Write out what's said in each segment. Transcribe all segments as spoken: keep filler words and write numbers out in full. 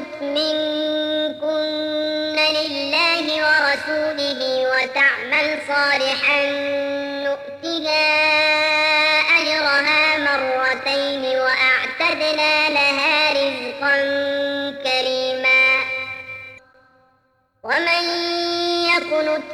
يقنت منكن لله ورسوله وتعمل صالحا نؤتها أجرها مرتين وأعتدنا لها رزقا كريما ومن يقنت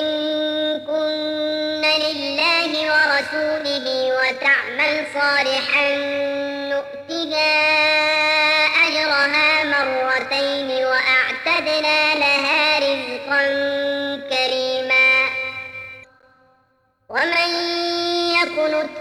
منكن لله ورسوله وتعمل صالحا نؤتها أجرها مرتين وأعتدنا لها رزقا كريما ومن يقنت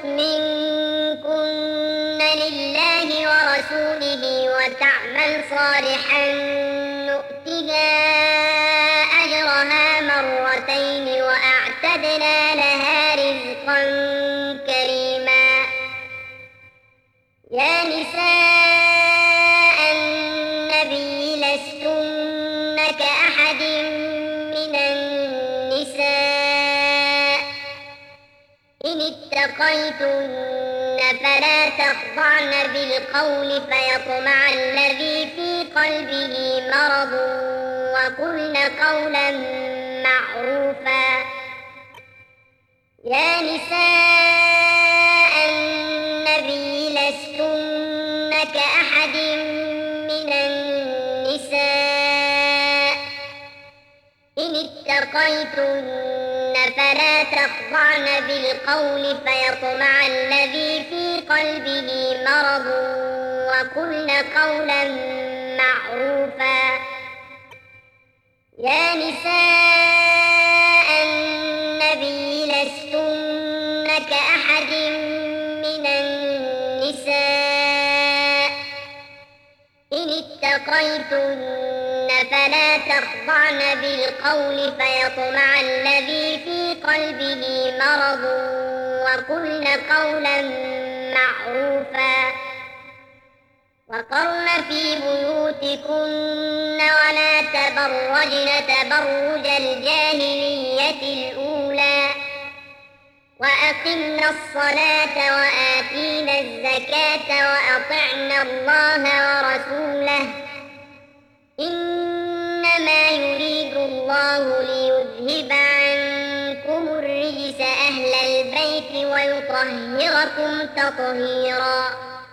منكن لله ورسوله وتعمل صالحا نؤتها أجرها مرتين وأعتدنا لها رزقا كريما يا نساء النبي لستن كأحد من النساء إن اتقيتن فلا تخضعن بالقول فيطمع الذي في قلبه مرض وقلن قولا معروفا يا نساء النبي لستن كأحد من النساء إن اتقيتن فلا تخضعن بالقول فيطمع الذي في قلبه مرض وقلن قولا معروفا يا نساء النبي لستن كأحد من النساء إن اتقيتن فلا تخضعن بالقول فيطمع الذي في قلبه مرض وقلن قولا معروفا وقرن في بيوتكن ولا تبرجن تبرج الجاهلية الأولى وأقمنا الصلاة وآتينا الزكاة وأطعنا الله ورسوله إنما يريد الله ليذهب عنكم الرجس أهل البيت ويطهركم تطهيرا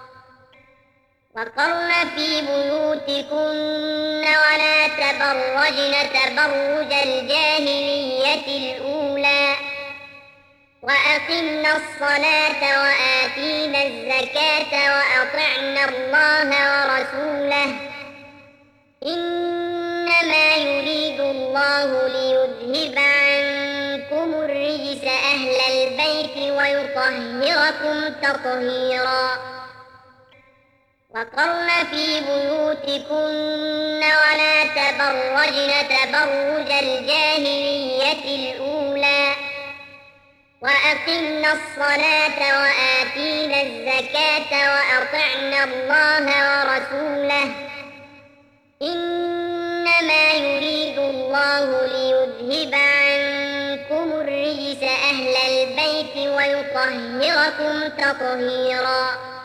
وقرن في بيوتكن ولا تبرجن تبرج الجاهلية الأولى وأقمنا الصلاة وآتينا الزكاة وأطعنا الله ورسوله إنما يريد الله ليذهب عنكم الرجس أهل البيت ويطهركم تطهيرا وقرن في بيوتكن ولا تبرجن تبرج الجاهلية الأولى وأقمنا الصلاة وآتينا الزكاة وأطعنا الله ورسوله إنما يريد الله ليذهب عنكم الرجس أهل البيت ويطهركم تطهيرا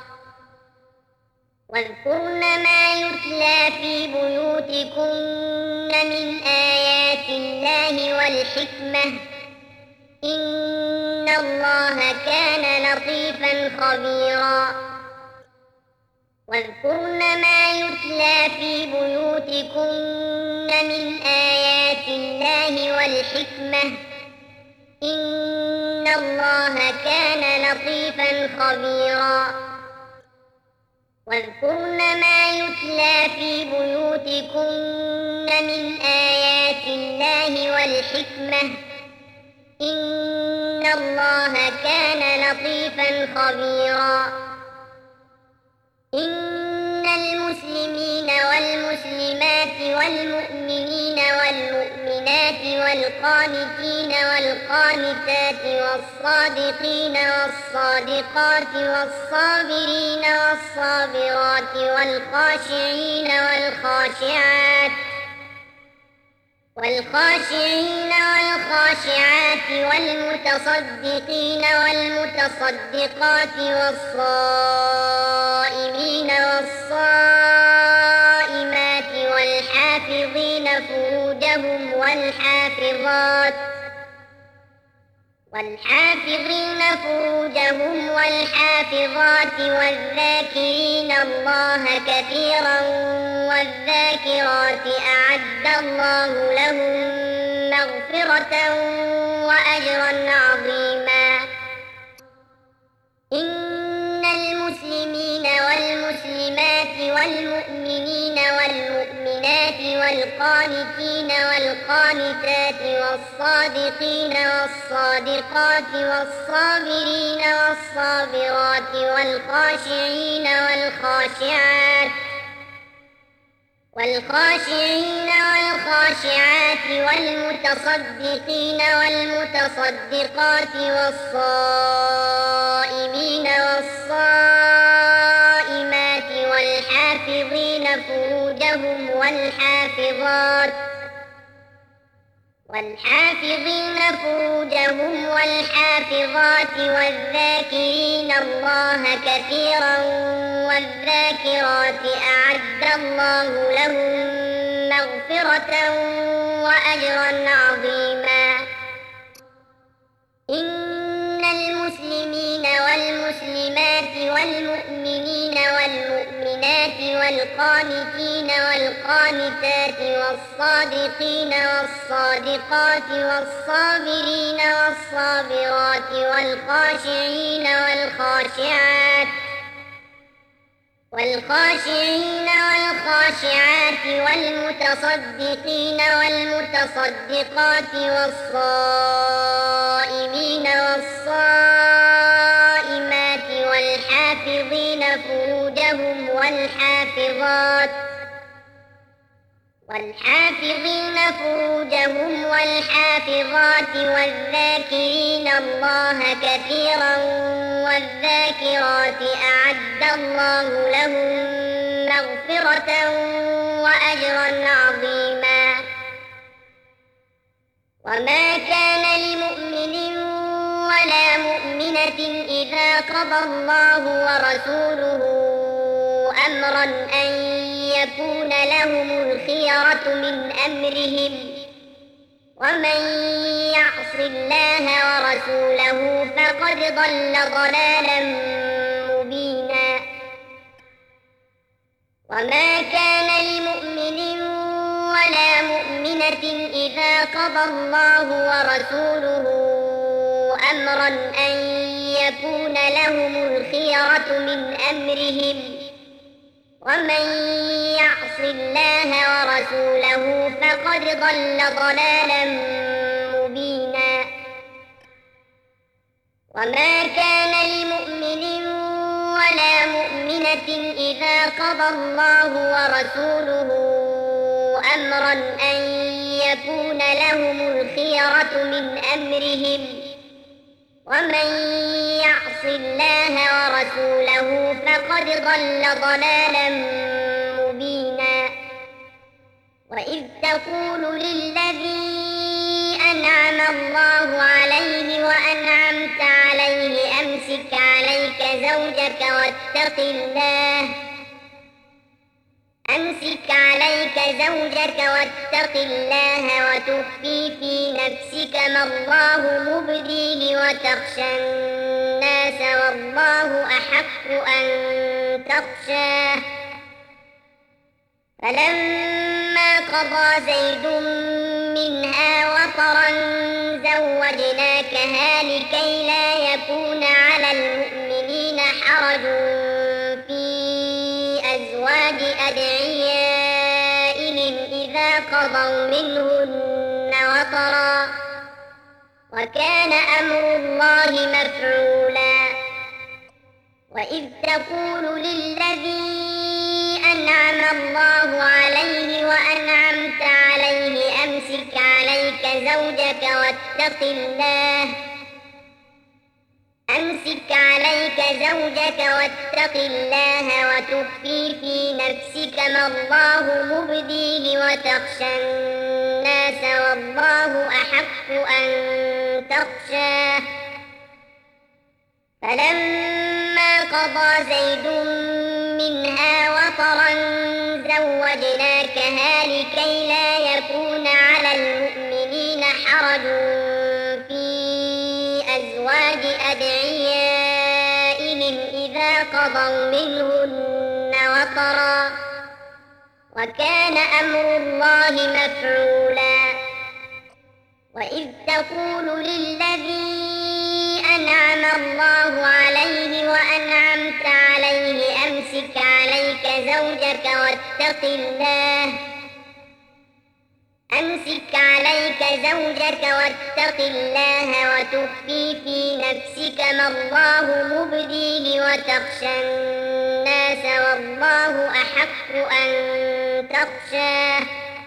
واذكرن ما يتلى في بيوتكن من آيات الله والحكمة إن الله كان لطيفا خبيرا واذكرن ما يتلى في بيوتكن من آيات الله والحكمة إن الله كان لطيفا خبيرا واذكرن ما يتلى في بيوتكن من آيات الله والحكمة إن الله كان لطيفا خبيرا إن المسلمين والمسلمات والمؤمنين والمؤمنات والقانتين والقانتات والصادقين والصادقات والصابرين والصابرات والخاشعين والخاشعات والخاشعين والخاشعات والمتصدقين والمتصدقات والصائمين والصائمات فروجهم والحافظات والحافظين فروجهم والحافظات والذاكرين الله كثيرا والذاكرات أعد الله لهم مغفرة وأجرا عظيما. إن المسلمين والمسلمات والمؤمنين والمؤمنات والقانتين والقانتات والصادقين والصادقات والصابرين والصابرات والخاشعين والخاشعات والخاشعين والخاشعات والمتصدقين والمتصدقات والصائمين والصائمات والحافظين فروجهم والحافظات والحافظين فروجهم والحافظات والذاكرين الله كثيرا والذاكرات أعد الله لهم مغفرة وأجرا عظيما. إن المسلمين والمسلمات والمؤمنين والمؤمنات والقانتين والقانتات والصادقين والصادقات والصابرين والصابرات والخاشعين والخاشعات والخاشعين والخاشعات والمتصدقين والمتصدقات والصائمين والصائمات والحافظين فروجهم والحافظات والحافظين فروجهم والحافظات والذاكرين الله كثيرا والذاكرات أعد الله لهم مغفرة وأجرا عظيما. وما كان لمؤمن ولا مؤمنة إذا قضى الله ورسوله أمرا أن يكون لهم الخيرة من أمرهم ومن يعص الله ورسوله فقد ضل ضلالا مبينا. وما كان لمؤمن ولا مؤمنة إذا قضى الله ورسوله أمرا أن يكون لهم الخيرة من أمرهم ومن يعص الله ورسوله فقد ضل ضلالا مبينا. وما كان لمؤمن ولا مؤمنة إذا قضى الله ورسوله أمرا أن يكون لهم الخيرة من أمرهم ومن يعص الله ورسوله فقد ضل ضلالا مبينا. وإذ تقول للذي أنعم الله عليه وأنعمت عليه أمسك عليك زوجك واتق الله أمسك عليك زوجك واتق الله وتخفي في نفسك ما الله مبديه وتخشى الناس والله أحق أن تخشاه. فلما قضى زيد منها وطرا زوجناكها لكي لا يكون على المؤمنين حرج في أزواج أدعيائهم إذا قضوا منهن وطرا وكان أمر الله مفعولا. وإذ تقول للذي أنعم الله عليه وأنعمت عليه أمسك عليك زوجك واتق الله أمسك عليك زوجك واتق الله وتخفي في نفسك ما الله مبديه وتخشى الناس والله أحق أن تخشاه. فلما قضى زيد منها وطرا زوجناكها لكي لا يكون في أزواج أدعيائهم إذا قضوا منهن وطرا وكان أمر الله مفعولا وإذ تقول للذي أنعم الله عليه وأنعمت عليه أمسك عليك زوجك واتق الله أمسك عليك زوجك واتق الله وتخفي في نفسك ما الله مبديه وتخشى الناس والله أحق أن تخشاه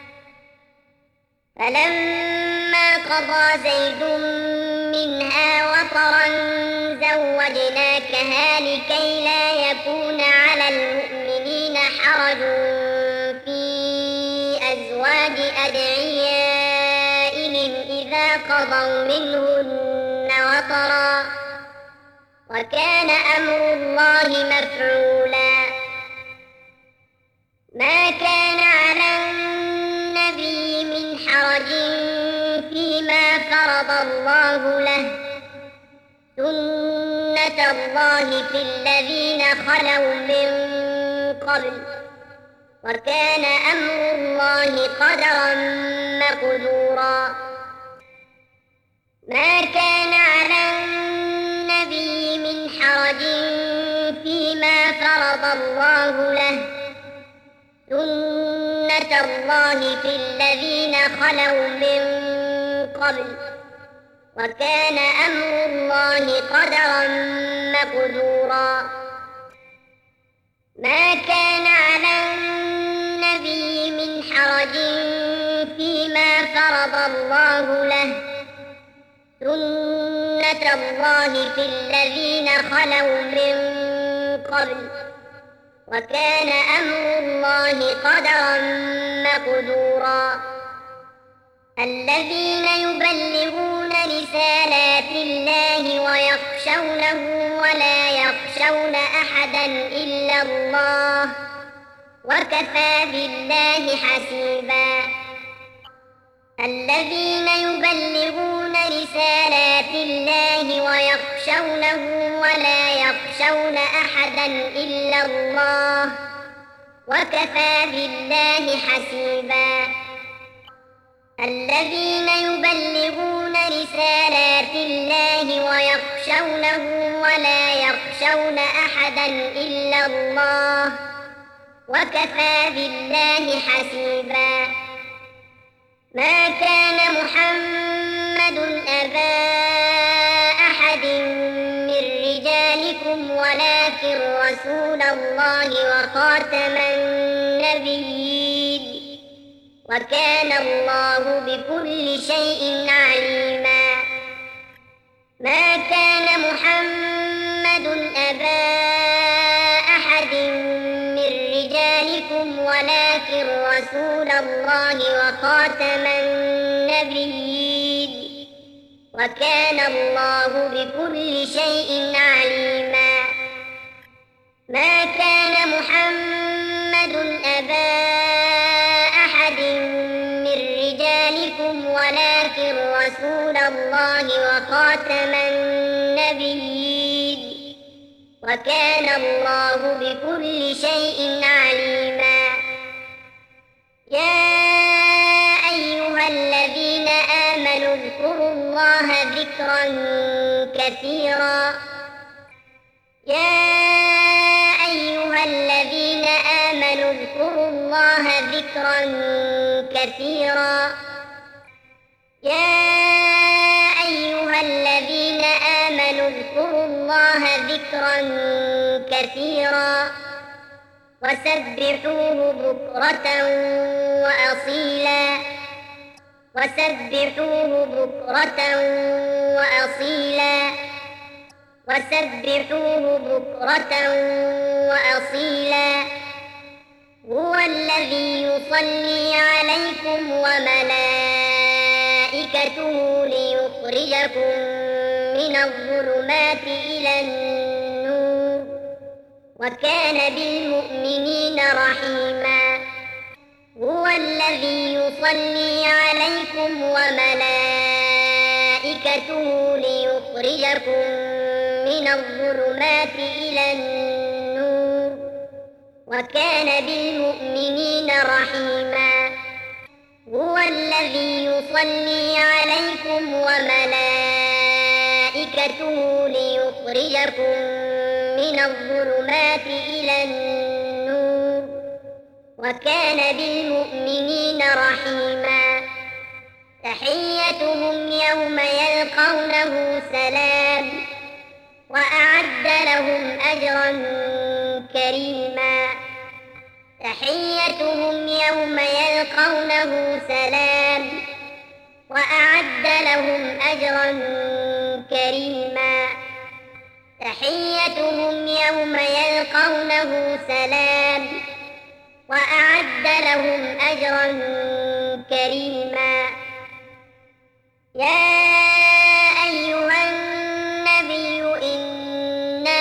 فلما قضى زيد منها وطرا زوجناكها لكي لا يكون على المؤمنين حرج في أزواج أدعيائهم إذا قضوا منهن وطرا وكان أمر الله مفعولا ما كان على النبي من حرج فيما فرض الله له سنة الله في الذين خلوا من قبل وكان أمر الله قدرا مقدورا ما كان على النبي من حرج فيما فرض الله له سنة الله في الذين خلوا من قبل وكان أمر الله قدرا مقدورا ما كان على النبي من حرج فيما فرض الله له سنة الله في الذين خلوا من قبل وكان أمر الله قدرا مقدورا الذين يبلغون رسالات الله ويخشونه ولا يخشون أحدا إلا الله وكفى بالله حسيبا الذين يبلغون رسالات الله ويخشونه ولا يخشون أحدا إلا الله وكفى بالله حسيبا الذين يبلغون رسالات الله ويخشونه ولا يخشون أحدا إلا الله وكفى بالله حسيبا ما كان محمد أبا أحد من رجالكم ولكن رسول الله وخاتم النبيين وكان الله بكل شيء عليما ما كان محمد أبا أحد من رجالكم ولكن رسول الله وخاتم النبيين وكان الله بكل شيء عليما ما كان محمد أبا أحد من رجالكم ولكن رسول الله وخاتم النبيين وكان الله بكل شيء عليما يا أيها الذين آمنوا اذكروا الله ذكرا كثيرا يا أيها الذين آمنوا اذكروا الله ذكرا كثيرا يا أيها الذين آمنوا اذكروا الله ذكرا كثيرا وسبحوه بكرة وأصيلا وسبحوه بكرة وأصيلا وسبحوه بكرة وأصيلا هو الذي يصلي عليكم وملائكته ليخرجكم من الظلمات إلى النور وكان بالمؤمنين رحيما هو الذي يصلي عليكم وملائكته تحيته ليخرجكم من الظلمات إلى النور وكان بالمؤمنين رحيما هو الذي يصلي عليكم وملائكته ليخرجكم من الظلمات إلى النور وكان بالمؤمنين رحيما تحيتهم يوم يلقونه سلام وأعد لهم أجرا كريما تحيتهم يوم يلقونه سلام وأعد لهم أجرا كريما تحيتهم يوم يلقونه سلام وأعد لهم أجرا كريما يا أيها النبي إنا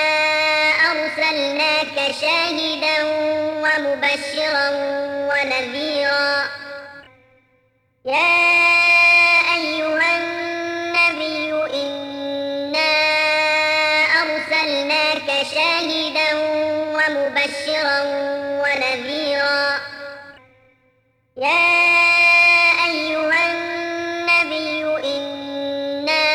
أرسلناك شاهدا ومبشرا ونذيرا يا أيها النبي إنا أرسلناك شاهدا ومبشرا ونذيرا يا أيها النبي إنا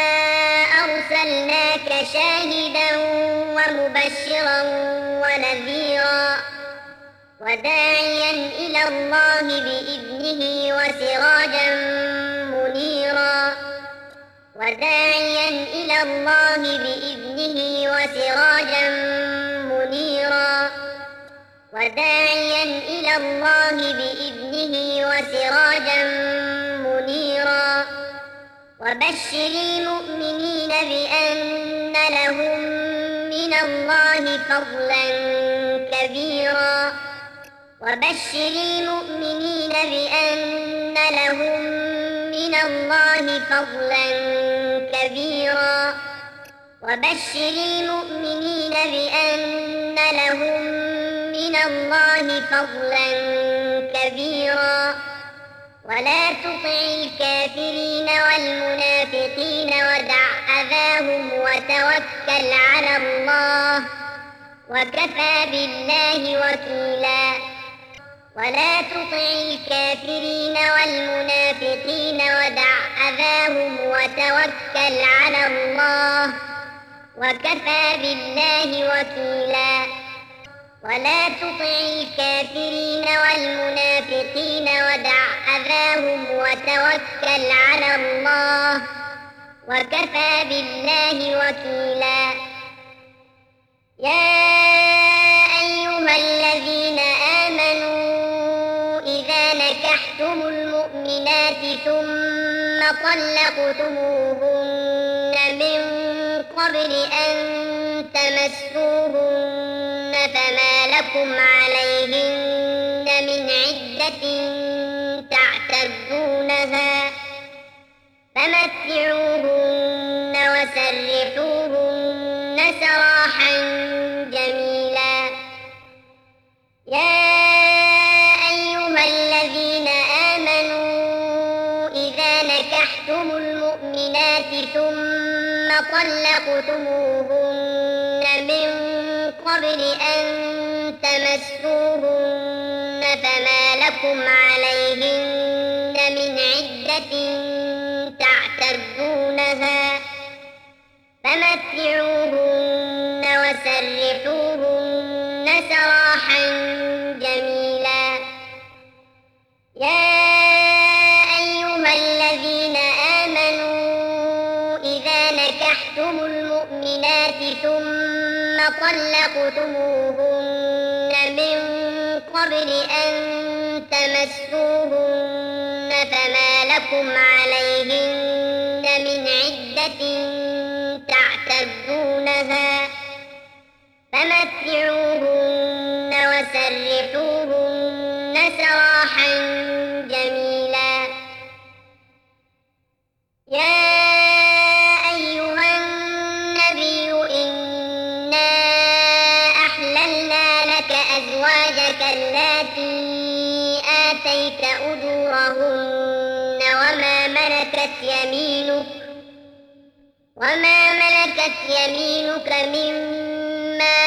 أرسلناك شاهدا ومبشرا ونذيرا وداعيا إلى الله بإذنه وسراجا منيرا وداعيا إلى الله بإذنه وسراجا منيرا وداعيا إلى الله بإذنه وسراجا منيرا وبشر المؤمنين بأن لهم من الله فضلا كبيرا وبشر المؤمنين بأن لهم من الله فضلا كبيرا وبشر المؤمنين بأن لهم من الله فضلا كبيرا ولا تطع الكافرين والمنافقين ودع أذاهم وتوكل على الله وكفى بالله وكيلا ولا تطع الكافرين والمنافقين ودع أذاهم وتوكل على الله وكفى بالله وكيلا ولا تطع الكافرين والمنافقين ودع أذاهم وتوكل على الله وكفى بالله وكيلا يا أيها الذين آمنوا إذا نكحتم المؤمنات ثم طلقتموهن من قبل أن تمسوهن فما لكم عليهن من عدة تعتدونها فمتعوهن وسرحوهن سراحا جميلا يا أيها الذين آمنوا إذا نكحتم المؤمنات ثم طلقتموهن من قبل أن تمسوهن فما لكم عليهن من عدة تعتدونها فمتعوهن وسرحوهن سراحا جميلا يا أيها الذين آمنوا إذا نكحتم المؤمنات ثم طلقتموهن من قبل أن تمسوهن فما لكم عليهن من عدة تعتدونها فمتعوهن وسرحوهن سراحا جميلا يا أيها النبي إنا أحللنا لك أزواجك اللاتي آتيت أجورهن وما ملكت يمينك وما ملكت يمينك مما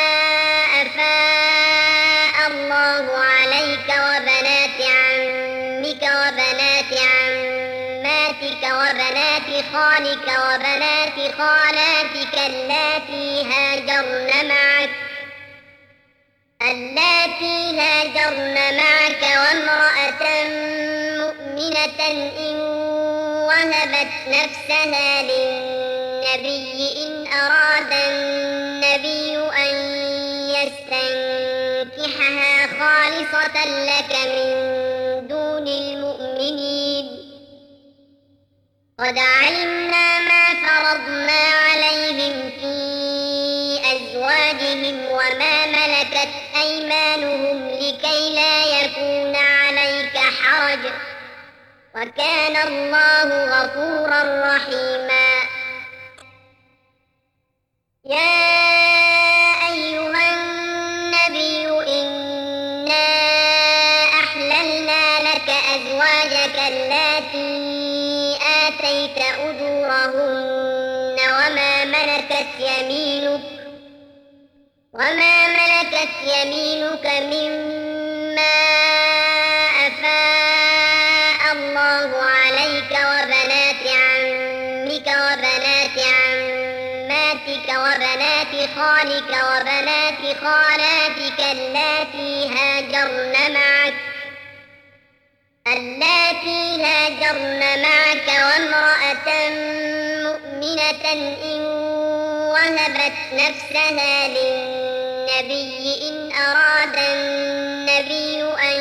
أفاء الله عليك وبنات عمك وبنات عماتك وبنات خالك وبنات خالاتك اللاتي هاجرن معك اللاتي هاجرن معك وامرأة مؤمنة إن وهبت نفسها للنبي إن أراد النبي أن يستنكحها خالصة لك من دون المؤمنين قد علمنا ما فرضنا عليهم في أزواجهم وما ملكت أيمانهم لكي لا يكون عليك حرج وكان الله غفورا رحيما يا أيها النبي إنا أحللنا لك أزواجك اللاتي آتيت أجورهن وما ملكت يمينك وما ملكت يمينك مما أفاء الله عليك وبنات عمك وبنات عماتك وبنات خالك وبنات خالاتك اللاتي هاجرن معك اللاتي هاجرن معك وامرأة مؤمنة إن وهبت نفسها للنبي إن أراد النبي أن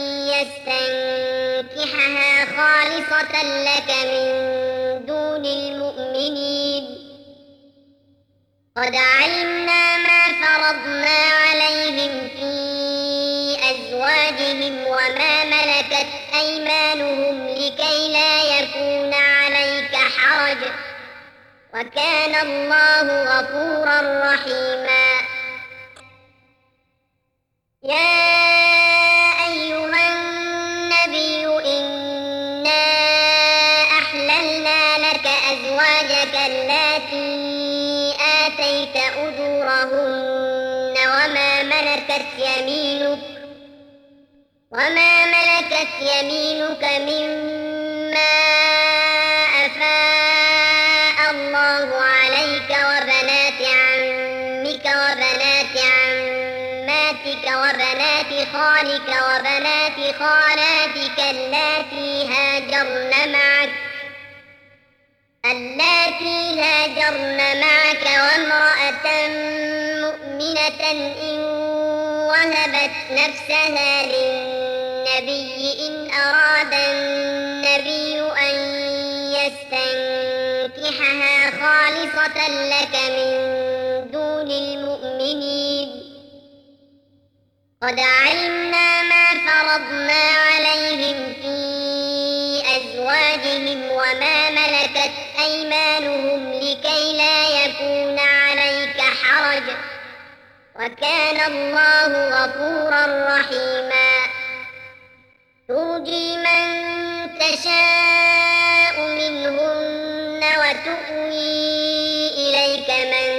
يستنكحها خالصة لك من دون المؤمنين قد علمنا ما فرضنا عليهم في أزواجهم وما ملكت أيمانهم لكي لا يكون عليك حرج وكان الله غفورا رحيما يا أيها النبي إنا أحللنا لك أزواجك اللاتي آتيت أجورهن وما ملكت يمينك وما ملكت يمينك مما أفاء الله عليك وبنات عمك وبنات عماتك وبنات خالك وبنات خالاتك اللاتي هاجرن معك اللاتي هاجرن معك وامرأة مؤمنة إن وهبت نفسها للنبي إن أراد النبي أن يستنكحها خالصة لك من دون المؤمنين قد علمنا ما فرضنا عليهم في أزواجهم وما ملكت أيمانهم لكي لا يكون عليك حرج وكان الله غفورا رحيما ترجي من تشاء منهن وتؤوي إليك من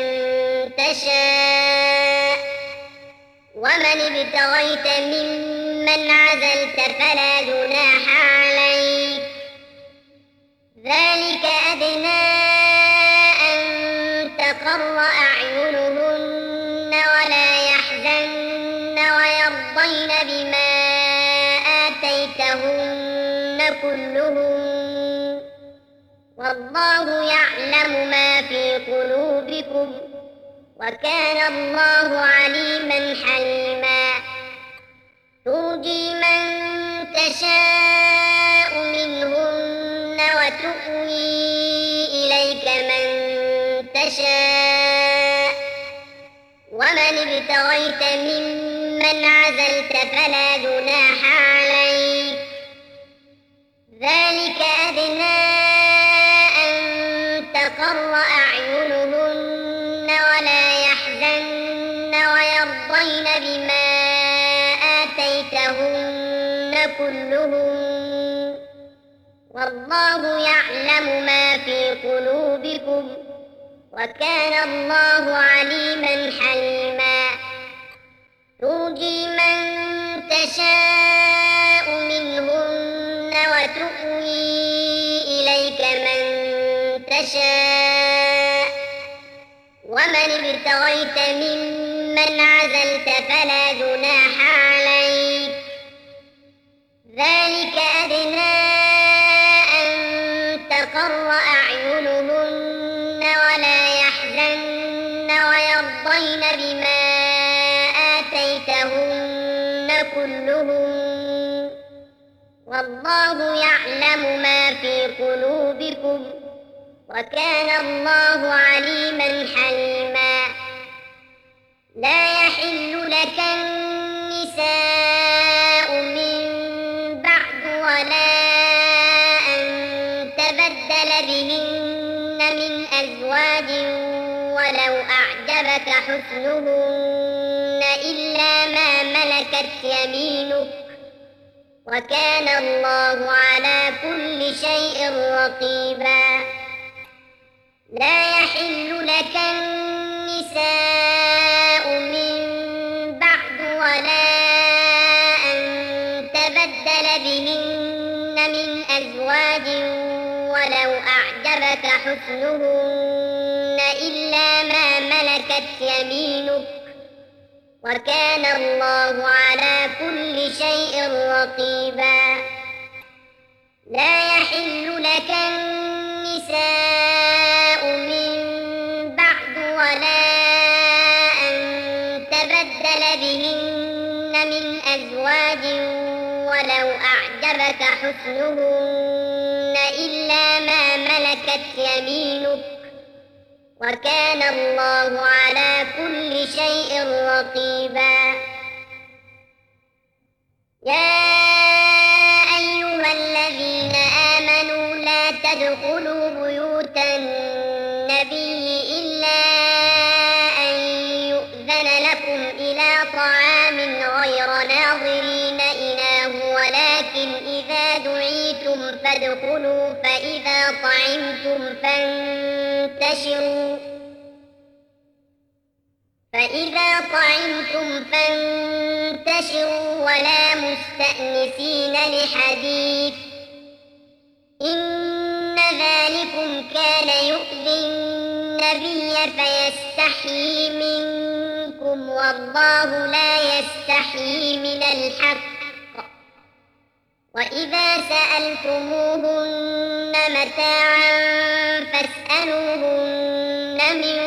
تشاء ومن ابتغيت ممن عزلت فلا جناح عليك ذلك أدنى أن تقر أعينهن ولا يحزن ويرضين بما آتيتهن كلهن والله يعلم ما في قلوبكم وكان الله عليما حليما ترجي من تشاء منهن وتؤوي إليك من تشاء ومن ابتغيت ممن عزلت فلا جناح عليك ذلك أدنى أن تقر أعينهن ولا يحزن ويرضين بما آتيتهن كلهن والله يعلم ما في قلوبكم وكان الله عليما حليما ترجي من تشاء منهن وتؤوي إليك من تشاء ومن ابتغيت ممن عزلت فلا جناح عليك ذلك أدنى أن تقر أعينهن ولا يحزن ويرضين بما آتيتهن كلهن والله يعلم ما في قلوبكم وكان الله عليما حليما لا يحل لك النساء من بعد ولا أن تبدل بهن من أزواج ولو أعجبك حسنهن إلا ما ملكت يمينك وكان الله على كل شيء رقيبا لا يحل لك النساء من بعد ولا أن تبدل بهن من أزواج ولو أعجبك حسنهن إلا ما ملكت يمينك وكان الله على كل شيء رقيبا لا يحل لك النساء من بعد ولا أن تبدل بهن من أزواج ولو أعجبك حسنهن إلا ما ملكت يمينك وكان الله على كل شيء رقيبا يا أيها الذين آمنوا لا تدخلوا بيوت النبي إلا أن يؤذن لكم إلى طعام غير ناظرين إناه ولكن إذا دعيتم فادخلوا فإذا طعمتم فانتشروا فإذا طعمتم فانتشروا ولا مستأنسين لحديث إن ذلكم كان يؤذي النبي فيستحيي منكم والله لا يستحيي من الحق وإذا سألتموهن متاعا فاسألوهن من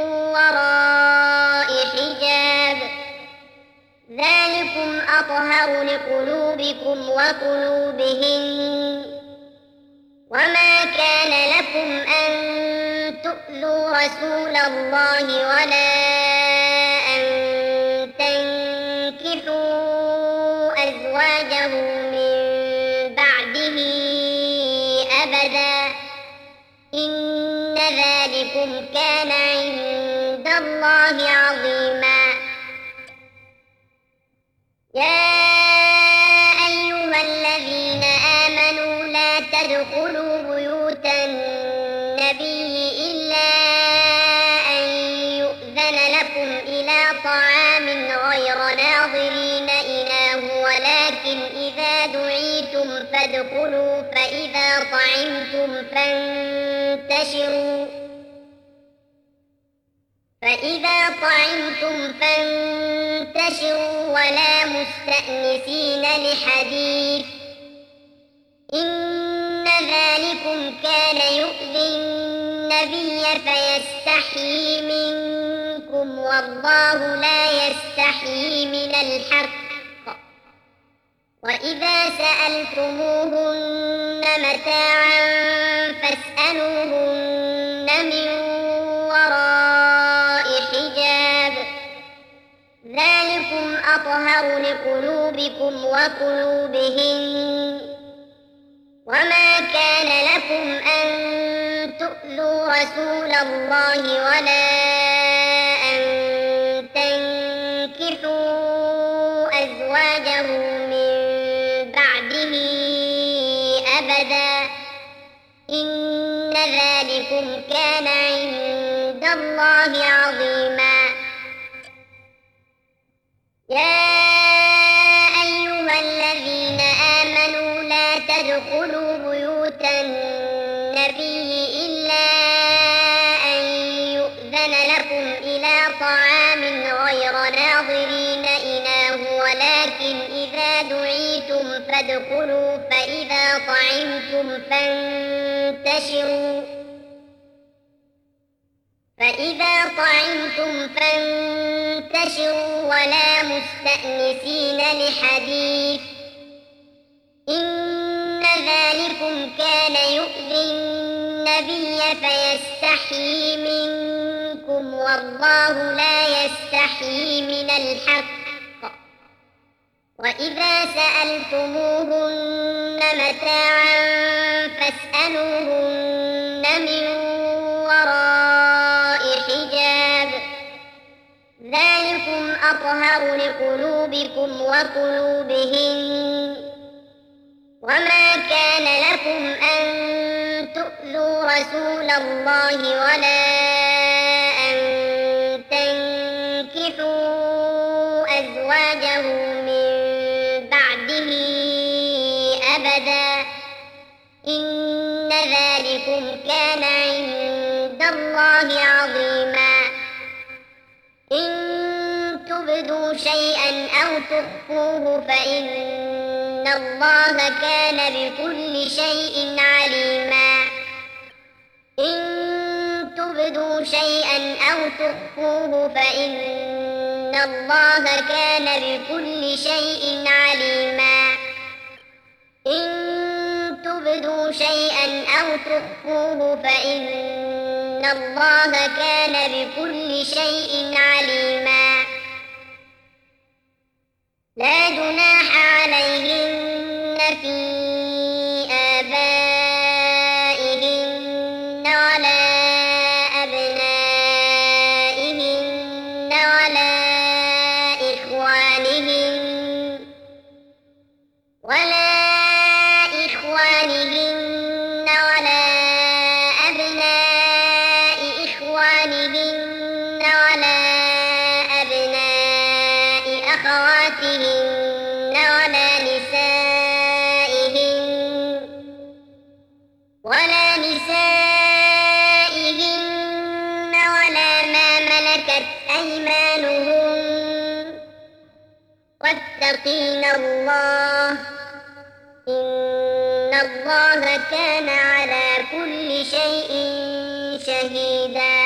وراء حجاب ذلكم أطهر لقلوبكم وقلوبهن وما كان لكم أن تؤذوا رسول الله ولا أن تنكحوا أزواجه من بعده أبدا إن ذلكم كان عند الله عظيما يا أيها الذين آمنوا لا تدخلوا بيوت النبي إلا أن يؤذن لكم إلى طعام غير ناظرين إناه ولكن إذا دعيتم فادخلوا فإذا طعمتم فانتشروا فإذا طعمتم فانتشروا ولا مستأنسين لحديث إن ذلكم كان يؤذي النبي فيستحيي منكم والله لا يستحيي من الحق وإذا سألتموهن متاعا فاسألوهن من وراء حجاب ذلكم أطهر لقلوبكم وقلوبهن وما كان لكم أن تؤذوا رسول الله ولا أن تنكحوا أزواجه من بعده أبدا ذلكم كان عند الله عظيما. يا أيها الذين آمنوا لا تدخلوا بيوت النبي إلا أن يؤذن لكم إلى طعام غير ناظرين إناه ولكن إذا دعيتم فادخلوا فإذا طعمتم فانتشروا فإذا طعمتم فانتشروا ولا مستأنسين لحديث إن ذلكم كان يؤذي النبي فيستحيي منكم والله لا يستحيي من الحق. وإذا سألتموهن متاعا فاسألوهن من وراء حجاب ذلكم أطهر لقلوبكم وقلوبهن. وما كان لكم أن تؤذوا رسول الله ولا أن تنكحوا أزواجه من بعده أبدا إن ذلكم كان عند الله عظيما. إن تبدوا شيئا أو تخفوه فإن الله كان بكل شيء عليما. إن تبدوا شيئا أو تخفوه فإن الله كان بكل شيء عليما. إن تبدوا شيئا أو تخفوه فإن الله كان بكل شيء عليما. لا جناح عليهن في آبائهن ولا أبنائهن ولا إخوانهن ولا إخوانهن ولا أبناء إخوانهن ولا أبناء أخواتهن ولا نسائهن ولا نسائهن ولا ما ملكت أيمانهن واتقين الله إن الله كان على كل شيء شهيدا.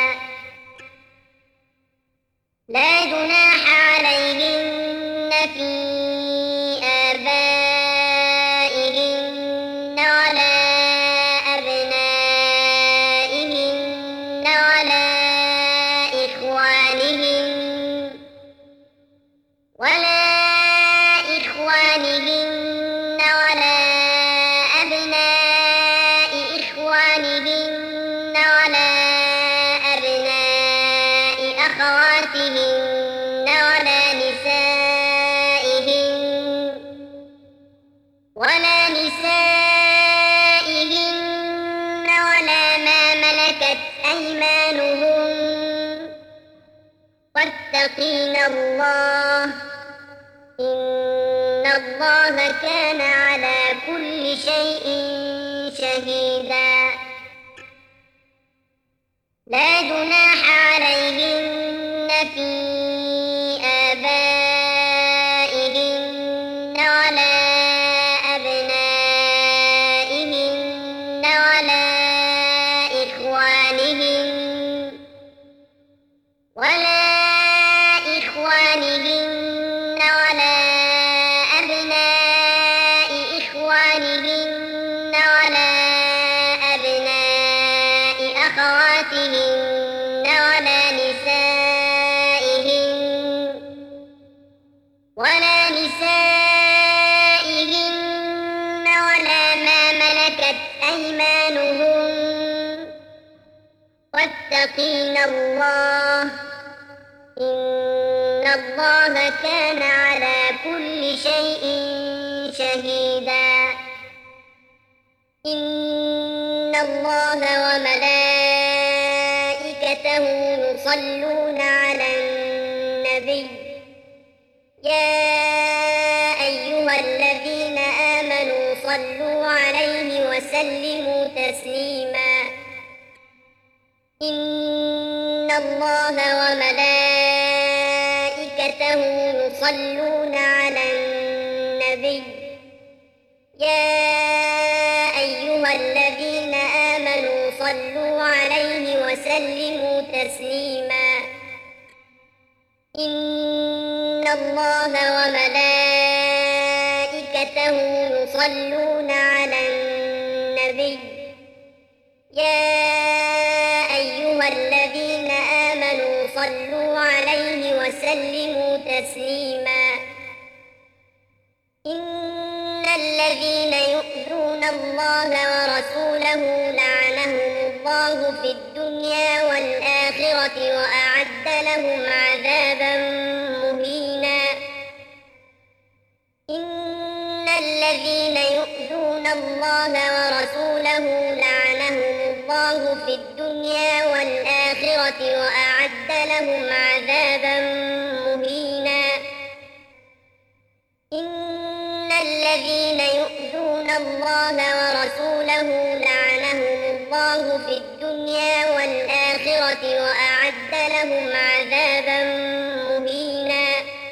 لا جناح عليهن في آبائهن ولا أبنائهن ولا إخوانهن ولا إخوانهن ولا أبناء إخوانهن ولا أبناء أخواتهن ولا نسائهن ولا نسائهن ولا ما ملكت أيمانهن واتقين الله إن الله كان على كل شيء شهيدا. لا جناح عليهن في آبائهن ولا أبنائهن ولا إخوانهن ولا إخوانهن ولا أبناء إخوانهن ولا أبناء أخواتهن ولا نسائهن ولا نسائهن ولا ما ملكت أيمانهن واتقين الله إن الله كان على كل شيء شهيدا. إن الله وملائكته وملائكته يصلون على النبي يا أيها الذين آمنوا صلوا عليه وسلموا تسليما إن الله وملائكته يصلون على النبي يا أيها الذين آمنوا صلوا عليه وسلموا تسليما إن الله وملائكته يصلون على النبي يا أيها الذين آمنوا صلوا عليه وسلموا تسليما إن الذين يؤذون الله ورسوله لعنهم الله في الدنيا والآخرة وأعد لهم عذابا مهينا إن الذين يؤذون الله ورسوله لعنهم الله في الدنيا والآخرة وأعد لهم عذابا مهينا إن الذين يؤذون الله ورسوله لعنهم الله في الدنيا والآخرة وأعد لهم عذابا مهينا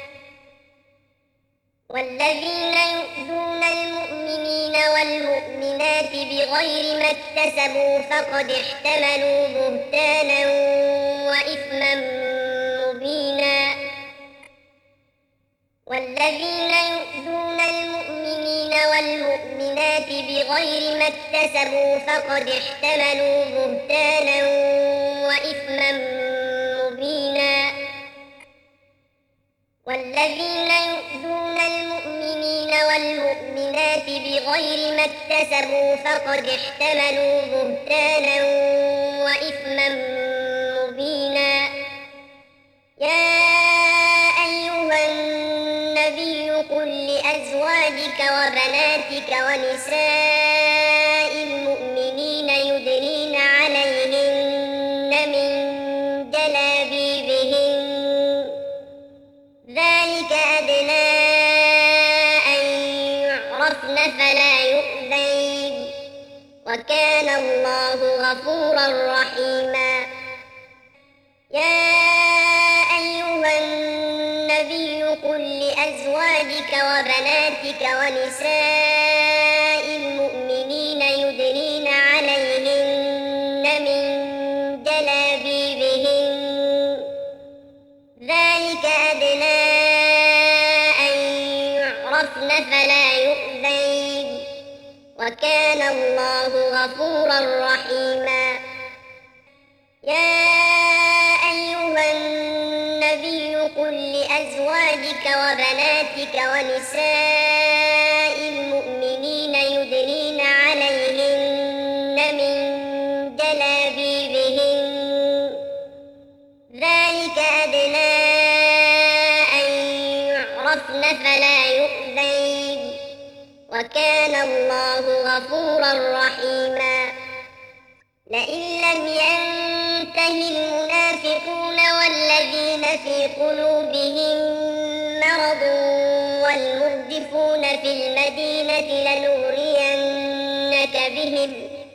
والذين يؤذون المؤمنين والمؤمنات بغير ما اكتسبوا فقد احتملوا بهتانا وإثما مبينا والذين يؤذون المؤمنين والمؤمنات بغير ما اكتسبوا فقد احتملوا بهتانا وإثما مبينا والذين يؤذون المؤمنين والمؤمنات بغير ما اكتسبوا فقد احتملوا بهتانا وإثما مبينا يا أيها النبي قل لأزواجك وبناتك ونساء المؤمنين يدنين عليهن من جلابيبهن ذلك أدنى أن يعرفن فلا يؤذين وكان الله غفورا رحيما يا أيها النبي قل لأزواجك وبناتك ونساء المؤمنين يدنين عليهن من جلابيبهن ذلك أدنى أن يعرفن فلا يؤذين وكان الله غفورا رحيما يا أيها النبي قل لأزواجك وبناتك ونساء المؤمنين يدنين عليهن من جلابيبهن ذلك أدنى أن يعرفن فلا يؤذين وكان الله غفورا رحيما لئن لم ينته المنافقون والذين في قلوبهم مرض والمردفون في المدينة لنغرينك بهم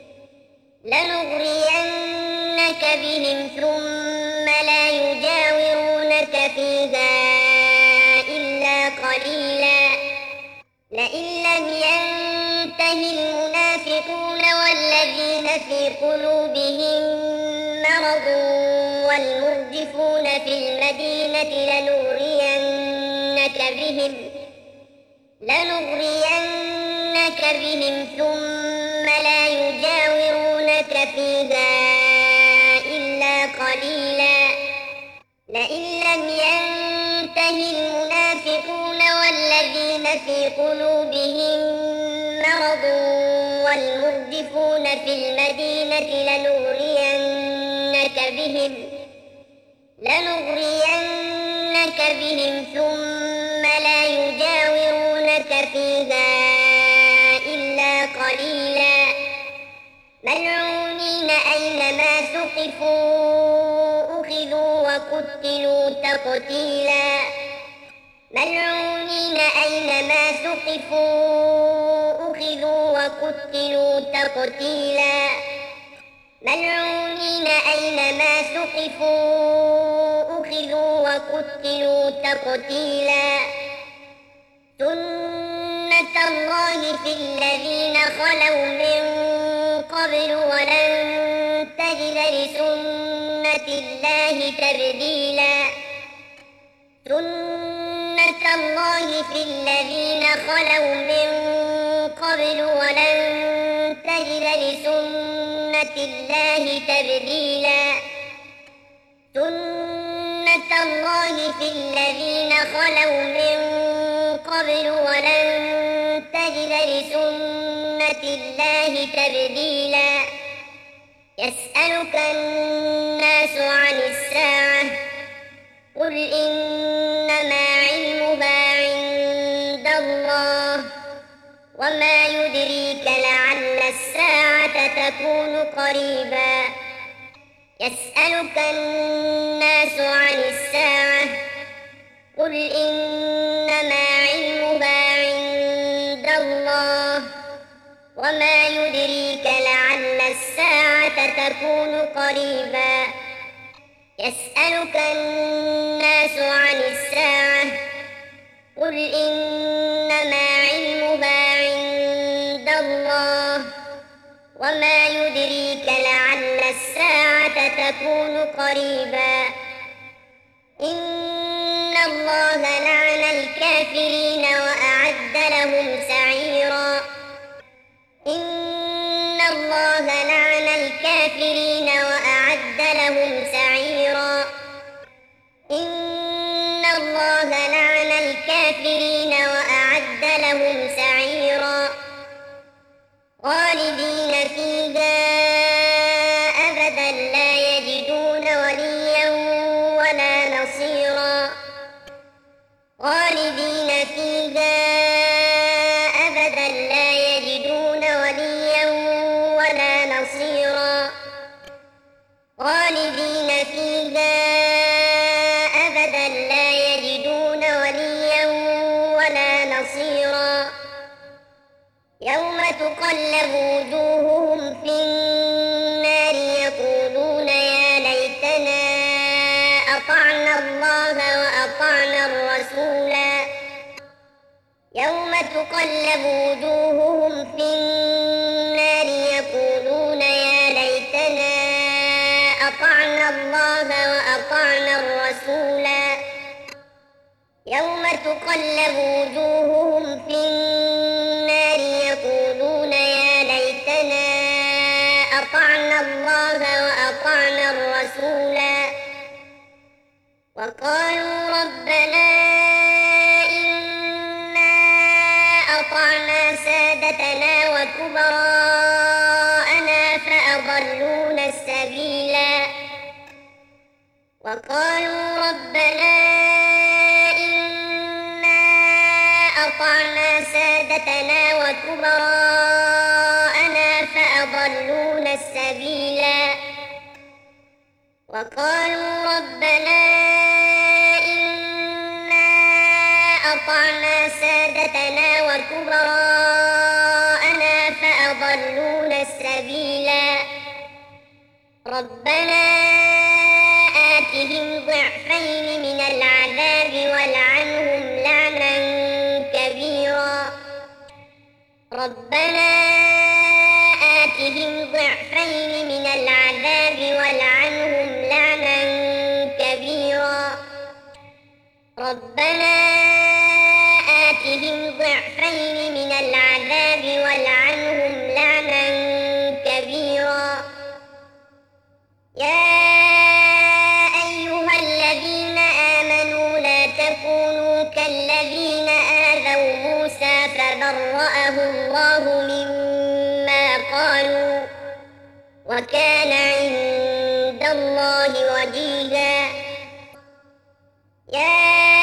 لنغرينك بهم ثم لا يجاورونك فيها إلا قليلا لئن لم ينته المنافقون والذين في قلوبهم مرض والمردفون في المدينة لنغرينك بهم لنغرينك بهم ثم لا يجاورونك فيها إلا قليلا لئن لم ينته المنافقون والذين في قلوبهم مرض والمردفون في المدينة لنغرينك بهم لنغرينك بهم ثم لا يجاورونك فيها إلا قليلا ملعونين أينما ثقفوا وقتلوا تقتيلا ملعونين أينما ثقفوا أخذوا وقتلوا تقتيلا ملعونين أينما ثقفوا أخذوا وقتلوا تقتيلا سنة الله في الذين خلوا من قبل ولن تجد لسنة الله تبديلا سنة الله في الذين خلوا من قبل ولن تجد لسنة الله تبديلا سنة الله في الذين خلوا من قبل ولن تجد لسنة الله تبديلا يسألك الناس عن الساعة قل إنما علمها عند الله وما يدريك لعل الساعة تكون قريبا يسألك الناس عن الساعة قل إنما علمها عند الله وما يدريك لعل الساعة تكون قريبا يسألك الناس عن الساعة قل إنما علمها عند الله وما يدريك لعل الساعة تكون قريبا إن الله لعن الكافرين وأعد لهم سعيرا إن الله لعن الكافرين وأعد لهم سعيرا إن الله لعن الكافرين وأعد لهم سعيرا خالدين فيها أبدا لا يجدون وليا ولا نصيرا خالدين فيها أبدا لا يجدون وليا ولا نصيرا خالدين فيها أبدا لا يجدون وليا ولا نصيرا يوم تقلب وجوههم في النار يقولون يا ليتنا أطعنا الله وأطعنا الرسولا يوم تقلب وجوههم في النار يقولون يا ليتنا أطعنا الله وأطعنا الرسولا يوم تقلب وجوههم في النار يقولون يا ليتنا أطعنا الله وأطعنا الرسولا وقالوا ربنا إنا أطعنا سادتنا وكبراءنا فأضلونا السبيلا وقالوا ربنا إنا أطعنا سادتنا وكبراءنا فأضلونا السبيلا وقالوا ربنا إنا أطعنا سادتنا وكبراءنا فأضلونا السبيلا ربنا آتهم ضعفين من العذاب والعنهم لعنا كبيرا ربنا آتهم ضعفين من العذاب والعنهم لعنا كبيرا ربنا آتهم ضعفين من العذاب والعنهم لعنا كبيرا يا أيها الذين آمنوا لا تكونوا كالذين آذوا موسى فبرأه الله مما قالوا وكان عند الله وجيها يا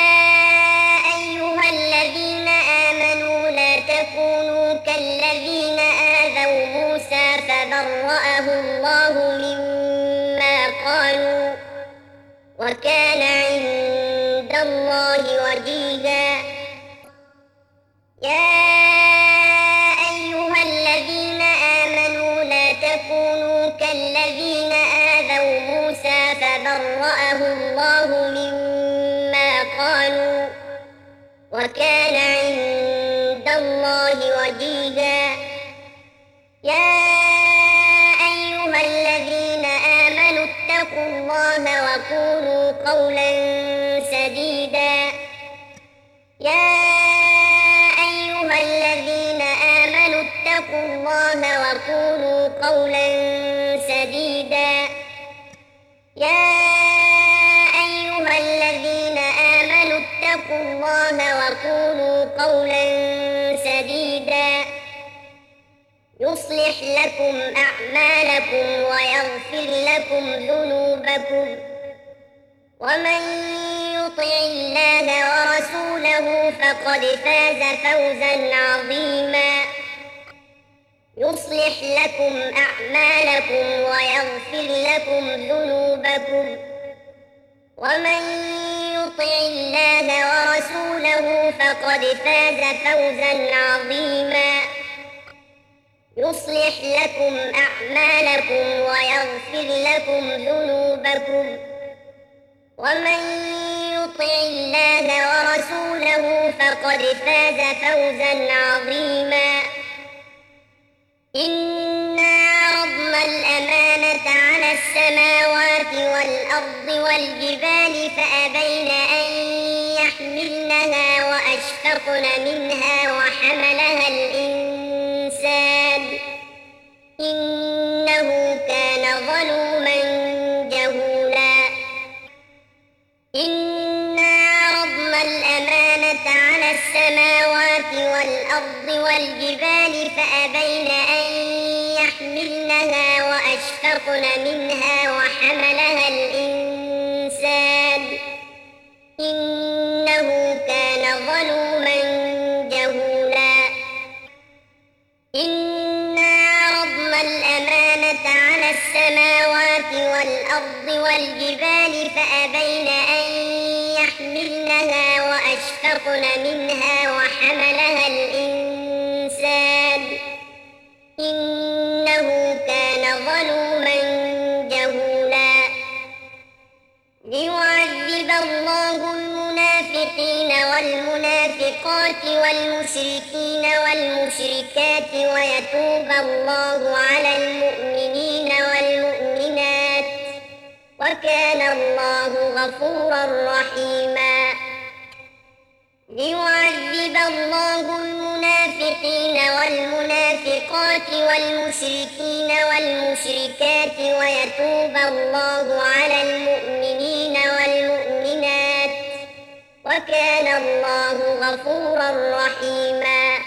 أيها الذين آمنوا لا تكونوا كالذين آذوا موسى فبرأه الله مما قالوا وكان الله وجيها. يا أيها الذين آمنوا اتقوا الله وقولوا قولا سديدا. يا أيها الذين آمنوا اتقوا الله وقولوا قولا سديدا. يا أيها الذين آمنوا اتقوا الله وقولوا قولا سديدا يصلح لكم أعمالكم ويغفر لكم ذنوبكم، ومن يطع الله ورسوله فقد فاز فوزا عظيما. يصلح لكم أعمالكم ويغفر لكم ذنوبكم، ومن يطع الله ورسوله فقد فاز فوزا عظيما. يصلح لكم أعمالكم ويغفر لكم ذنوبكم، ومن يطع الله ورسوله فقد فاز فوزا عظيما. إنا عرضنا الأمانة على السماوات والأرض والجبال فأبين أن يحملنها وأشفقن منها وحملها الإنسان إنه كان ظلوما جهولا. إنا عرضنا الأمانة على السماوات والأرض والجبال فأبين أن يحملنها وأشفقن منها وحملها الإنسان إنه كان ظلوما جهولا. إنا عرضنا الأمانة على السماوات والأرض والجبال فأبين أن يحملنها وأشفقن منها وحملها الإنسان إنه كان ظلوما جهولا. ليعذب الله المنافقين والمنافقات والمشركين والمشركات ويتوب الله على المؤمنين والمؤمنات، وكان الله غفورا رحيما. ليعذب الله المنافقين والمنافقات والمشركين والمشركات ويتوب الله على المؤمنين والمؤمنات، وكان الله غفورا رحيما.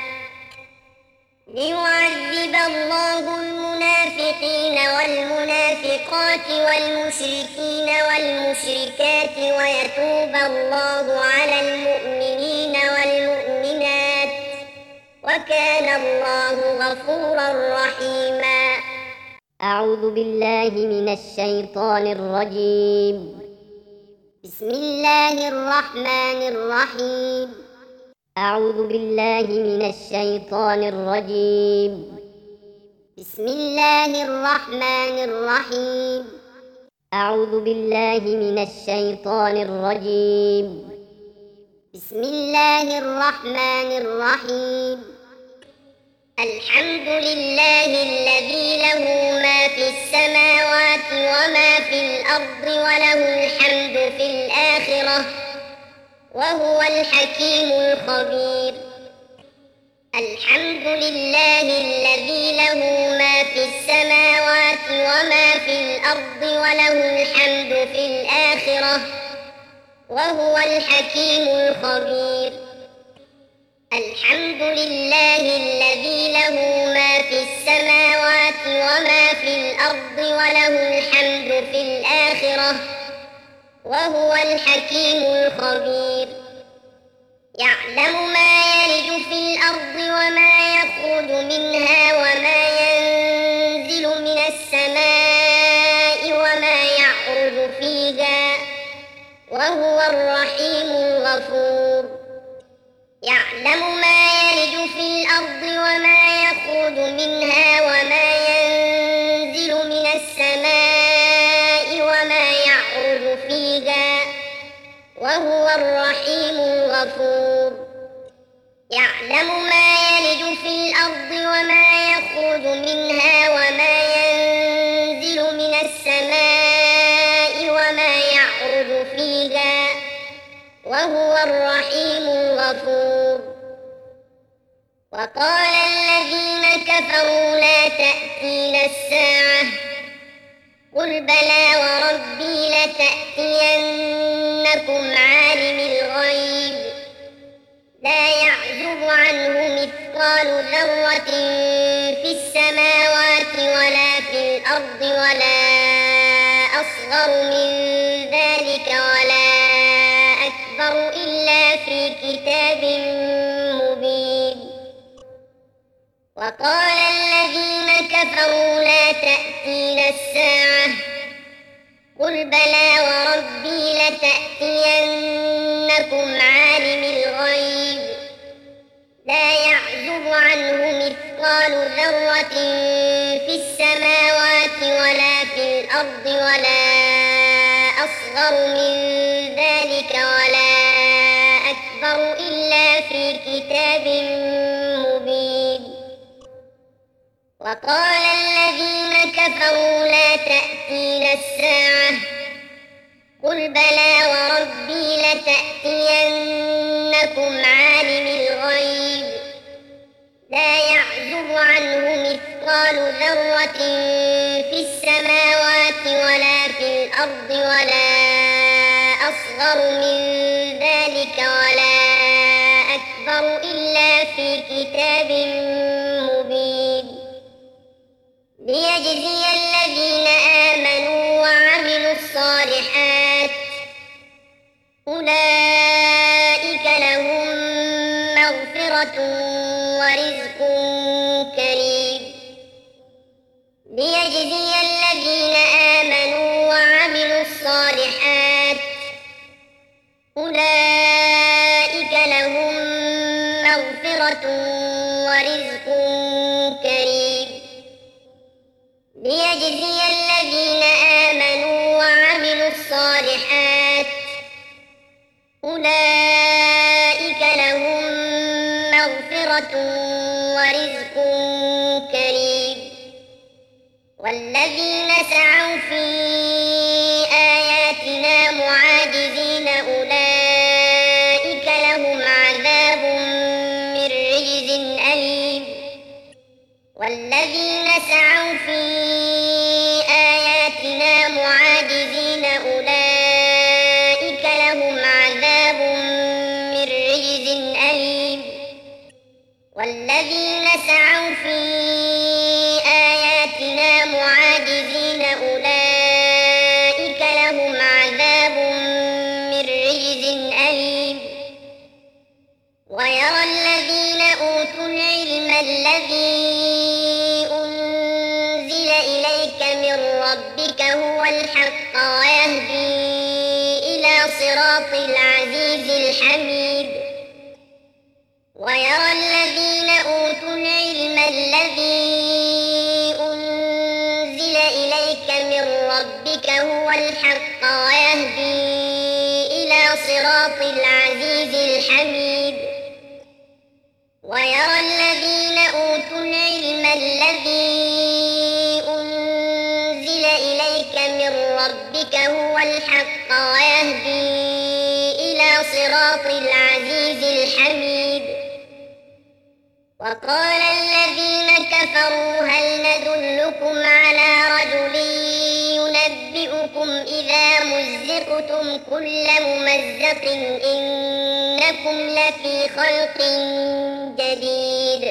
ليعذب الله المنافقين والمنافقات والمشركين والمشركات ويتوب الله على المؤمنين والمؤمنات، وكان الله غفورا رحيما. أعوذ بالله من الشيطان الرجيم. بسم الله الرحمن الرحيم. أعوذ بالله من الشيطان الرجيم. بسم الله الرحمن الرحيم. أعوذ بالله من الشيطان الرجيم. بسم الله الرحمن الرحيم. الحمد لله الذي له ما في السماوات وما في الأرض وله الحمد في الآخرة وهو الحكيم الخبير. الحمد لله الذي له ما في السماوات وما في الأرض وله الحمد في الآخرة وهو الحكيم الخبير. الحمد لله الذي له ما في السماوات وما في الأرض وله الحمد في الآخرة وهو الحكيم الخبير. يعلم ما يلج في الأرض وما يخرج منها وما ينزل من السماء وما يعرج فيها وهو الرحيم الغفور. يعلم ما يلج في الأرض وما يخرج منها وما ينزل من السماء وما يعرج فيها وهو الرحيم الغفور. يعلم ما في الأرض وما يخرج منها وما ينزل من السماء وما يعرج فيها وهو الرحيم الغفور. وقال الذين كفروا لا تأتينا الساعة قل بلى وربي لتأتينكم عالم الغيب لا يعزب عنه مثقال ذرة في السماوات ولا في الأرض ولا أصغر من ذلك ولا أكبر إلا في كتاب مبين. وقال الذين كفروا لا تأتينا الساعة قل بلى وربي لتأتينكم عالم الغيب لا يعزب عنه مثقال ذرة في السماوات ولا في الأرض ولا أصغر من ذلك ولا أكبر إلا في كتاب مبين. وقال الذين كفروا لا تأتينا الساعة قل بلى وربي لتأتينكم عالم الغيب لا يعزب عنه مثقال ذرة في السماوات ولا في الأرض ولا أصغر من ذلك ولا أكبر إلا في كتاب مبين ليجزي الذين آمنوا وعملوا الصالحات أولئك لهم مغفرة ورزق كريم. ليجزي الذين آمنوا وعملوا الصالحات أولئك لهم مغفرة ورزق كريم. ليجزي الذين آمنوا وعملوا الصالحات أولئك لهم مغفرة ورزق كريم. والذين سعوا في آياتنا معاجزين أولئك لهم عذاب من رجز أليم. والذين سعوا في آياتنا معاجزين أولئك لهم عذاب من رجز أليم. والذين سعوا في آياتنا معاجزين أولئك لهم عذاب من رجز أليم. ويرى الذين أوتوا العلم الذي أنزل إليك من ربك هو الحق ويهدي إلى صراط العزيز الحميد. ويرى الذين أوتوا العلم الذي أنزل إليك من ربك هو الحق ويهدي إلى صراط العزيز الحميد. ويرى الذين أوتوا العلم الذي أنزل إليك من ربك هو الحق ويهدي إلى صراط العزيز الحميد. وقال الذين كفروا هل ندلكم على رجل ينبئكم إذا مزقتم كل ممزق إنكم لفي خلق جديد.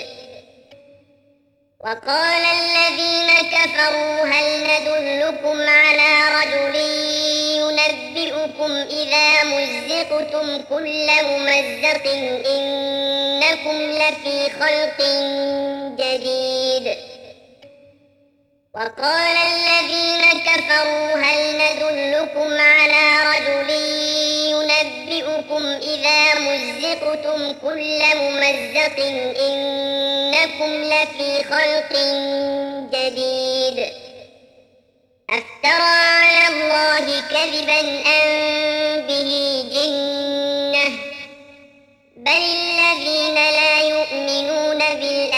وقال الذين كفروا هل ندلكم على رجل ينبئكم إذا مزقتم كل ممزق إنكم لفي خلق جديد. وقال الذين كفروا هل ندلكم على رجل ينبئكم إذا مزقتم كل ممزق إنكم لفي خلق جديد. أفترى على الله كذبا أم به جنة بل الذين لا يؤمنون بالآخرة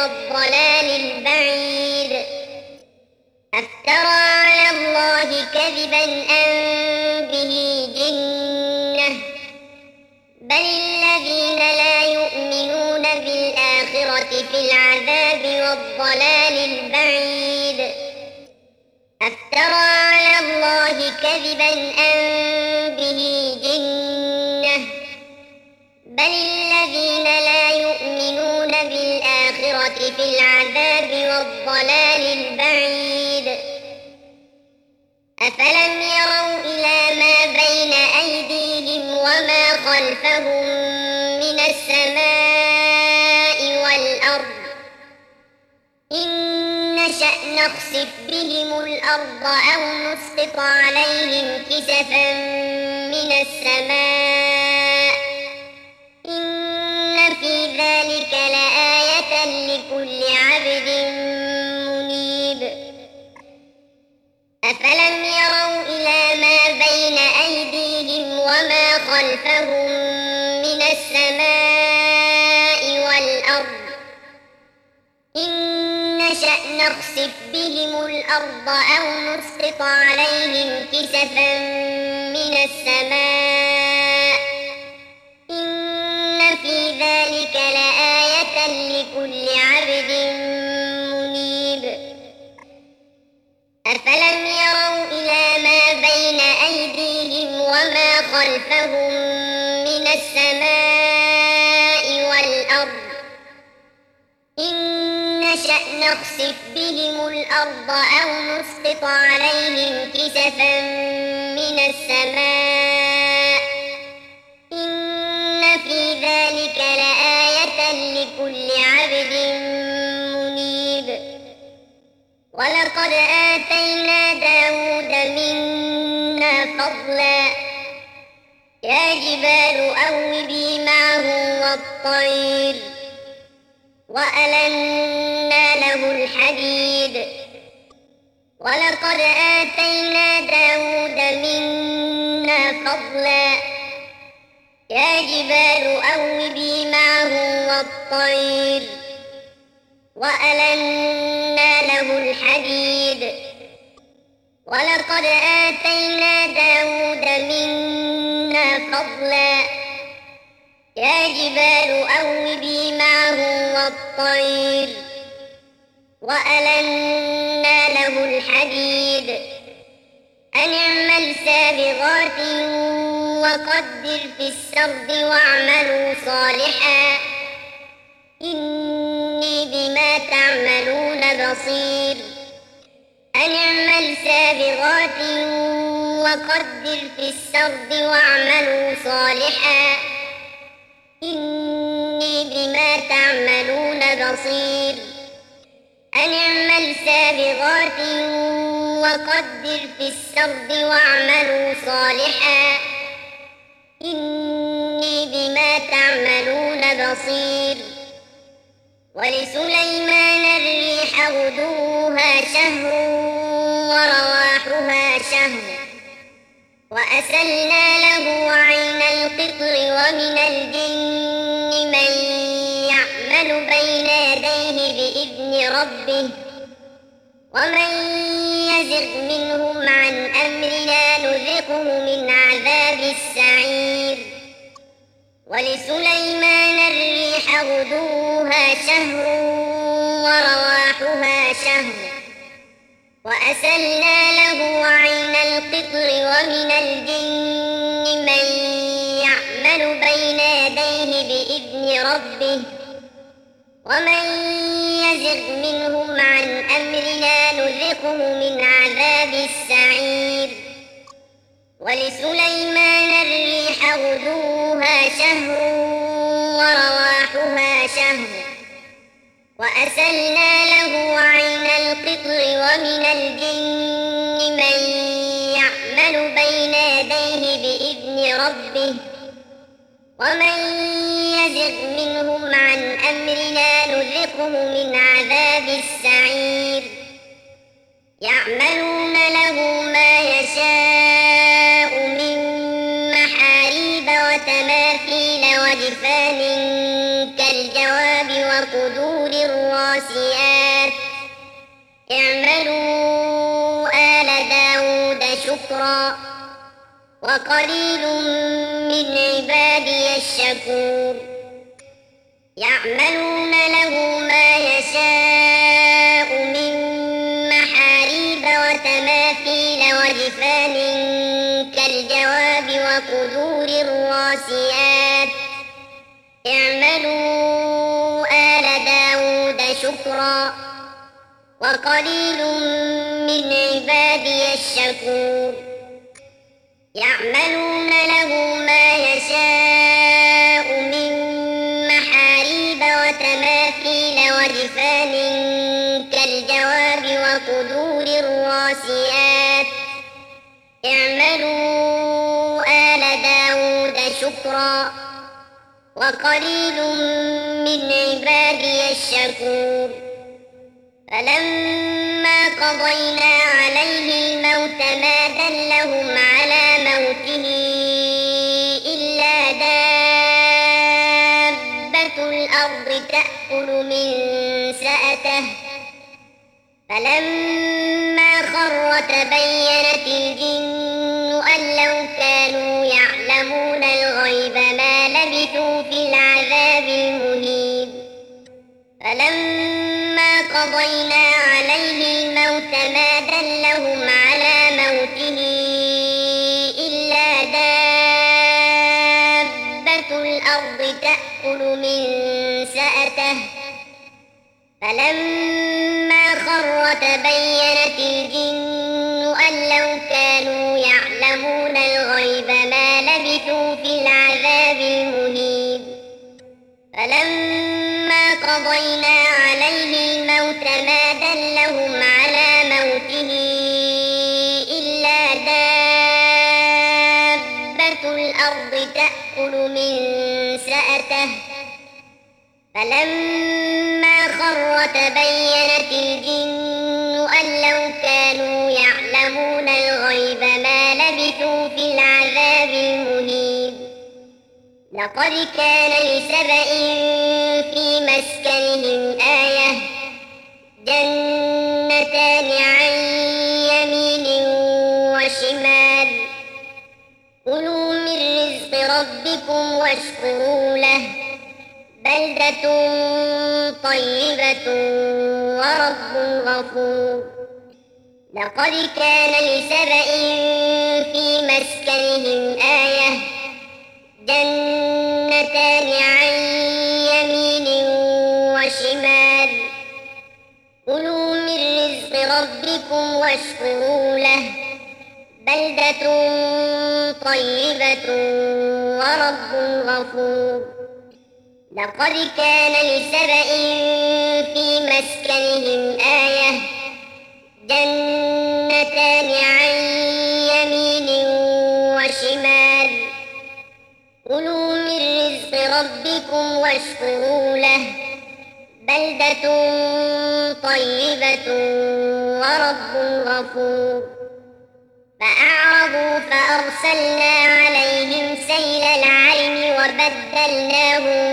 والضلال البعيد. أفترى على الله كذبا أم به جنة بل الذين لا يؤمنون بالآخرة في العذاب والضلال البعيد. أفترى على الله كذبا أم به جنة بل الذين لا يؤمنون بالآخرة في العذاب والضلال البعيد. أفلم يروا إلى ما بين أيديهم وما خلفهم من السماء والأرض إن نشأ نخسف بهم الأرض أو نسقط عليهم كسفا من السماء إن في ذلك لآية لكل عبد منيب. أفلم يروا إلى ما بين أيديهم وما خلفهم من السماء والأرض إن نشأ نخسف بهم الأرض أو نسقط عليهم كسفا من السماء إن في ذلك لآية لكل عبد منيب. أفلم يروا إلى ما بين أيديهم وما خلفهم من السماء والأرض إن نشأ نخسف بهم الأرض أو نسقط عليهم كسفا من السماء إن في ذلك لآية لكل عبد منيب. ولقد آتينا داود منا فضلا يا جبال أوبي معه والطير وألنا له الحديد. ولقد آتينا داود منا فضلا يا جبال أوبي معه والطير وألنا له الحديد. ولقد آتينا داود منا فضلا يا جبال أوبي معه والطير وألنا له الحديد. أن اعمل سابغات وقدر في السرد واعملوا صالحا إني بما تعملون بصير. أن اعمل سابغات وقدر في السرد واعملوا صالحا إني بما تعملون بصير. أن اعمل سابغات وقدر في السرد واعملوا صالحا إني بما تعملون بصير. ولسليمان الريح غدوها شهر ورواحها شهر وأسلنا له عين القطر ومن الجن من يعمل بين يديه بإذن ربه ومن يزغ منهم عن أمرنا نذقه من عذاب السعير. ولسليمان الريح غدوها شهر ورواحها شهر وأسلنا له عين القطر ومن الجن من يعمل بين يديه بإذن ربه ومن يزغ منهم عن أمرنا نذقه من عذاب السعير. ولسليمان الريح غدوها شهر ورواحها شهر وأسلنا له عين القطر ومن الجن من يعمل بين يديه بإذن ربه ومن يزغ منهم عن أمرنا نذقه من عذاب السعير. يعملون له ما يشاء من محاريب وتماثيل وجفان كالجواب وقدور الراسيات الراسيات اعملوا آل داود شكرا وقليل من عبادي الشكور يعملون له ما يشاء من محاريب وتماثيل وجفان كالجواب وقدور الراسيات اعملوا آل داود شكرا وقليل من عبادي الشكور يعملون له ما يشاء من محاريب وتماثيل وجفان كالجواب وقدور الراسيات اعملوا آل داود شكرا وقليل من عبادي الشكور فلما قضينا عليه الموت ما دلهم على موته إلا دابة الأرض تأكل من سأته فلما خر تبينت الجن أن لو كانوا يعلمون الغيب ما لبثوا في العذاب المهين فلما قضينا عليه الموت ما دلهم على موته إلا دابة الأرض تأكل من سأته فلما خر تبينت الجن أن لو كانوا يعلمون الغيب ما لبثوا في العذاب المهين فلما قضينا عليه الموت ما دلهم على موته إلا دابة الأرض تأكل من سأته فلما خر تبينت الجن أن لو كانوا يعلمون الغيب ما لبثوا في العذاب المهين لقد كان لسبإ في مسكنهم آية جنتان عن يمين وشمال كلوا من رزق ربكم واشكروا له بلدة طيبة ورب غفور لقد كان لسبإ في مسكنهم آية جنتان عن يمين وشمال كلوا من رزق ربكم واشكروا له بلدة طيبة ورب غفور لقد كان لسبإ في مسكنهم آية جنتان عن يمين وشمال كلوا من رزق ربكم واشكروا له بلدة طيبة ورب غفور فأعرضوا فأرسلنا عليهم سيل العرم وبدلناهم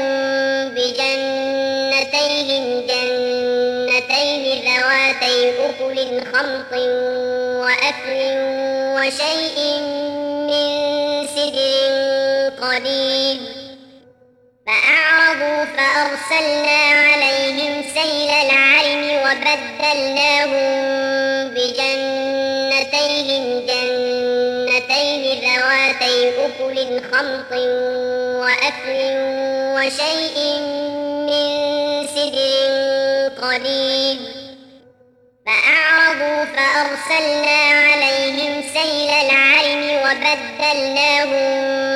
بجنتيهم جنتين ذواتي أكل خمط وأثل وشيء من سدر قليل فأعرضوا فأرسلنا عليهم سيل العرم وبدلناهم بجنتيهم جنتين ذواتي أكل خمط وأثل وشيء من سدر قليل فأعرضوا فأرسلنا عليهم سيل العرم وبدلناهم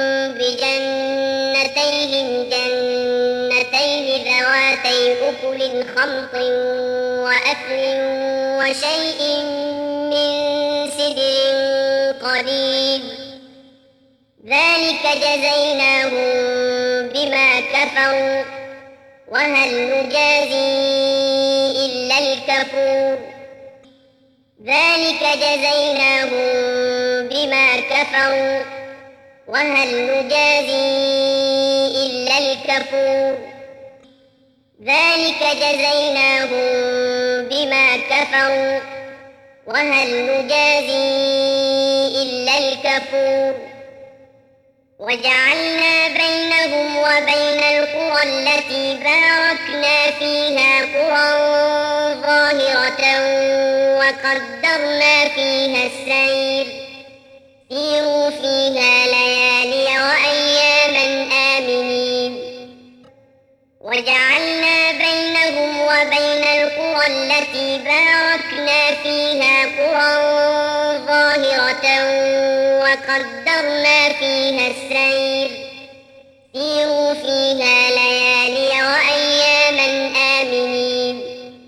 بجنتيهم جنتين ذواتي أكل خمط وأثل وشيء من سدر قليل ذلك جزيناهم بما كفروا وهل نجازي إلا الكفور ذلك جزيناهم بما كفروا وهل نجازي إلا الكفور ذلك جزيناهم بما كفروا وهل نجازي إلا الكفور وجعلنا بينهم وبين القرى التي باركنا فيها قرى ظاهرة وقدرنا فيها السير سيروا فيها ليالي وأياما آمنين وجعلنا بينهم وبين القرى التي باركنا فيها قرى ظاهرة وقدرنا فيها السير سيروا فيها ليالي وأياما آمنين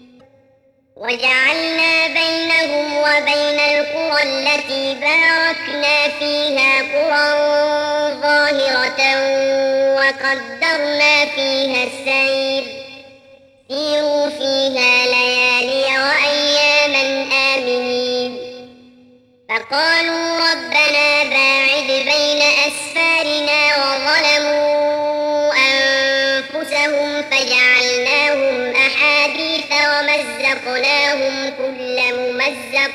وجعلنا بينهم وبين القرى التي باركنا فيها قرى ظاهرة وقدرنا فيها السير سيروا فيها ليالي وأياما آمنين فقالوا ربنا باعد بين أسفارنا وظلموا أنفسهم فجعلناهم أحاديث ومزقناهم كل ممزق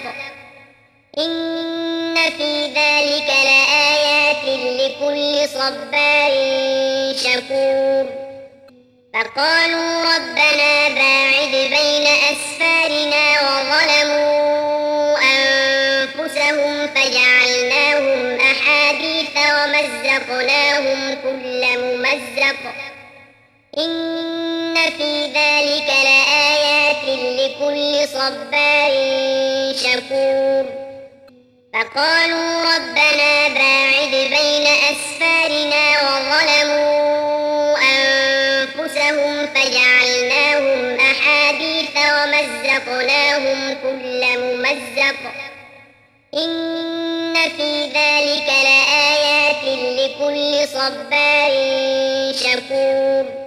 إن في ذلك لآيات لكل صبار شكور فقالوا ربنا باعد بين أسفارنا وظلموا أنفسهم فجعلناهم أحاديث ومزقناهم كل ممزق إن في ذلك لآيات لكل صبار شكور فقالوا ربنا باعد بين أسفارنا وظلموا أنفسهم فجعلناهم أحاديث ومزقناهم كل ممزق إن في ذلك لآيات لكل صبار شكور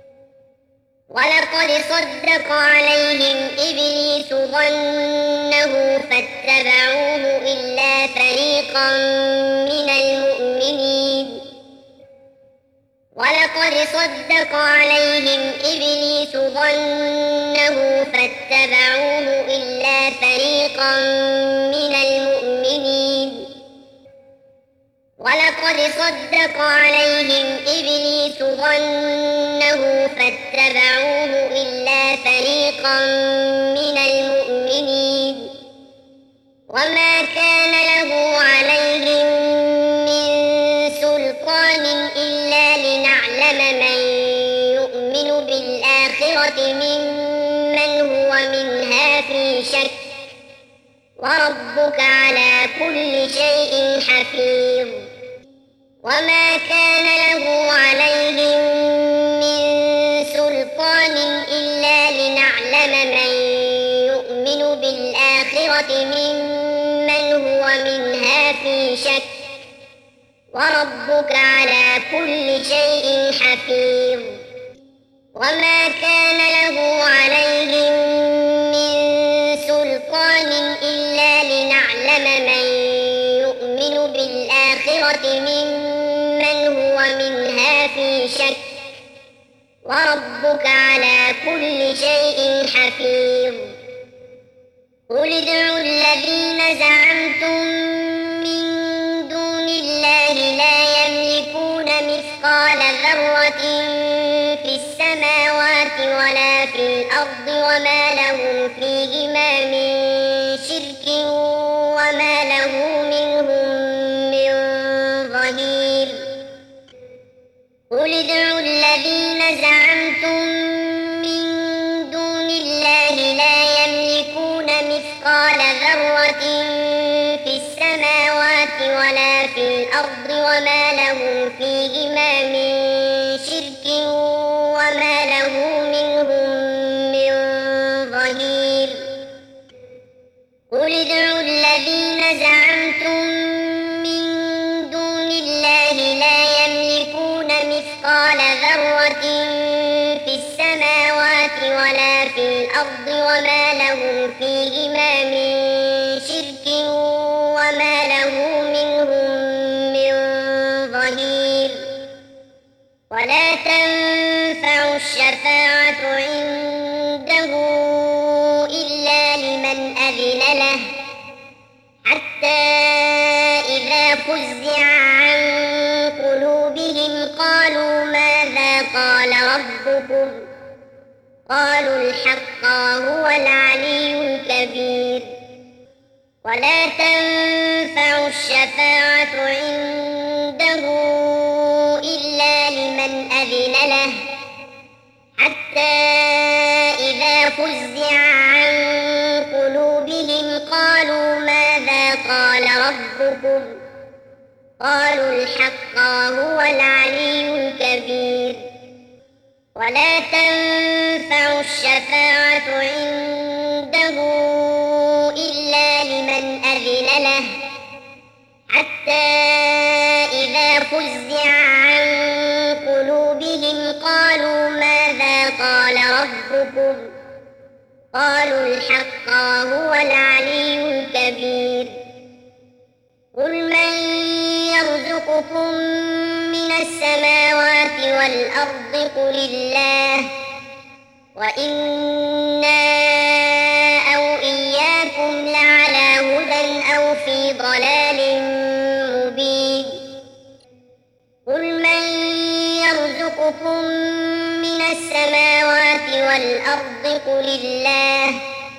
ولقد صدق عليهم إبليس ظنه فاتبعوه إلا فريقا من المؤمنين ولقد صدق عليهم إبليس ظنه فاتبعوه إلا فريقا من المؤمنين ولقد صدق عليهم إبليس ظنه فاتبعوه إلا فريقا من المؤمنين وما كان له عليهم من سلطان إلا لنعلم من يؤمن بالآخرة ممن هو منها في شك وربك على كل شيء حفيظ وما كان له عليهم من سلطان إلا لنعلم من يؤمن بالآخرة ممن هو منها في شك وربك على كل شيء حفيظ وما كان له عليهم من سلطان إلا لنعلم من يؤمن بالآخرة ممن هو منها في شك وربك على كل شيء حفيظ قل ادعوا الذين زعمتم من دون الله لا يملكون مثقال ذرة في السماوات ولا في الأرض وما لهم فيهما من شرك وما له منهم من ظهير قل ادعوا الذين زعمتم من دون الله لا يملكون مثقال ذرة في السماوات ولا في الأرض وما لهم فيهما من شرك وما له منهم من ظهير قل ادعوا الذين زعمتم من دون الله لا يملكون مثقال ذرة في السماوات ولا في الأرض وما لهم فيهما من شرك وما له منهم من ظهير ولا تنفع الشفاعة عنده إلا لمن أذن له حتى إذا فزع عن قلوبهم قالوا ماذا قال ربكم قالوا الحق وهو العلي الكبير ولا تنفع الشفاعة عنده إلا لمن أذن له حتى إذا فزع عن قلوبهم قالوا ماذا قال ربكم قالوا الحق وهو العلي الكبير ولا تنفع الشفاعة عنده إلا لمن أذن له حتى إذا فزع عن قلوبهم قالوا ماذا قال ربكم قالوا الحق وهو العلي الكبير قل من يرزقكم من السماوات والأرض قل الله وإنا أو إياكم لعلى هدى أو في ضلال مبين قل من يرزقكم من السماوات والأرض قل الله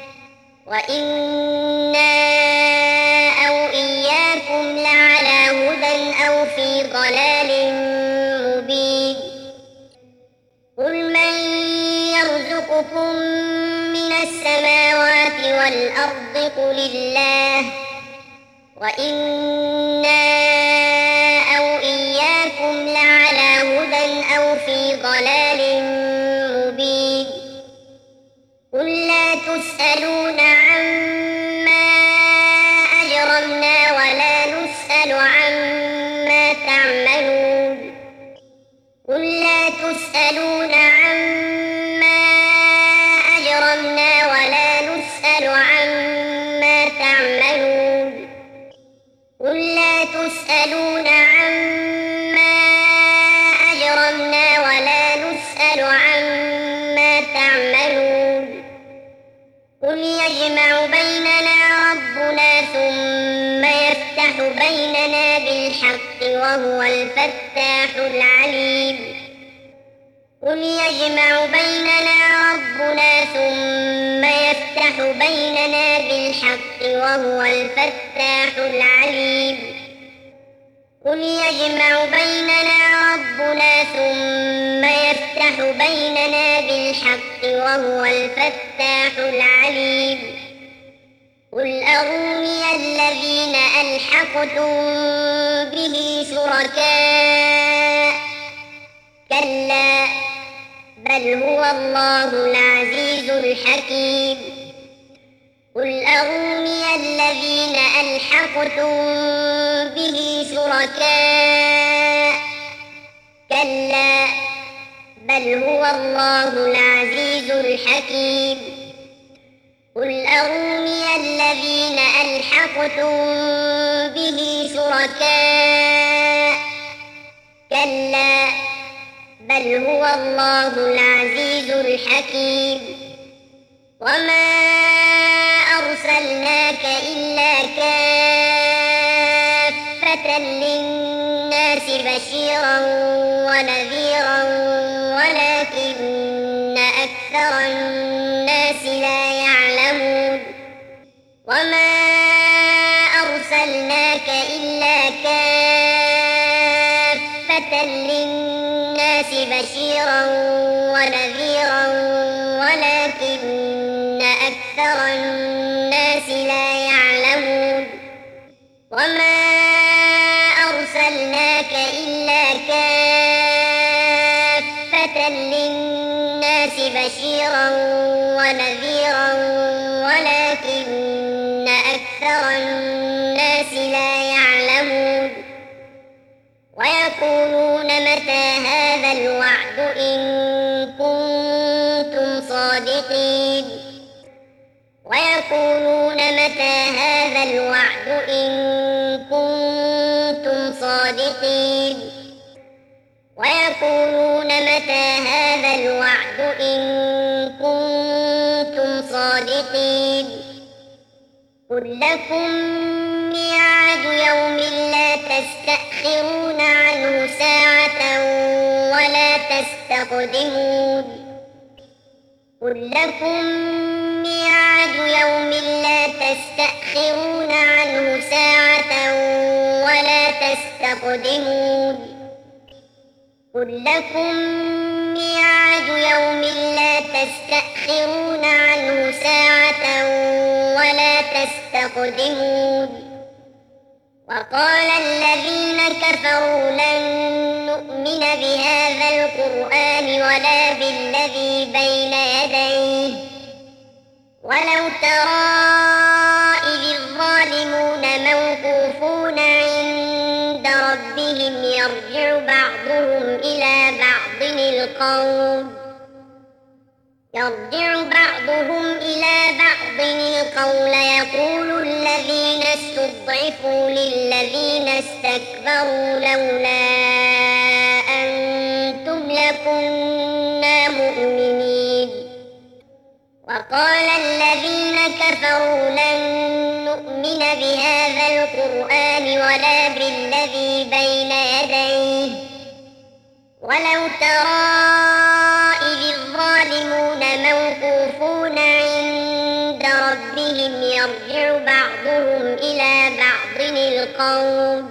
وإنا أو إياكم لعلى هدى أو في ضلال مبين قل من يرزقكم من السماوات والأرض قل الله وإنا أو إياكم لعلى هدى أو في ضلال مبين قل لا تسألون عما أجرمنا ولا نسأل عما تعملون قل لا تسألون عما أجرمنا ولا نسأل عما تعملون قل لا تسألون عما أجرمنا ولا نسأل عما تعملون قل يجمع بيننا ربنا ثم يفتح بيننا بالحق وهو الفتاح العليم قل يجمع بيننا ربنا ثم يفتح بيننا بالحق وهو الفتاح العليم قل يجمع بيننا ربنا ثم يفتح بيننا بالحق وهو الفتاح العليم قل أروني الذين ألحقتم به شركاء كلا بل هو الله العزيز الحكيم قل أروني الذين ألحقتم به شركاء كلا بل هو الله العزيز الحكيم قل أروني الذين ألحقتم به شركاء كلا بل هو الله العزيز الحكيم وما أرسلناك إلا كافة للناس بشيرا ونذيرا ولكن أكثر الناس لا يعلمون وما أرسلناك إلا كافة للناس بشيرا ونذيرا ولكن أكثر الناس لا يعلمون وما أرسلناك إلا كافة للناس بشيرا ونذيرا ولكن أكثر الناس لا يعلمون ويقولون متى هذا الوعد إن كنتم صادقين ويقولون متى هذا الوعد إن كنتم صادقين ويقولون متى هذا الوعد الوعد إن كنتم صادقين قل لكم ميعاد يوم لا تستأخرون عنه ساعة ولا تستقدمون قل لكم ميعاد يوم لا تستأخرون عنه ساعة ولا تستقدمون قل لكم ميعاد يوم لا تستأخرون عنه ساعة ولا تستقدمون وقال الذين كفروا لن نؤمن بهذا القرآن ولا بالذي بين يديه ولو ترى إذ الظالمون موقوفون عند ربهم يرجع بعضهم إلى بعض القول يرجع بعضهم إلى بعض القول يقول الذين استضعفوا للذين استكبروا لولا أنتم لكنا مؤمنين وقال الذين كفروا لن نؤمن بهذا القرآن ولا بالذي بين يديه ولو ترى إذ الظالمون موقوفون عند ربهم يرجع بعضهم إلى بعض القول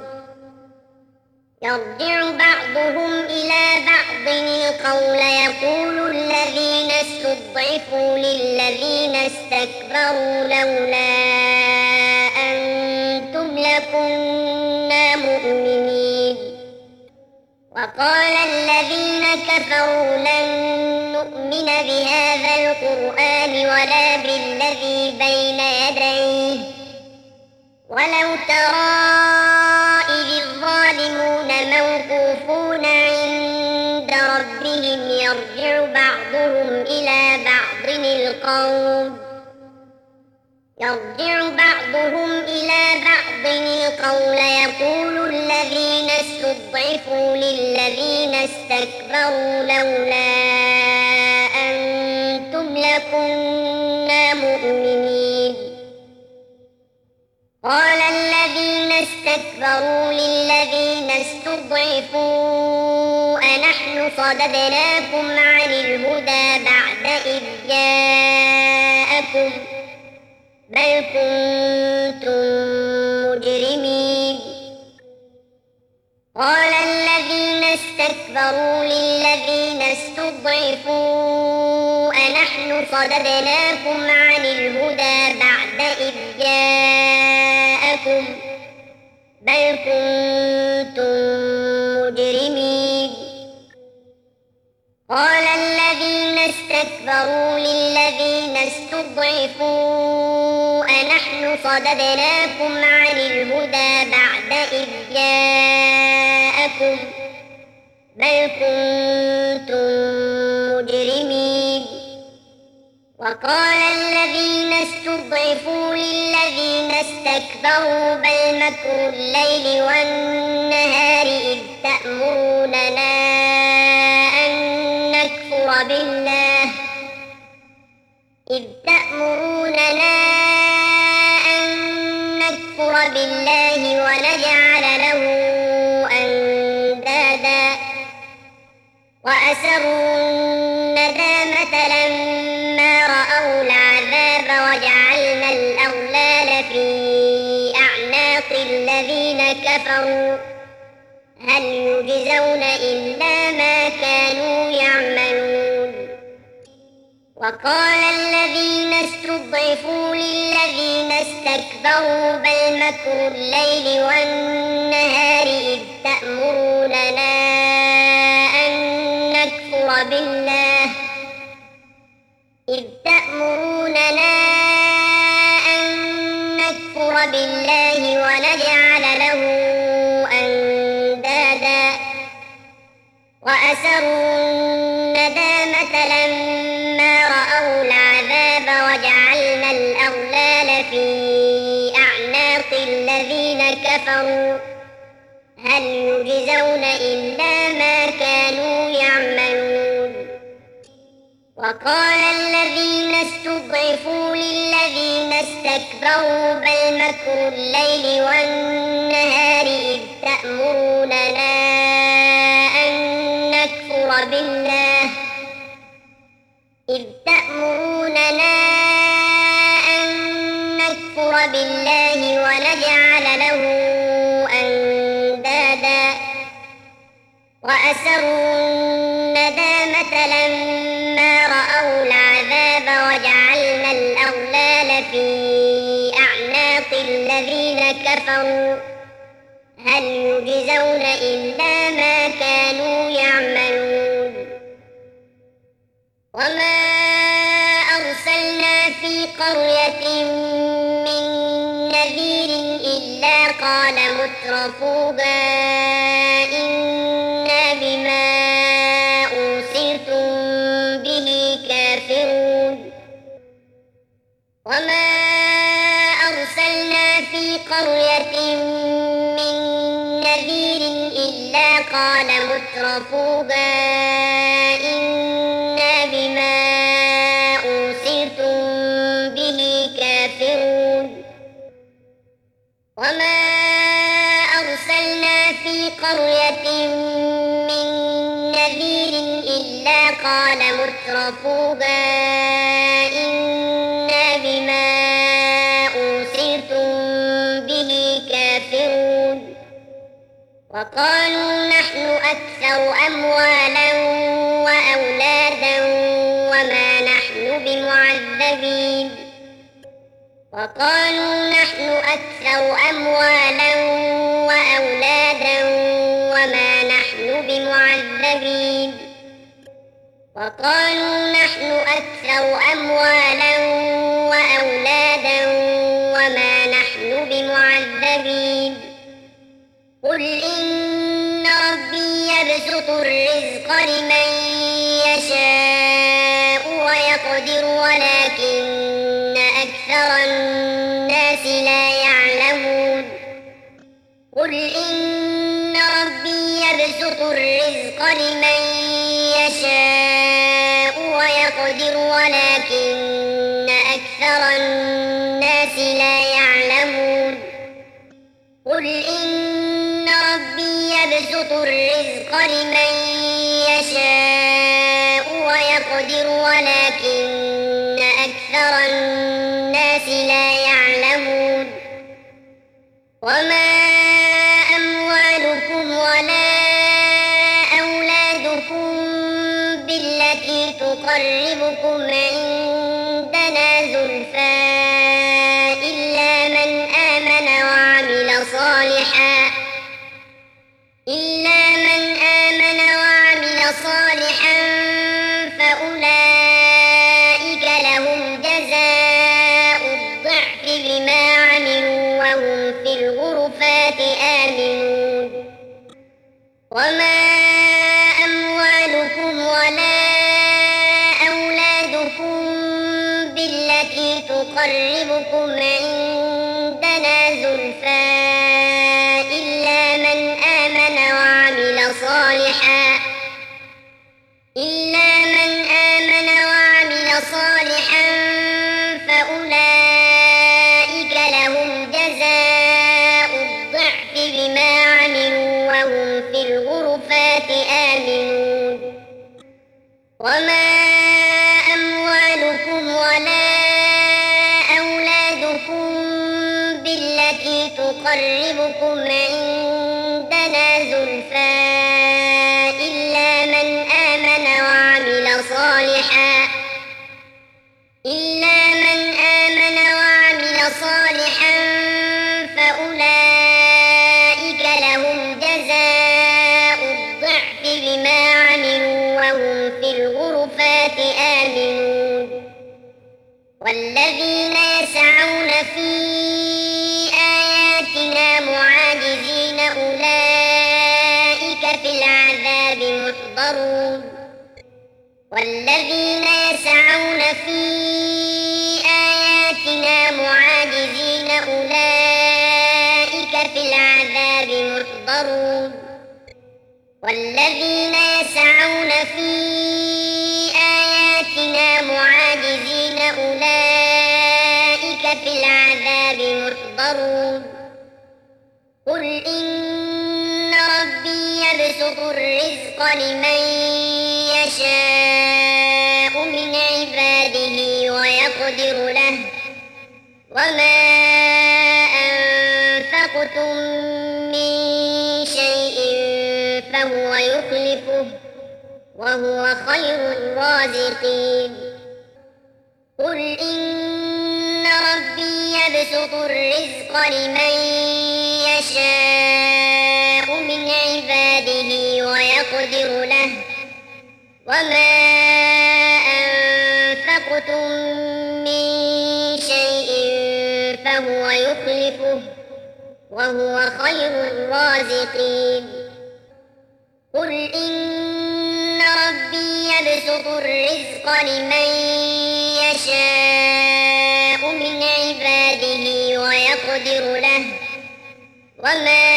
يرجع بعضهم إلى بعض القول يقول الذين استضعفوا للذين استكبروا لولا أنتم لكنا مؤمنين وقال الذين كفروا لن نؤمن بهذا القرآن ولا بالذي بين يديه ولو ترى إذ الظالمون موقوفون عند ربهم يرجع بعضهم إلى بعض القول يرجع بعضهم إلى بعض القول يقول الذين استضعفوا للذين استكبروا لولا أنتم لكنا مؤمنين قال الذين استكبروا للذين استضعفوا أنحن صددناكم عن الهدى بعد إذ جاءكم بل كنتم مجرمين قال الذين استكبروا للذين استضعفوا أنحن صددناكم عن الهدى بعد إذ جاءكم بل كنتم مجرمين قال الذين استكبروا للذين استضعفوا أنحن صددناكم عن الهدى بعد إذ جاءكم بل كنتم مجرمين وقال الذين استضعفوا للذين استكبروا بل مكر الليل والنهار إذ تأمروننا أن نكفر بالله إذ تأمروننا أن نكفر بالله ونجعل له أندادا وأسروا الندامة لما رأوا العذاب وجعلنا الأغلال في أعناق الذين كفروا هل يجزون إلا ما كانوا يعملون وقال الذين استضعفوا للذين استكبروا بل مكر الليل والنهار إذ تأمروننا أن نكفر بالله إذ تأمروننا أن نكفر بالله ونجعل له أندادا وأسروا الندامة لما رأوا العذاب وجعلنا الأغلال في أعناق الذين كفروا هل يجزون إلا ما كانوا يعملون وقال الذين استضعفوا للذين استكبروا بل مكر الليل والنهار إذ تأمروننا أن نكفر بالله إذ تأمروننا أن نكفر بالله ونجعل له أندادا وأسروا الندامة لما رأوا العذاب وجعلنا الأغلال في أعناق الذين كفروا هل يجزون إلا ما كانوا يعملون وما أرسلنا في قرية من نذير إلا قال مترفوها إنا بما أرسلتم به كافرون وما أرسلنا في قرية من نذير إلا قال مترفوها إنا بما أرسلتم به كافرون وما أرسلنا في قرية من نذير إلا قال مترفوها إنا بما أرسلتم به كافرون وقالوا نحن أكثر أموالا وأولادا وما نحن بمعذبين وقالوا نحن أكثر أموالا وأولادا وما نحن بمعذبين وقالوا نحن أكثر أموالا وأولادا وما نحن بمعذبين قل إن ربي يبسط الرزق لمن يشاء ويقدر ولكن أكثر الناس لا يعلمون قل إن ربي يبسط الرزق لمن يشاء ويقدر ولكن أكثر الناس لا يعلمون قل إن ربي يبسط الرزق لمن يشاء ويقدر ولكن أكثر الناس لا يعلمون وما أموالكم ولا أولادكم بالتي تقربكم عندنا زلفى إلا من آمن وعمل صالحا إلا من آمن وعمل صالحا فأولئك لهم جزاء الضعف بما عملوا وهم في الغرفات آمنون وما أموالكم ولا أولادكم بالتي تقربكم عندنا زلفى إلا من آمن وعمل صالحا إلا من آمن وعمل صالحا فأولئك لهم جزاء الضعف بما عملوا وهم في الغرفات آمنون وما أموالكم ولا أولادكم بالتي تقربكم عندنا زلفى إلا من آمن وعمل صالحا إلا من آمن وعمل صالحا فأولئك لهم جزاء الضعف بما عملوا وهم في الغرفات آمنون والذين يسعون في آياتنا معاجزين أولئك في العذاب محضرون والذين يسعون في آياتنا معاجزين أولئك في العذاب محضرون والذين يسعون في آياتنا في العذاب محضرون قل إن ربي يبسط الرزق لمن يشاء من عباده ويقدر له وما أنفقتم من شيء فهو يخلفه وهو خير الرازقين قل إن ربي يبسط الرزق لمن يشاء من عباده ويقدر له وما أنفقتم من شيء فهو يخلفه وهو خير الرازقين قل إن ربي يبسط الرزق لمن يشاء من عباده ويقدر له وما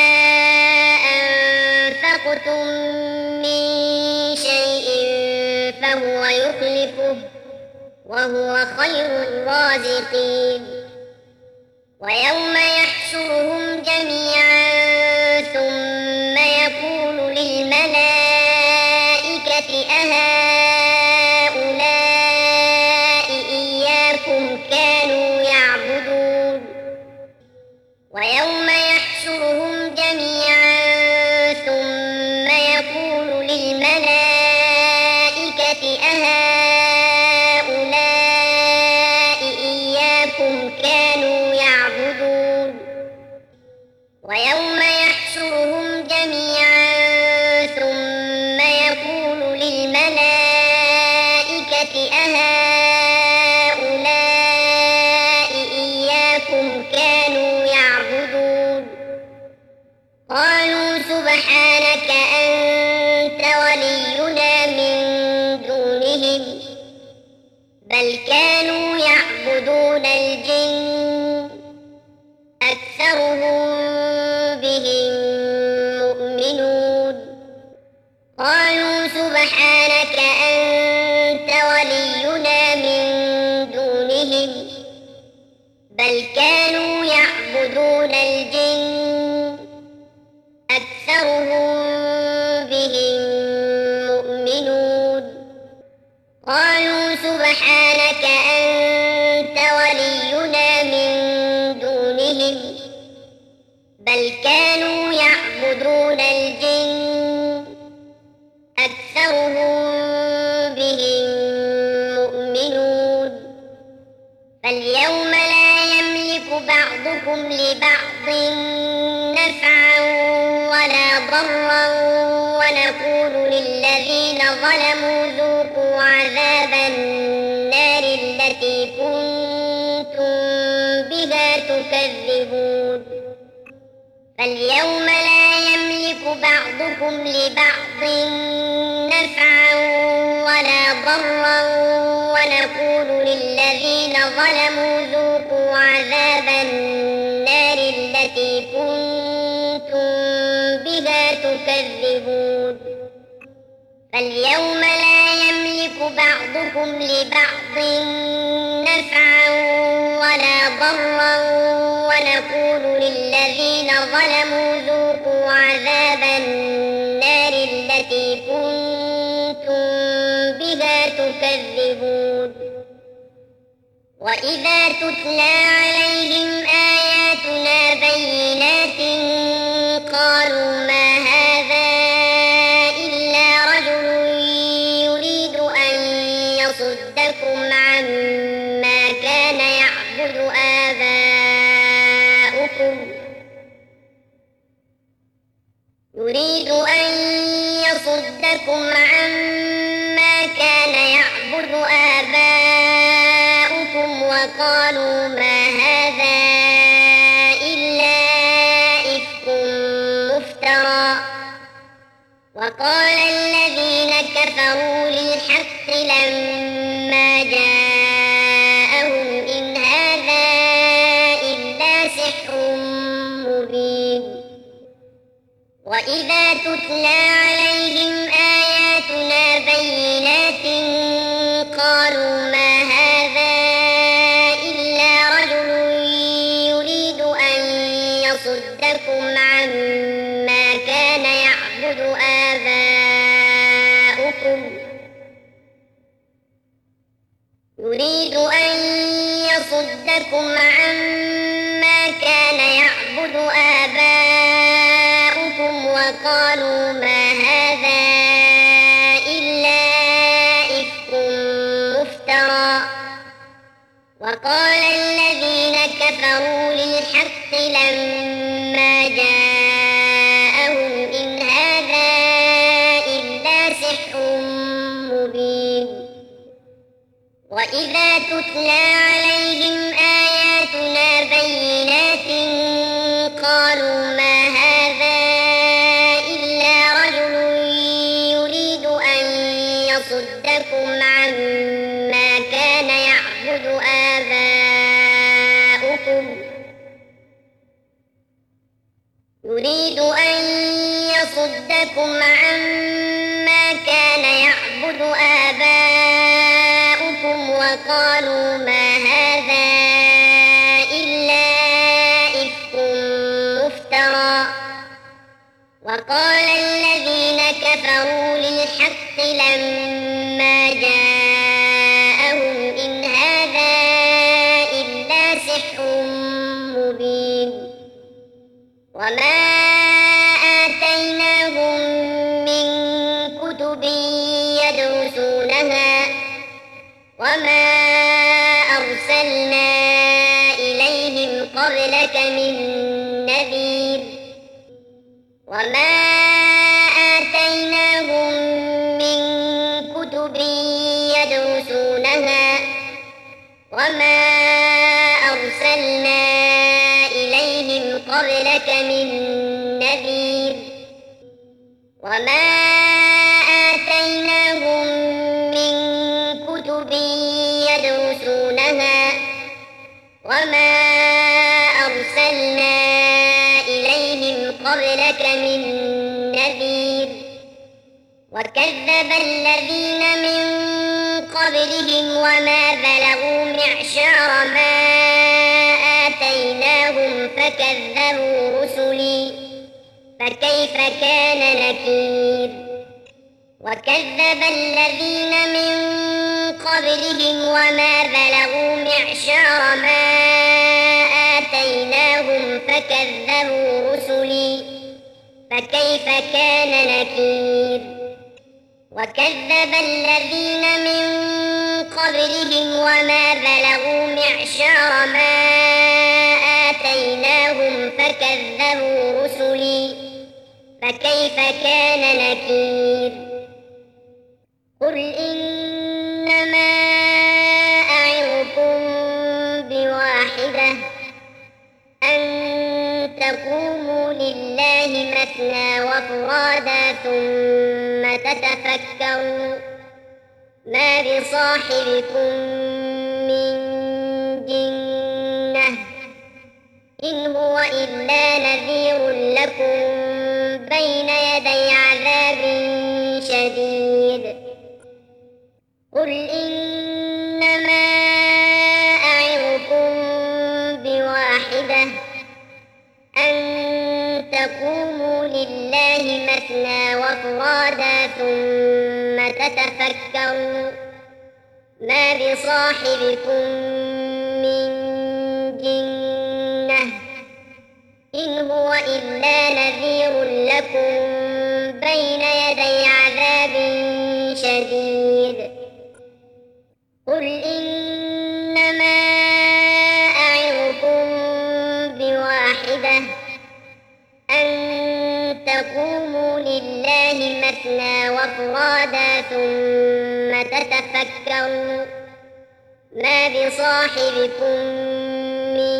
أنفقتم من شيء فهو يخلفه وهو خير الرازقين ويوم يحشرهم جميعا ثم يقول للملائكة أهؤلاء إياكم كانوا يعبدون ويوم يحشرهم جميعا ثم يقول للملائكة أهؤلاء إياكم كانوا يعبدون ويوم يحشرهم جميعا ثم يقول للملائكة أهؤلاء إياكم كانوا يعبدون قالوا سبحانك أنت ولينا من دونهم بل كانوا يعبدون الجن أكثرهم بهم مؤمنون قالوا سبحانك أنت ولينا من دونهم بل كانوا يعبدون الجن أكثرهم بهم مؤمنون قالوا سبحانك أنت ولينا من دونهم بل كانوا يعبدون الجن أكثرهم بهم مؤمنون فاليوم لا يملك بعضكم لبعض نفعا ولا ضرا ونقول للذين ظلموا ذوقوا عذاب النار التي كنتم بها تكذبون فاليوم لا يملك بعضكم لبعض نفعا ولا ضرا ونقول للذين ظلموا ذوقوا عذاب النار التي كنتم بها تكذبون فاليوم لا يملك بعضكم لبعض نفعا ولا ضرا ونقول للذين ظلموا ذوقوا عذاب النار التي كنتم بها تكذبون وإذا تتلى عليهم آياتنا بينات قالوا ما هذا إلا رجل يريد أن يصدكم عما كان يعبد آباؤكم يريد أن يصدكم عما كان يعبد آباؤكم وقالوا ما هذا إلا إفك مفترى وقال الذين كفروا للحق لما جاءهم إن هذا إلا سحر مبين وإذا تتلى عليهم آياتنا بينات قالوا ما هذا إلا رجل يريد أن يصدكم عما كان يعبد آباؤكم وقالوا ما هذا إلا إفك مفترى وقال الذين كفروا للحق لما جاءهم إن هذا إلا سحر مبين وإذا تتلى عليهم آياتنا بينات قالوا ما هذا إلا رجل يريد أن يصدكم عما كان يعبد آباؤكم يريد أن يصدكم عما كان يعبد آباؤكم وقالوا ما هذا إلا إفك مفترى وقال الذين كفروا للحق لما جاءهم إن هذا إلا سحر مبين وما آتيناهم من كتب يدرسونها وما أرسلنا إليهم قبلك من نذير وما آتيناهم من كتب يدرسونها وما أرسلنا إليهم قبلك من نذير وما آتيناهم من كتب يدرسونها وما أرسلنا إليهم قبلك من نذير وكذب الذين من قبلهم وما بلغوا معشار ما آتيناهم فكذبوا رسلي فكيف كان نكير وكذب الذين من قبلهم وما بلغوا معشار ما آتيناهم فكذبوا رسلي فكيف كان نكير وكذب الذين من قبلهم وما بلغوا معشار ما آتيناهم فكذبوا رسلي فكيف كان نكير قل إنما أعظكم بواحدة أن تقوموا لله مثنى وفرادا ثم تتفكروا ما بصاحبكم من جنة إن هو إلا نذير لكم بين يدي عذاب شديد قل إنما أعظكم بواحدة أن تقوموا لله مثنى وفرادا ثم تتفكروا ما بصاحبكم من جنة إن هو إلا نذير لكم بين يدي عذاب شديد قل إنما أعظكم بواحدة أن تقوموا لله مثنى وفرادا ثم تتفكروا ما بصاحبكم من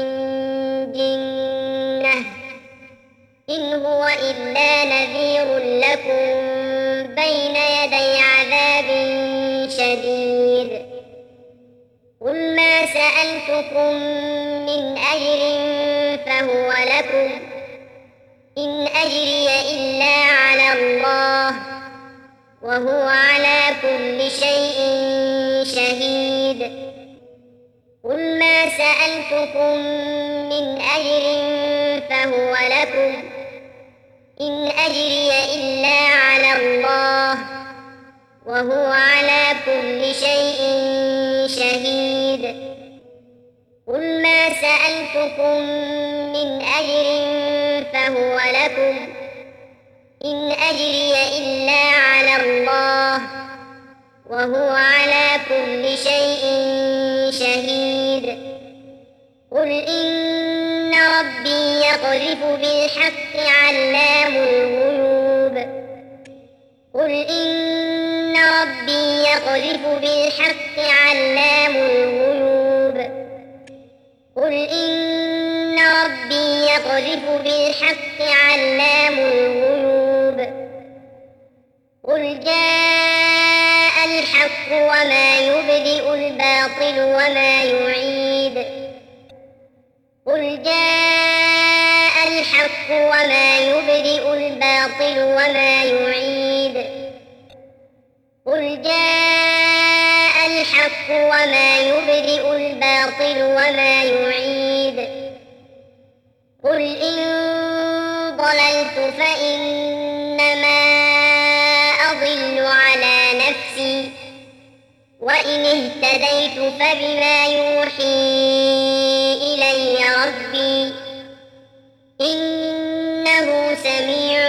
جنة إن هو إلا نذير لكم بين يدي عذاب شديد قل ما سألتكم من أجر فهو لكم إن أجري إلا على الله وهو على كل شيء شهيد قل ما سألتكم من أجر فهو لكم إن أجري إلا على الله وهو على كل شيء شهيد شهيد قل ما سألتكم من أجر فهو لكم إن أجري إلا على الله وهو على كل شيء شهيد قل إن ربي يقذف بالحق علام الغيوب قل إن ربي يقذف بالحق علام الغيوب قل إن ربي يقذف بالحق علام الغيوب قل جاء الحق وما يبدئ الباطل وما يعيد قل جاء الحق وما يبدئ الباطل وما يعيد قل جاء الحق وما يبدئ الباطل وما يعيد قل إن ضللت فإنما أضل على نفسي وإن اهتديت فبما يوحي إلي ربي إنه سميع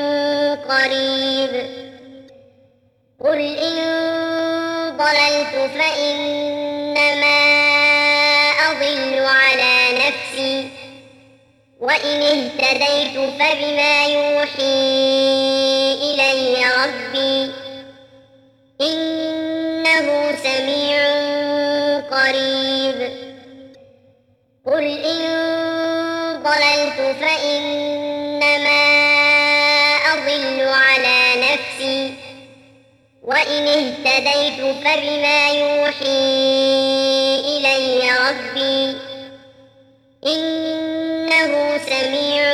قريب قل إن ضللت فإنما أضل على نفسي وإن اهتديت فبما يوحي إلي ربي إنه سميع قريب قل إن ضللت فإنما أضل على نفسي وإن اهتديت فبما يوحي إلي ربي إنه سميع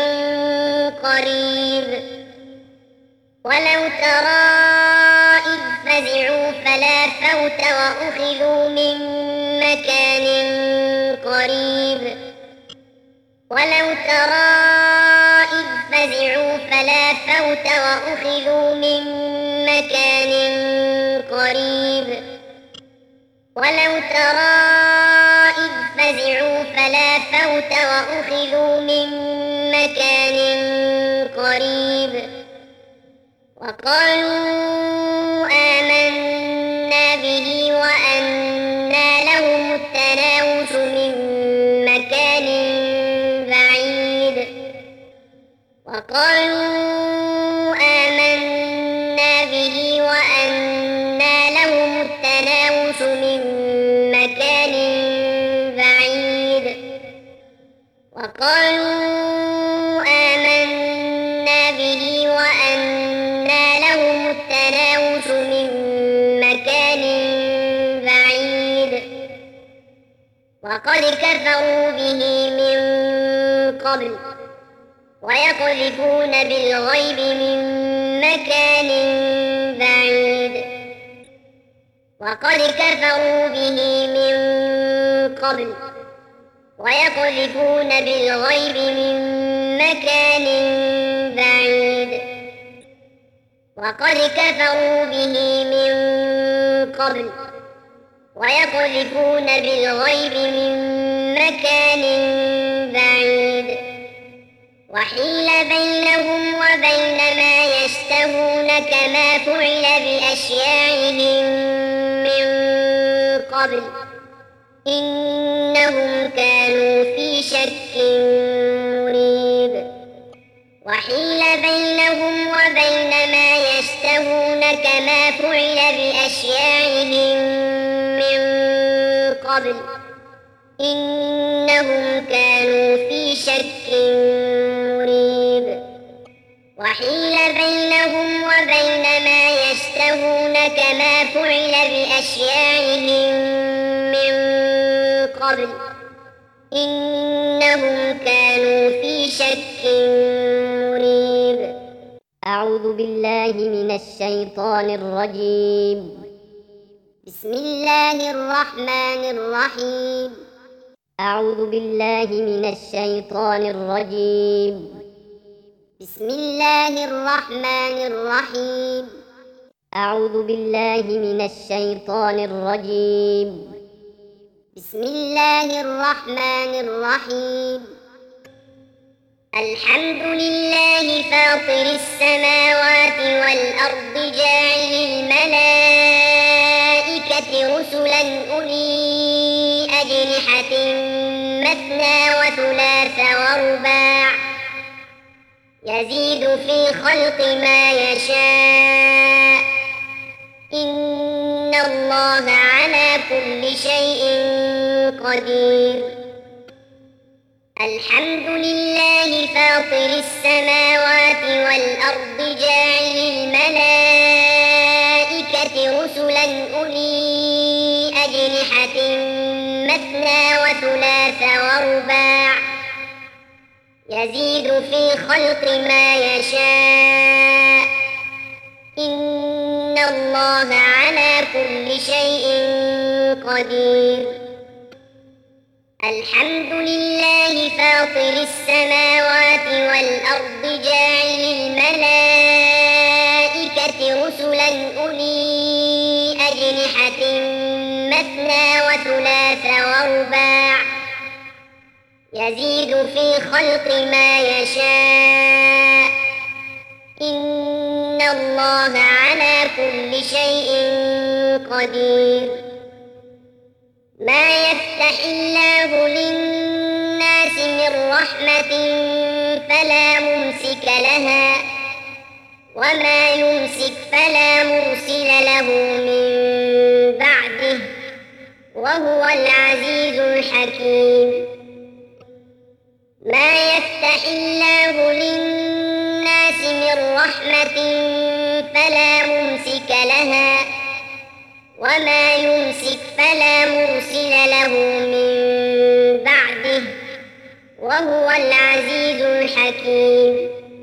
قريب ولو ترى إذ فزعوا فلا فوت وأخذوا من مكان قريب ولو ترى إذ فزعوا فلا فوت وأخذوا من مكان قريب ولو ترى إذ فزعوا فلا فوت وأخذوا من مكان قريب وقالوا آمنا به وأنى لهم التناوش من مكان بعيد وقالوا آمنا به وأنى لهم التناوش من مكان بعيد وقالوا آمنا به وأنى لهم التناوش من مكان بعيد وقد كفروا به من قبل ويقذفون بالغيب من مكان بعيد وقد كفروا به من قبل ويقذفون بالغيب من مكان بعيد وقد كفروا به من قبل ويقذفون بالغيب من مكان بعيد وحيل بينهم وبين ما يشتهون كما فعل بأشياعهم من قبل إنهم كانوا في شك مريب وحيل بينهم وبين ما يشتهون كما فعل بأشياعهم من قبل إنهم كانوا في شك مريب وحيل بينهم وبين ما يشتهون كما فعل بأشياعهم من قبل إنهم كانوا في شك مريب أعوذ بالله من الشيطان الرجيم بسم الله الرحمن الرحيم أعوذ بالله من الشيطان الرجيم بسم الله الرحمن الرحيم أعوذ بالله من الشيطان الرجيم بسم الله الرحمن الرحيم الحمد لله فاطر السماوات والأرض جاعل الملائكة رسلا أولي أجنحة مثنى وثلاث ورباع يزيد في خلق ما يشاء إن الله على كل شيء قدير الحمد لله فاطر السماوات والأرض جاعل الملائكة رسلا أولي أجنحة مثنى وثلاث ورباع يزيد في خلق ما يشاء إن الله على كل شيء قدير الحمد لله فاطر السماوات والأرض جاعل الملائكة رسلا أولي أجنحة مثنى وثلاث ورباع يزيد في خلق ما يشاء إن الله على كل شيء قدير ما يفتح الله للناس من رحمة فلا ممسك لها وما يمسك فلا مرسل له من بعده وهو العزيز الحكيم ما يفتح الله للناس من رحمة فلا ممسك لها وما يمسك فلا مرسل له من بعده وهو العزيز الحكيم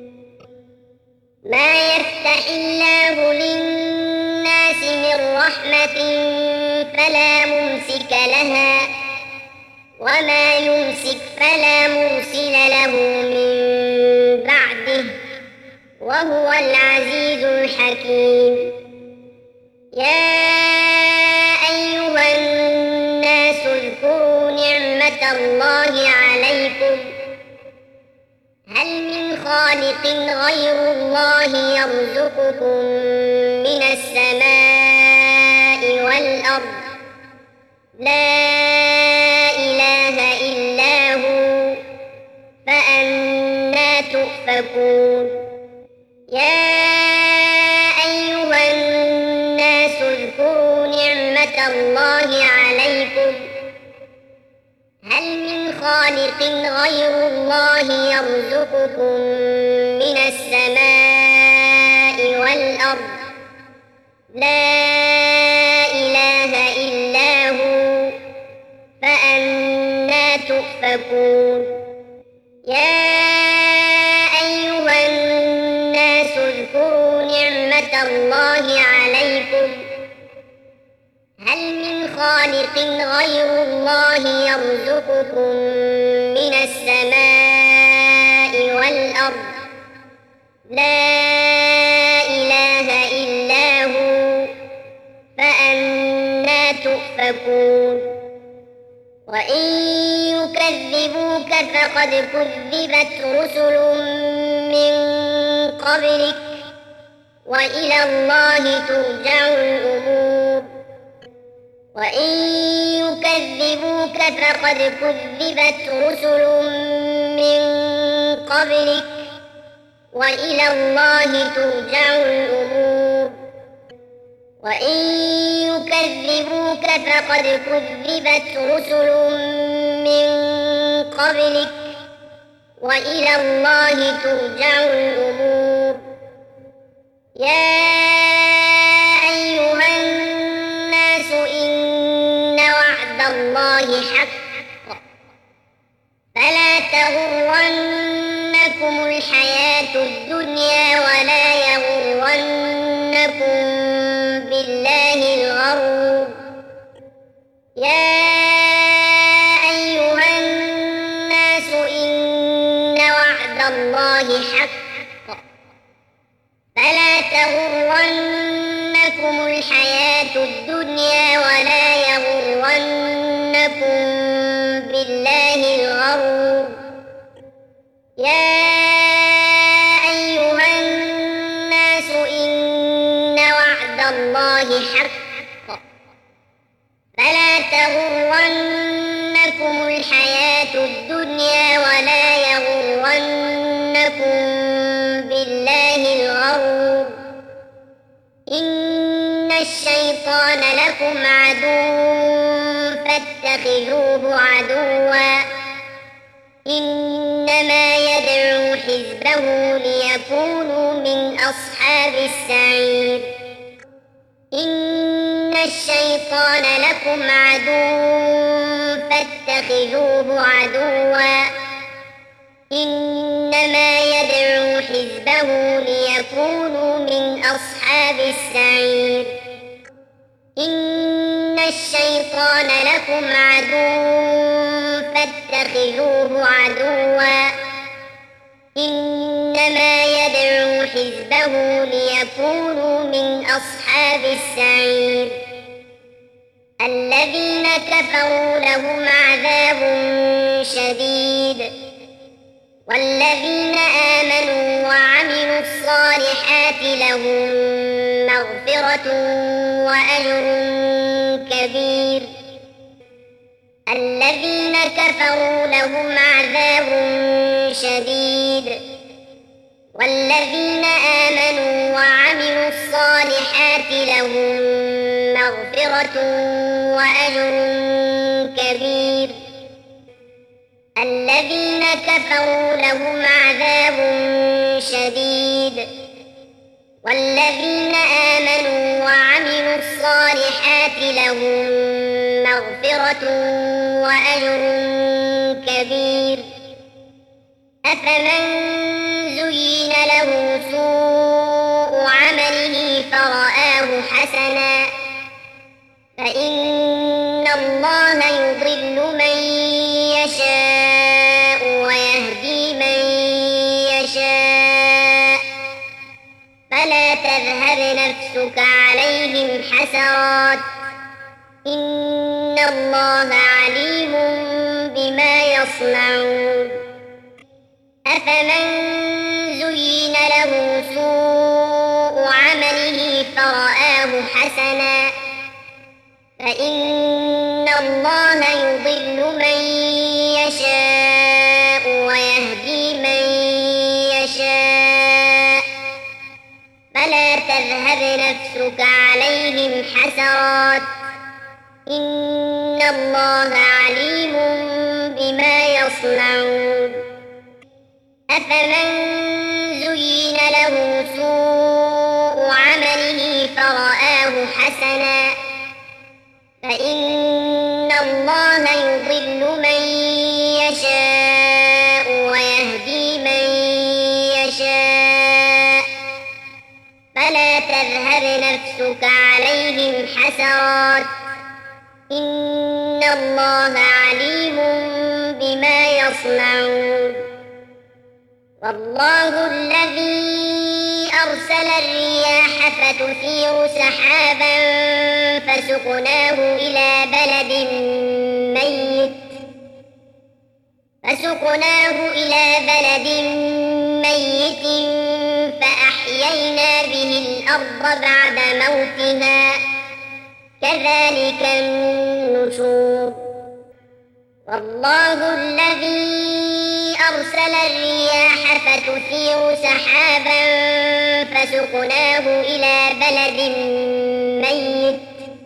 ما يفتح الله للناس من رحمة فلا ممسك لها وما يمسك فلا مرسل له من بعده وهو العزيز الحكيم يا أيها الناس اذكروا نعمة الله عليكم هل من خالق غير الله يرزقكم من السماء والأرض لا إله إلا هو فأنى تؤفكون يا أيها الناس اذكروا نعمة الله عليكم هل من خالق غير الله يرزقكم من السماء والأرض لا إله إلا هو فأنى تؤفكون يا أيها الناس اذكروا نعمة الله عليكم هل من خالق غير الله يرزقكم من السماء والأرض لا إله إلا هو فأنى تؤفكون وإن يكذبوك فقد كذبت رسل من قبلك وإلى الله ترجع الأمور وإن يكذبوك فقد كذبت رسل من قبلك وإلى الله ترجع الأمور وإن يكذبوك فقد كذبت رسل من قبلك وإلى الله ترجع الأمور يا أيها الناس إن وعد الله حق فلا تغرنكم الحياة الدنيا ولا يغرنكم بالله الغرور يا أيها الناس إن وعد الله حق فلا تغرنكم الحياة الدنيا ولا يغرنكم بالله الغرور يا أيها الناس إن وعد الله حق فلا تغرنكم الحياة الدنيا ولا يغرنكم بالله الغرور إن الشيطان لكم عدو فاتخذوه عدوا إنما يدعو حزبه ليكونوا من أصحاب السعير إن الشيطان لكم عدو فاتخذوه عدوا إنما يدعو حزبه ليكونوا من أصحاب السعير إن الشيطان لكم عدو فاتخذوه عدوا إنما يدعو حزبه ليكونوا من أصحاب السعير الذين كفروا لهم عذاب شديد والذين آمنوا وعملوا الصالحات لهم مغفرة وأجر كبير الذين كفروا لهم عذاب شديد والذين آمنوا وعملوا الصالحات لهم مغفرة وأجر كبير الذين كفروا لهم عذاب شديد والذين آمنوا وعملوا الصالحات لهم مغفرة وأجر كبير أفمن زين له سوء عمله فرآه حسنا فإن الله يضل من يشاء ويهدي من يشاء فلا تذهب نفسك عليهم حسرات إن الله عليم بما يصنعون أفمن زين له سوء عمله فرآه حسنا فإن الله يضل من يشاء ويهدي من يشاء فلا تذهب نفسك عليهم حسرات إن الله عليم بما يصنعون أفمن زين له سوء عمله فرآه حسنا فإن الله يضل من يشاء ويهدي من يشاء فلا تذهب نفسك عليهم حسرات إن الله عليم بما يصنعون والله الذي أرسل الرياح فتثير سحابا فسقناه إلى بلد ميت فسقناه إلى بلد ميت فأحيينا به الأرض بعد موتها كذلك النشور والله الذي أرسل الرياح فتثير سحابا فسقناه إلى بلد ميت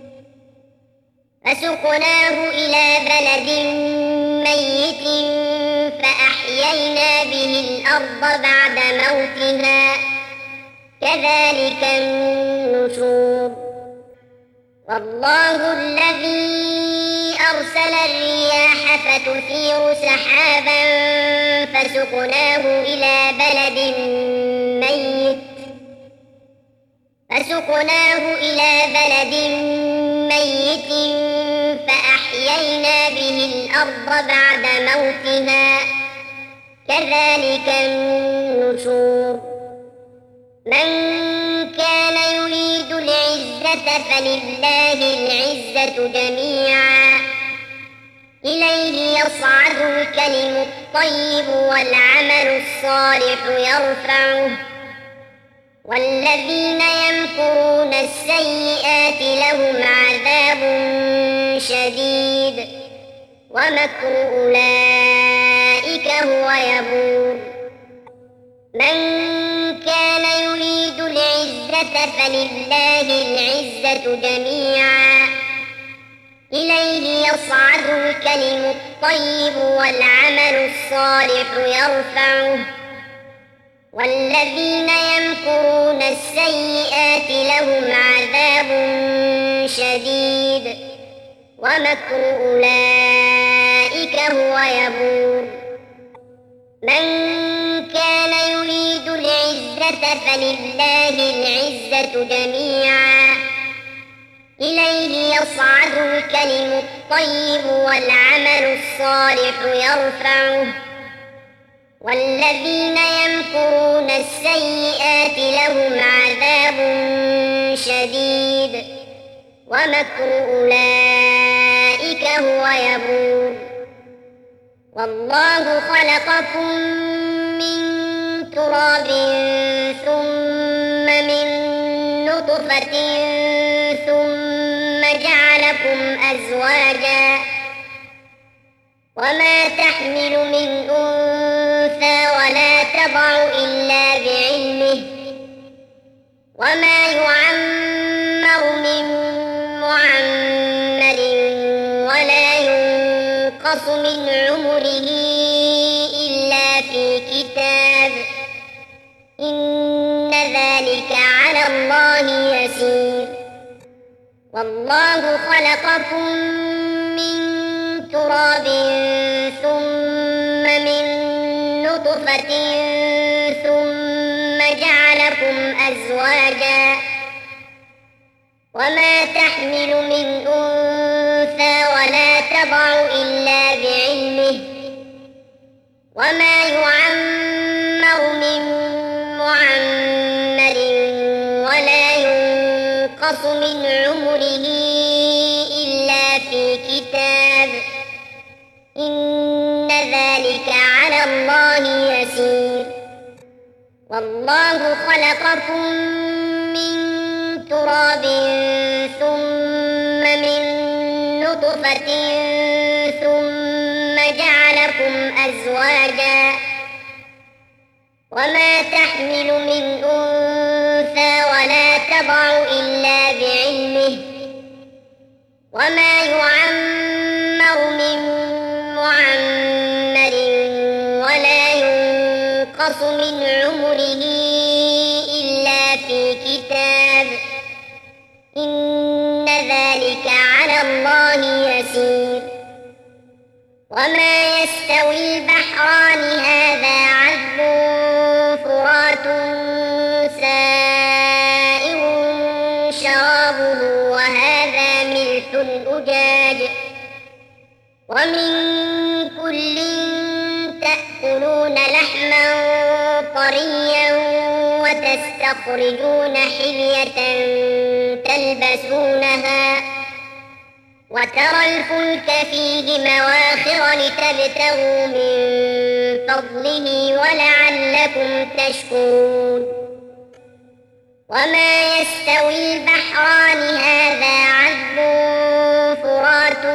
فسقناه إلى بلد ميت فأحيينا به الأرض بعد موتها كذلك النشور والله الذي أرسل الرياح فتثير سحابا فسقناه إلى بلد ميت فسقناه إلى بلد ميت فأحيينا به الأرض بعد موتها كذلك النشور من كان يريد العزة فلله العزة جميعا يصعد الكلم الطيب والعمل الصالح يرفعه والذين يمكرون السيئات لهم عذاب شديد ومكر أولئك هو يبور من كان يريد العزة فلله العزة جميعا إليه يصعد الكلم الطيب والعمل الصالح يرفعه والذين يمكرون السيئات لهم عذاب شديد ومكر أولئك هو يبور من كان يريد العزة فلله العزة جميعا إليه يصعد الكلم الطيب والعمل الصالح يرفعه والذين يمكرون السيئات لهم عذاب شديد ومكر أولئك هو يبور والله خلقكم من تراب ثم من نطفة ثم جعلكم أزواجا وما تحمل من أنثى ولا تضع إلا بعلمه وما يعمر من معمر ولا ينقص من عمره إلا في كتاب إن ذلك على الله يسير والله خلقكم من تراب ثم من نطفة ثم جعلكم أزواجا وما تحمل من أنثى ولا تضع إلا بعلمه وما يعمر من معمر ولا ينقص من عمره إلا في كتاب إن ذلك على الله يسير والله خلقكم من تراب ثم من نطفة ثم جعلكم أزواجا وما تحمل من أنثى ولا تضع إلا بعلمه وما يعمر من معمر ولا ينقص من عمره إلا في كتاب إن ذلك على الله يسير وما يستوي البحران هذا عذب فرات سائغ شرابه وهذا ملح أجاج ومن كل تأكلون لحما طريا وتستخرجون حلية تلبسونها وترى الفلك فيه مواخر لتبتغوا من فضله ولعلكم تشكرون وما يستوي البحران هذا عذب فرات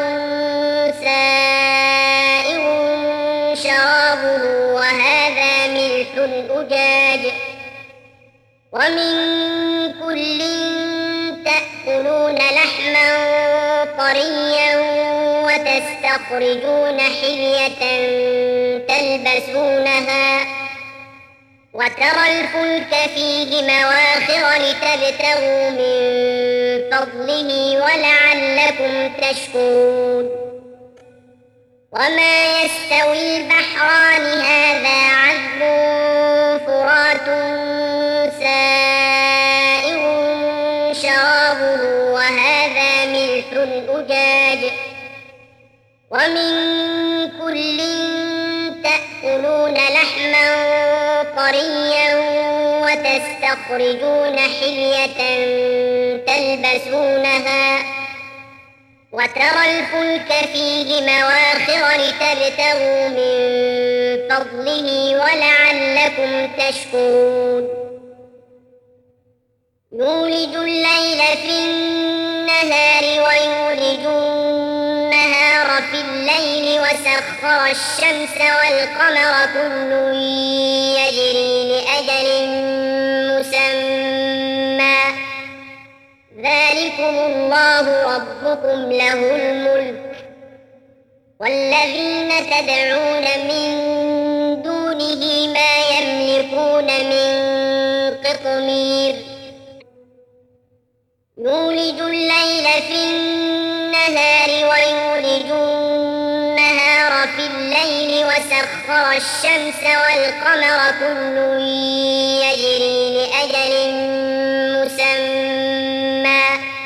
سائغ شرابه وهذا ملح أجاج ومن كل تأكلون لحما طريا وتستخرجون حلية تلبسونها وترى الفلك فيه مواخر لتبتغوا من فضله ولعلكم تشكرون وما يستوي البحران هذا عذب فرات سائغ شرابه وهذا ملح أجاج ومن كل تأكلون لحما طريا وتستخرجون حلية تلبسونها وترى الفلك فيه مواخر لتبتغوا من فضله ولعلكم تشكرون يولج الليل في النهار ويولج النهار في الليل وسخر الشمس والقمر كل يجري لأجل مسمى ذلكم الله ربكم له الملك والذين تدعون من دونه ما يملكون من قطمير يولج الليل في النهار ويولج النهار في الليل وسخر الشمس والقمر كل يجري لأجل مسمى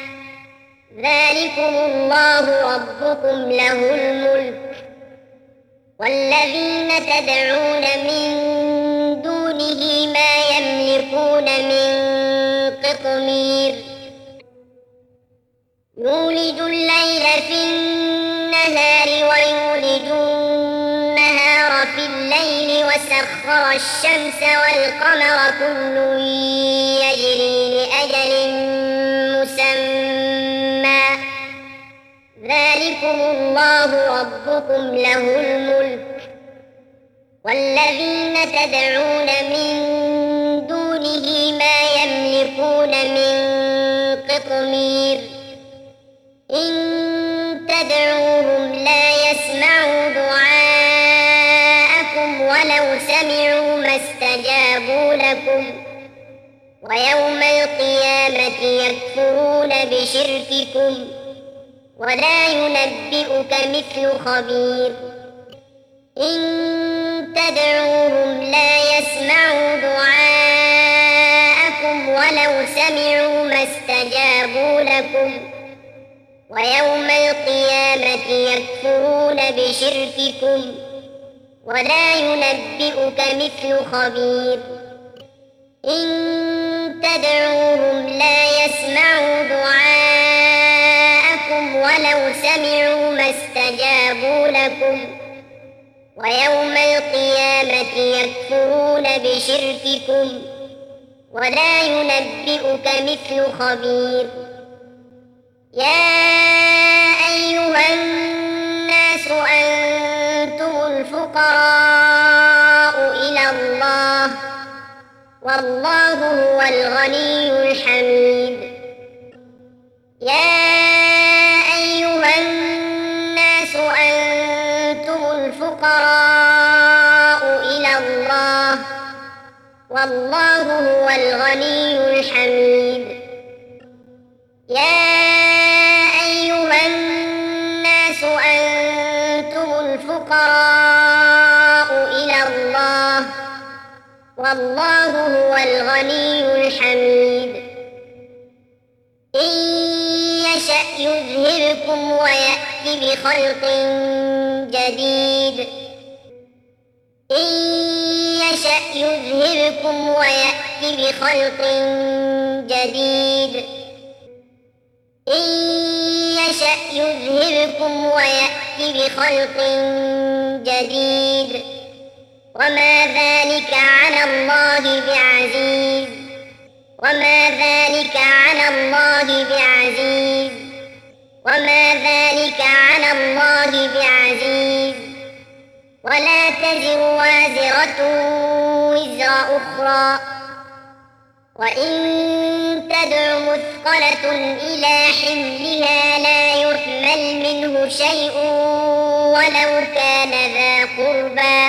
ذلكم الله ربكم له الملك والذين تدعون من دونه ما يملكون من قطمير يولج الليل في النهار ويولج النهار في الليل وسخر الشمس والقمر كل يجري لأجل مسمى ذلكم الله ربكم له الملك والذين تدعون من دونه ما يملكون من قطمير إن تدعوهم لا يسمعوا دعاءكم ولو سمعوا ما استجابوا لكم ويوم القيامة يكفرون بشرككم ولا ينبئك مثل خبير إن تدعوهم لا يسمعوا دعاءكم ولو سمعوا ما استجابوا لكم ويوم القيامة يكفرون بشرككم ولا ينبئك مثل خبير إن تدعوهم لا يسمعوا دعاءكم ولو سمعوا ما استجابوا لكم ويوم القيامة يكفرون بشرككم ولا ينبئك مثل خبير يا أيها الناس أنتم الفقراء إلى الله والله هو الغني الحميد يا أيها الناس أنتم الفقراء إلى الله والله هو الغني الحميد يا أيها الناس أنتم الفقراء إلى الله والله هو الغني الحميد إن يشأ يذهبكم ويأتي بخلق جديد إن يشأ يذهبكم ويأتي بخلق جديد إن يشأ يذهبكم ويأتي بخلق جديد وما ذلك على الله بعزيز وما ذلك على الله بعزيز وما ذلك على الله بعزيز ولا تزر وازرة وزر أخرى وإن تدع مثقلة إلى حملها لا يحمل منه شيء ولو كان ذا قربى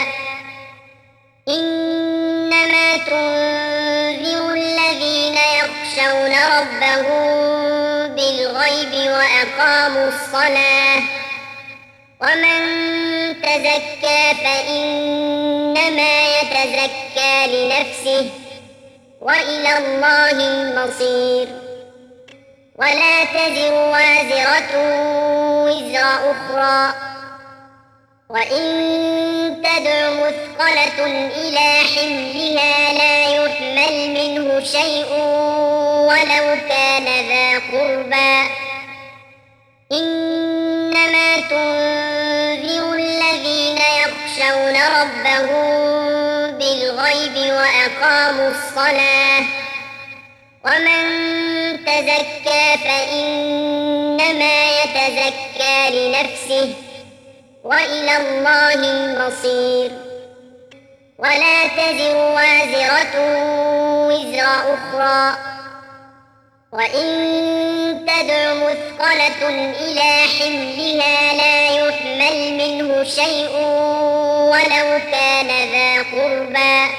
إنما تنذر الذين يخشون ربهم بالغيب وأقاموا الصلاة ومن تزكى فإنما يتزكى لنفسه وإلى الله المصير ولا تزر وازرة وزر أخرى وإن تدع مثقلة إلى حملها لا يحمل منه شيء ولو كان ذا قربى إن تنذر الذين يخشون ربهم بالغيب وأقاموا الصلاة ومن تزكى فإنما يتزكى لنفسه وإلى الله المصير ولا تزر وازرة وزر أخرى وإن تدع مثقلة إلى حملها لا يحمل منه شيء ولو كان ذا قربى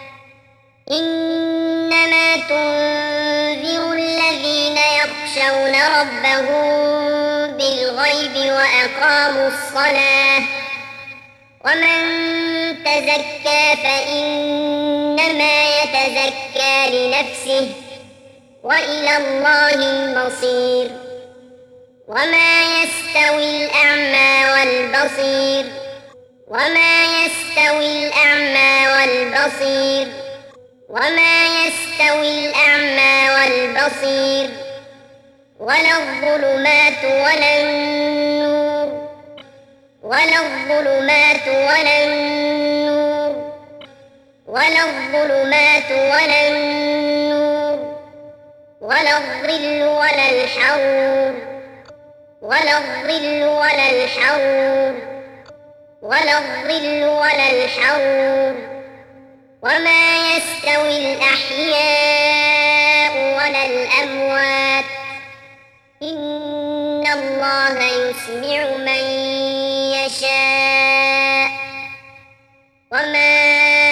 إنما تنذر الذين يخشون ربهم بالغيب وأقاموا الصلاة ومن تزكى فإنما يتزكى لنفسه وإلى الله المصير وما يستوي الأعمى والبصير وما يستوي الأعمى والبصير وما يستوي الأعمى والبصير ولا الظلمات ولا النور ولا الظلمات ولا النور ولا الظلمات ولا النور ولا الظل ولا الحرور ولا الظل ولا الحرور ولا الظل ولا الحرور وما يستوي الأحياء ولا الأموات إن الله يسمع من يشاء وما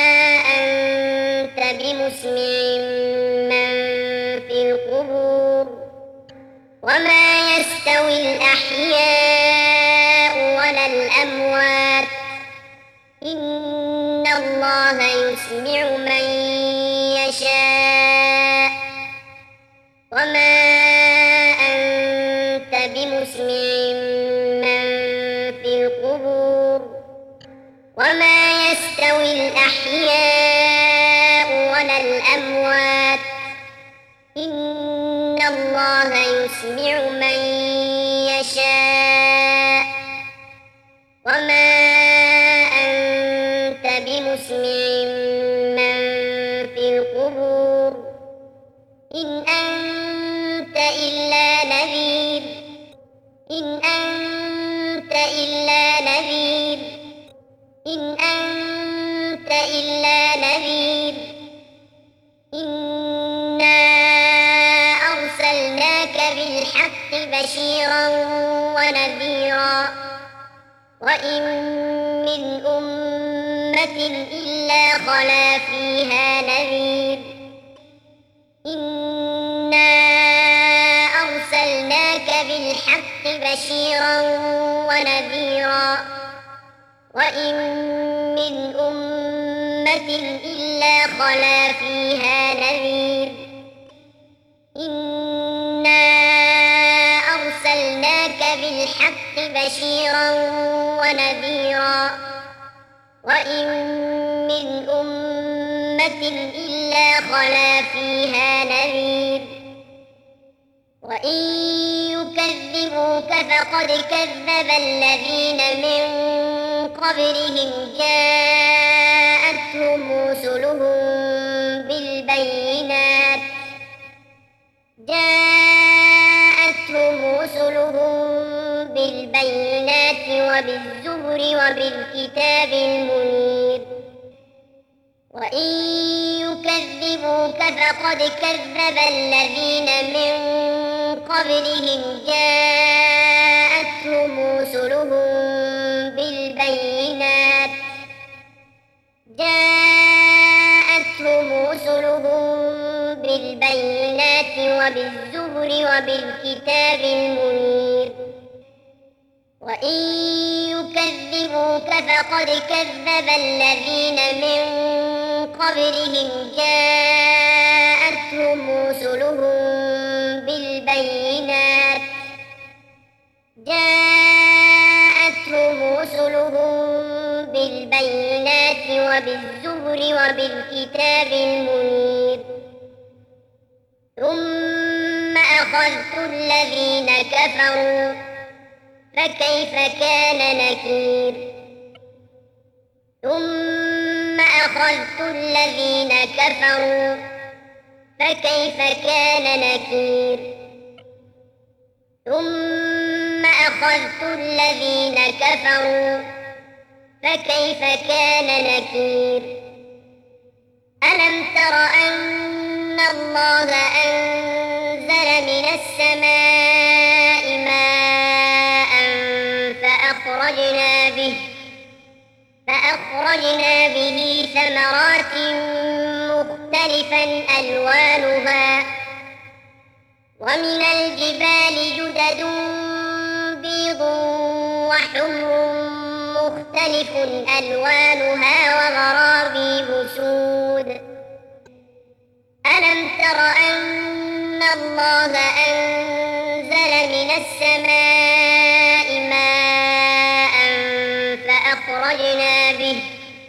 أنت بمسمع من في القبور وما يستوي الأحياء ولا الأموات إن الله يسمع من يشاء وما أنت بمسمع من في القبور وما يستوي الأحياء ولا الأموات إن الله يسمع من يشاء وما أنت بمسمع من في القبور إن أنت إلا نذير إن أنت إلا نذير إن أنت إلا نذير إنا أرسلناك بالحق بشيرا ونذيرا وإن من أمة إلا خلا فيها نذير إنا أرسلناك بالحق بشيرا ونذيرا وإن من أمة إلا خلا فيها نذير إنا أرسلناك بالحق بشيرا ونذيرا وإن من أمة إلا خلا فيها نذير وإن يكذبوك فقد كذب الذين من قبلهم جاءتهم رسلهم بالبينات جاءتهم رسلهم بالبينات وبالزبر وبالكتاب المنير وإن يكذبوك فقد كذب الذين من قبلهم جاءتهم رسلهم بالبينات جاءتهم رسلهم بالبينات وبالزبر وبالكتاب المنير وإن يكذبوك فقد كذب الذين من قبلهم جاءتهم رسلهم بالبينات جاءتهم رسلهم بالبينات وبالزبر وبالكتاب المنير ثم أخذت الذين كفروا فكيف كان نكير ثم أخذت الذين كفروا فكيف كان نكير ثم أخذت الذين كفروا فكيف كان نكير ألم تر أن الله أنزل من السماء ماء فأخرجنا به فأخرجنا به ثمرات مختلفا ألوانها ومن الجبال جدد بيض وحمر مختلف ألوانها وغرابيب سود ألم تر أن الله أنزل من السماء ماء فأخرجنا به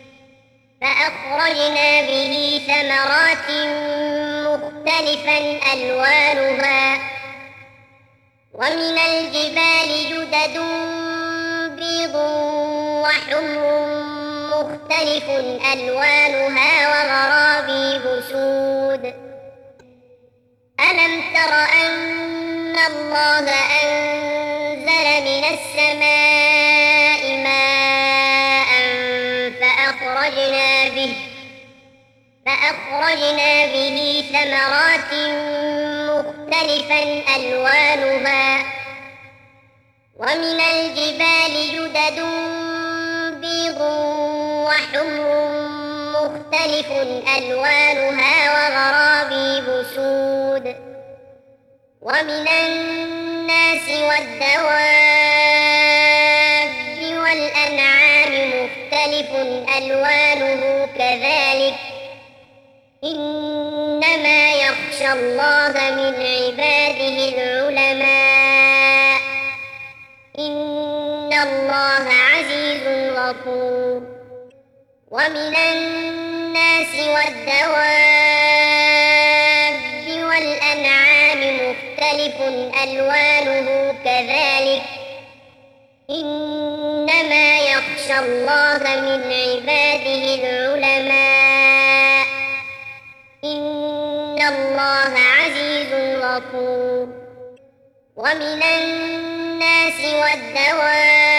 فأخرجنا به ثمرات مختلفا ألوانها ومن الجبال جدد بيض وحمر مختلف ألوانها وغرابيب سود ألم تر أن الله أنزل من السماء ماء فأخرجنا به فأخرجنا به ثمرات مختلفا ألوانها ومن الجبال جدد بيض وحمر مختلف ألوانها وغرابيب سود ومن الناس والدواب والأنعام مختلف ألوانه كذلك إنما يخشى الله من عباده العلماء إن الله عزيز غفور ومن الناس والدواب والأنعام مختلف ألوانه كذلك إنما يخشى الله من عباده العلماء إن الله عزيز غفور ومن الناس والدواب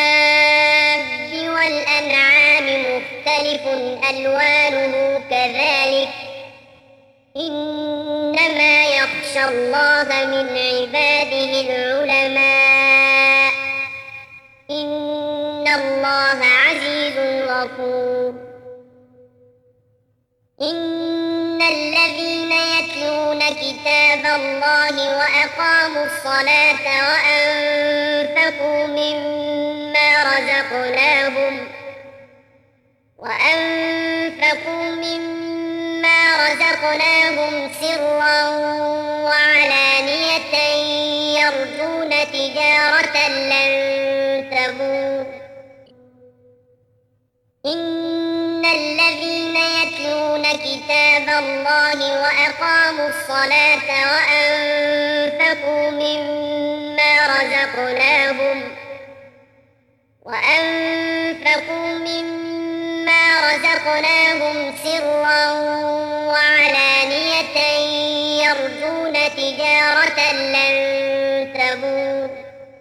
والأنعام مختلف ألوانه كذلك إنما يخشى الله من عباده العلماء إن الله عزيز غفور إن الذين يتلون كتاب الله وأقاموا الصلاة وأنفقوا مما رزقناهم وأنفقوا مما رزقناهم سرا وعلانية يرجون تجارة لن تبور إن الذين يتلون كتاب الله وأقاموا الصلاة وأنفقوا مما رزقناهم وأنفقوا مما رزقناهم سرا وعلانية يرجون تجارة لن تبور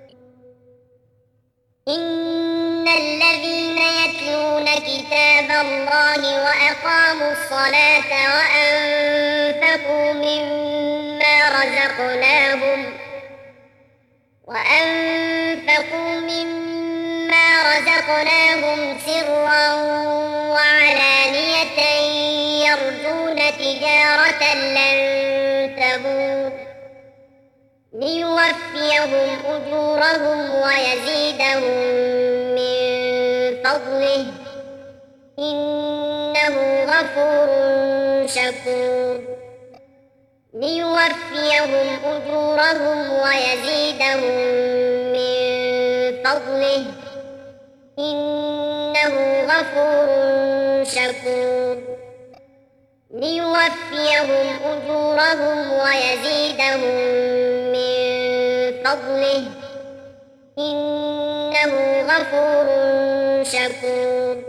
إن الذين يتلون كتاب الله وأقاموا الصلاة وأنفقوا مما رزقناهم وأنفقوا مما رزقناهم سرا وعلانية يرجون تجارة لن تبور ليوفيهم أجورهم ويزيدهم من فضله إنه غفور شكور ليوفيهم أجورهم ويزيدهم من فضله إنه غفور شكور ليوفيهم أجورهم ويزيدهم من فضله إنه غفور شكور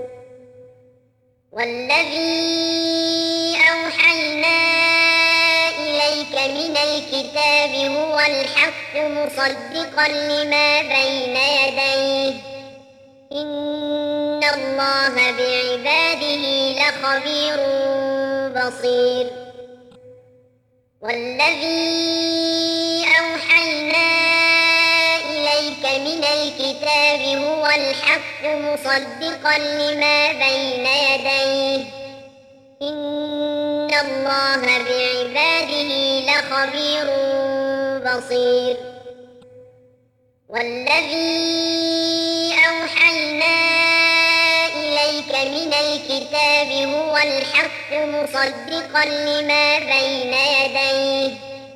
والذي أوحينا إليك من الكتاب هو الحق مصدقا لما بين يديه إن الله بعباده لخبير بصير والذي أوحينا إليك من الكتاب هو الحق مصدقا لما بين يديه إن الله بعباده لخبير بصير والذي أوحينا إليك من الكتاب هو الحق مصدقا لما بين يديه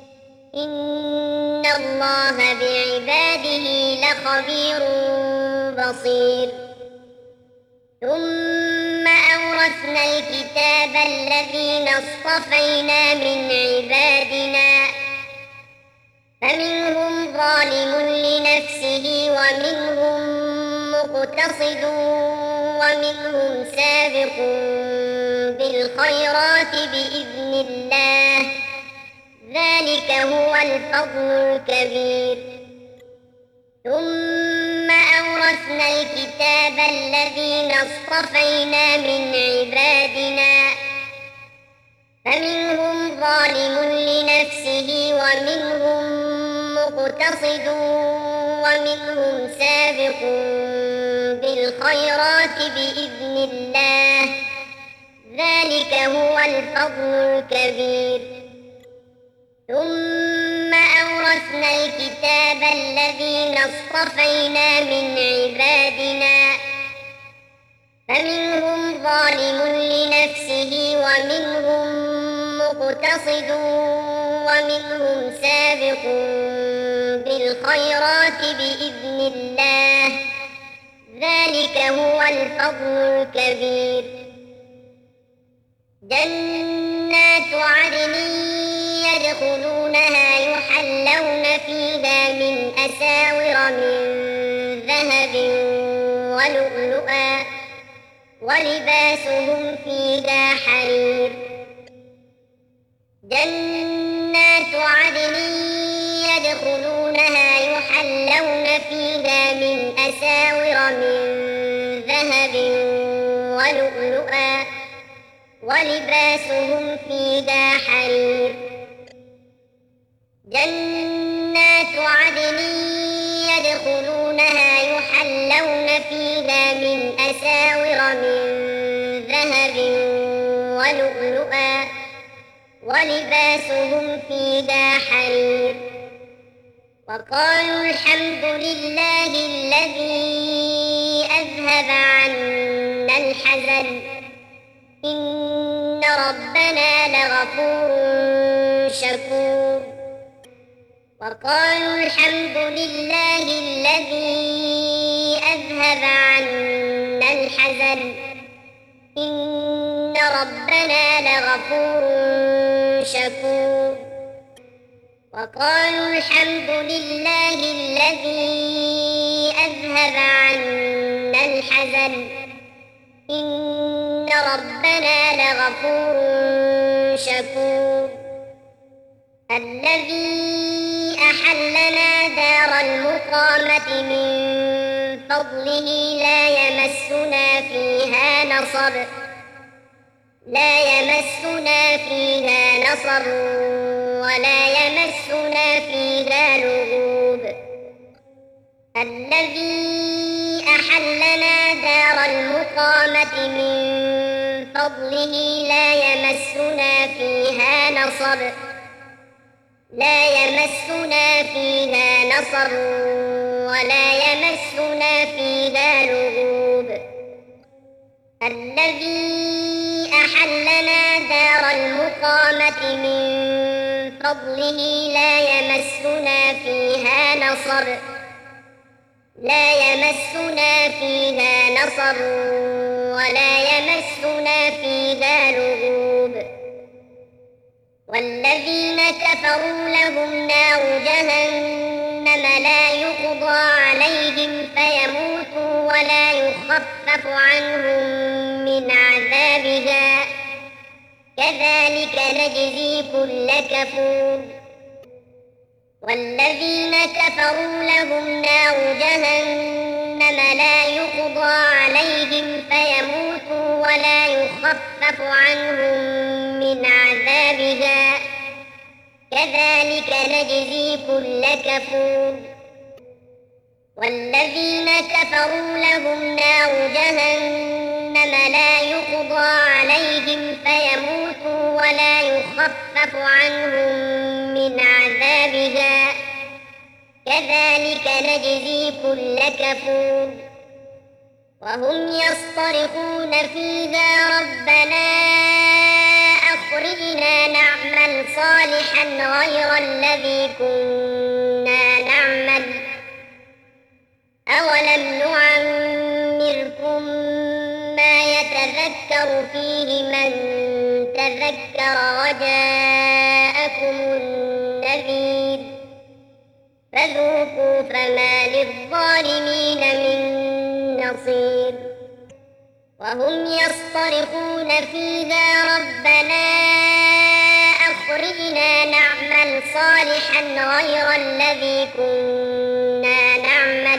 إن الله بعباده لخبير بصير ثم أورثنا الكتاب الذين اصطفينا من عبادنا فمنهم ظالم لنفسه ومنهم مقتصد ومنهم سابق بالخيرات بإذن الله ذلك هو الفضل الكبير ثم أورثنا الكتاب الذين اصطفينا من عبادنا فمنهم ظالم لنفسه ومنهم مقتصد ومنهم سابق بالخيرات بإذن الله ذلك هو الفضل الكبير ثم أورثنا الكتاب الذين اصطفينا من عبادنا فمنهم ظالم لنفسه ومنهم مقتصد ومنهم سابق بالخيرات بإذن الله ذلك هو الفضل الكبير جنات عدن يدخلونها يحلون فيها من أساور من ذهب ولؤلؤا ولباسهم فيها حرير جنات عدن يدخلونها يحلون فيها من أساور من ذهب ولؤلؤا ولباسهم فيها حرير جنات عدن يدخلونها يحلون فيها من أساور من ذهب ولؤلؤا ولباسهم فيها حرير وقالوا الحمد لله الذي أذهب عنا الحزن إن ربنا لغفور شكور وقالوا الحمد لله الذي أذهب عنا الحزن إن ربنا لغفور شكور وقالوا الحمد لله الذي أذهب عنا الحزن إن ربنا لغفور شكور الذي أحلنا دار المقامة من فضله لا يمسنا فيها نصب لا يمسنا فيها نصب ولا يمسنا فيها لغوب الذي أحلنا دار المقامة من فضله لا يمسنا فيها نصب لا يمسنا فيها نصب ولا يمسنا فيها لغوب الذي أحلنا دار المقامة من فضله لا يمسنا فيها نصب لا يمسنا فيها نصب ولا يمسنا فيها لغوب والذين كفروا لهم نار جهنم لا يقضى عليهم عليهم فيموتوا ولا يخفف عنهم من عذابها كذلك نجزي كل كفور والذين كفروا لهم نار جهنم لا يقضى عليهم فيموتوا ولا يخفف عنهم من عذابها كذلك نجزي كل كفور والذين كفروا لهم نار جهنم لا يقضى عليهم فيموتوا ولا يخفف عنهم من عذابها كذلك نجزي كل كفور وهم يصطرخون فيها ربنا أخرجنا نعمل صالحا غير الذي كنا نعمل أولم نعمركم ما يتذكر فيه من تذكر وجاءكم النذير فذوقوا فما للظالمين من نصير وهم يصطرخون فيها ربنا أخرجنا نعمل صالحا غير الذي كنا نعمل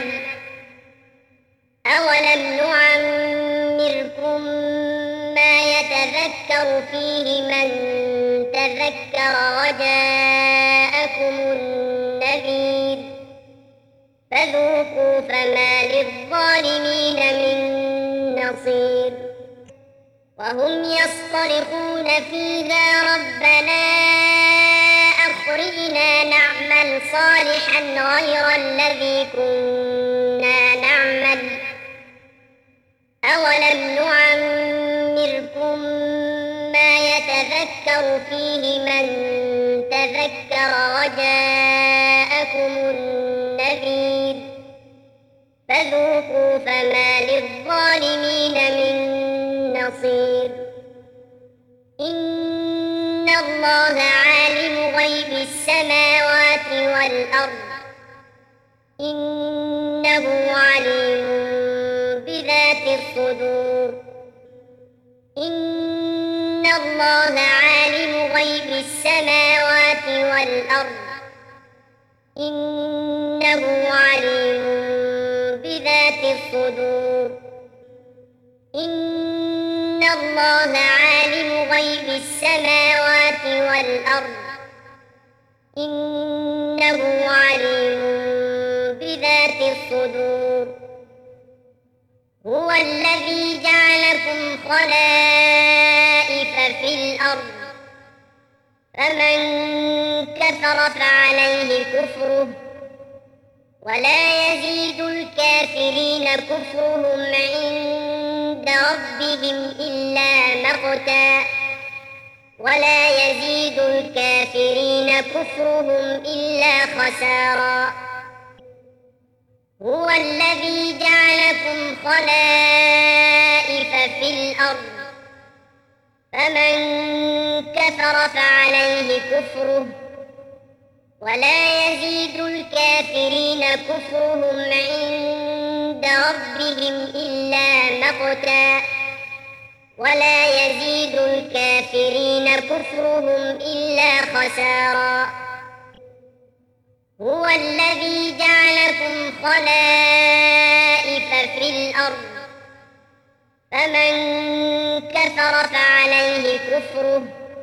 أولم نعمركم ما يتذكر فيه من تذكر وجاءكم النذير فذوقوا فما للظالمين من نصير وهم يصطرخون فيها ربنا أخرجنا نعمل صالحا غير الذي كنا نعمل أولم نعمركم ما يتذكر فيه من تذكر وجاءكم النذير فذوقوا فما للظالمين من نصير إن الله عالم غيب السماوات والأرض إنه عليم بذات الصدور إن الله عالم غيب السماوات والأرض إنه عليم بذات الصدور إن الله عالم غيب السماوات والأرض إنه عليم بذات الصدور هو الذي جعلكم خلائف في الأرض فمن كفر فعليه كفره ولا يزيد الكافرين كفرهم عند ربهم إلا مقتا ولا يزيد الكافرين كفرهم إلا خسارا هو الذي جعلكم خلائف في الأرض فمن كفر فعليه كفره ولا يزيد الكافرين كفرهم عند ربهم إلا مقتا ولا يزيد الكافرين كفرهم إلا خسارا هو الذي جعلكم خلائف في الأرض فمن كفر فعليه كفره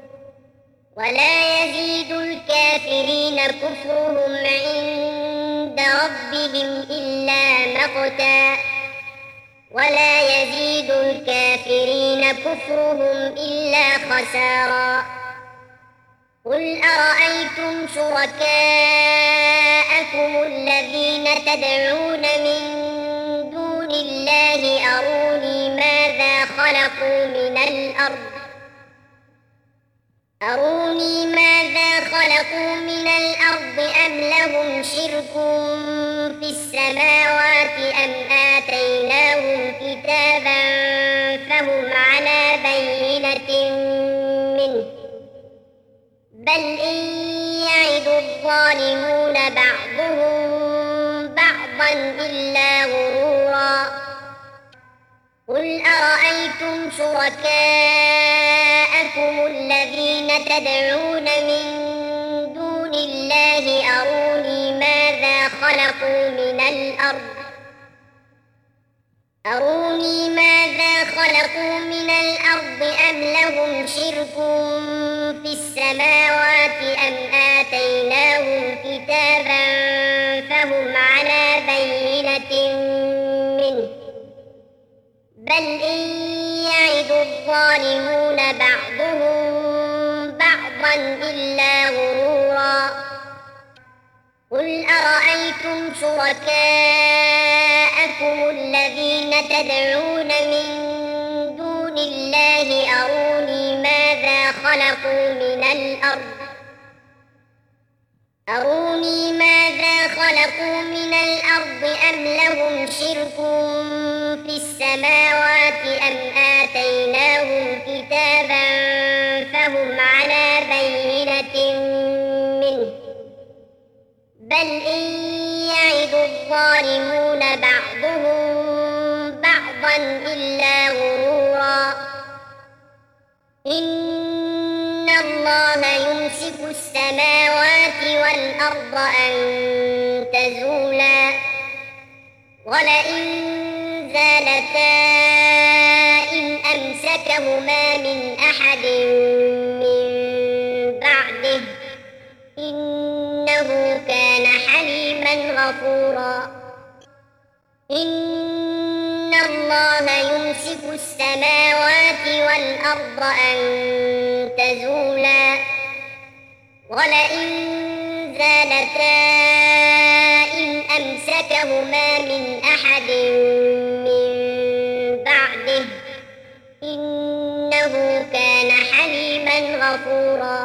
ولا يزيد الكافرين كفرهم عند ربهم إلا مقتا ولا يزيد الكافرين كفرهم إلا خسارا قل أرأيتم شركاءكم الذين تدعون من دون الله أروني ماذا خلقوا من الأرض أروني ماذا خلقوا من الأرض أم لهم شرك في السماوات أم آتيناهم كتابا فهم على بينة منه بل إن يعد الظالمون بعضهم بعضا إلا غرورا قل أرأيتم شركاءكم الذين تدعون من دون الله أروني ماذا خلقوا من الأرض أروني ماذا خلقوا من الأرض أم لهم شرك في السماوات أم آتيناهم كتابا فهم على بينة منه بل إن يعد الظالمون بعضهم بعضا إلا غرورا قل أرأيتم شركاءكم الذين تدعون من دون الله أروني ماذا خلقوا من الأرض أروني ماذا خلقوا من الأرض أم لهم شرك في السماوات أم آتيناهم كتابا فهم على بينة منه بل إن يعد الظالمون بعضهم بعضا إلا غرورا إن الله يمسك السماوات والأرض أن تزولا ولئن زالتا إن أمسكهما من أحد من بعده إنه كان حليما غفورا إن الله يمسك السماوات والأرض أن تزولا ولئن زالتا إن أمسكهما من أحد من بعده إنه كان حليما غفورا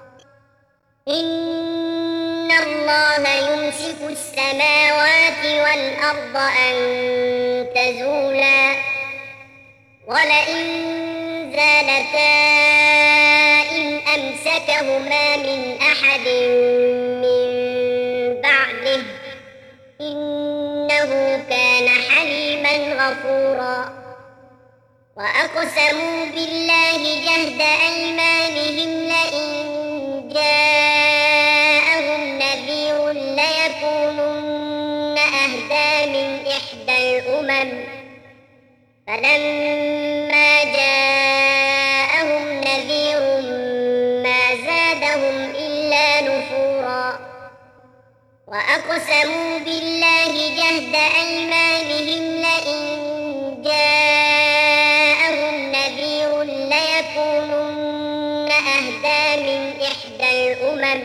إن الله يمسك السماوات والأرض أن تزولا ولئن زالتا إن أمسكهما من أحد من بعده إنه كان حليما غفورا وأقسموا بالله جهد أيمانهم لئن جاءهم نذير ليكونن أهدى من إحدى الأمم فلما جاءهم نذير ما زادهم إلا نفورا وأقسموا بالله جهد أيمانهم لئن جاءهم نذير ليكونن أهدى من إحدى الأمم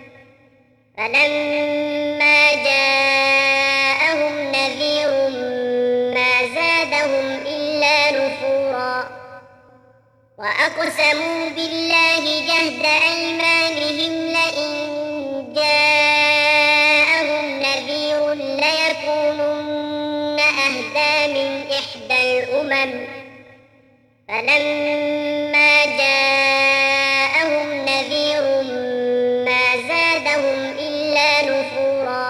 فلما جاءهم نذير ما زادهم إلا نفورا وأقسموا بالله جهد أيمانهم لئن جاءهم نذير ليكونن أهدى من إحدى الأمم فلما جاءهم نذير ما زادهم إلا نفورا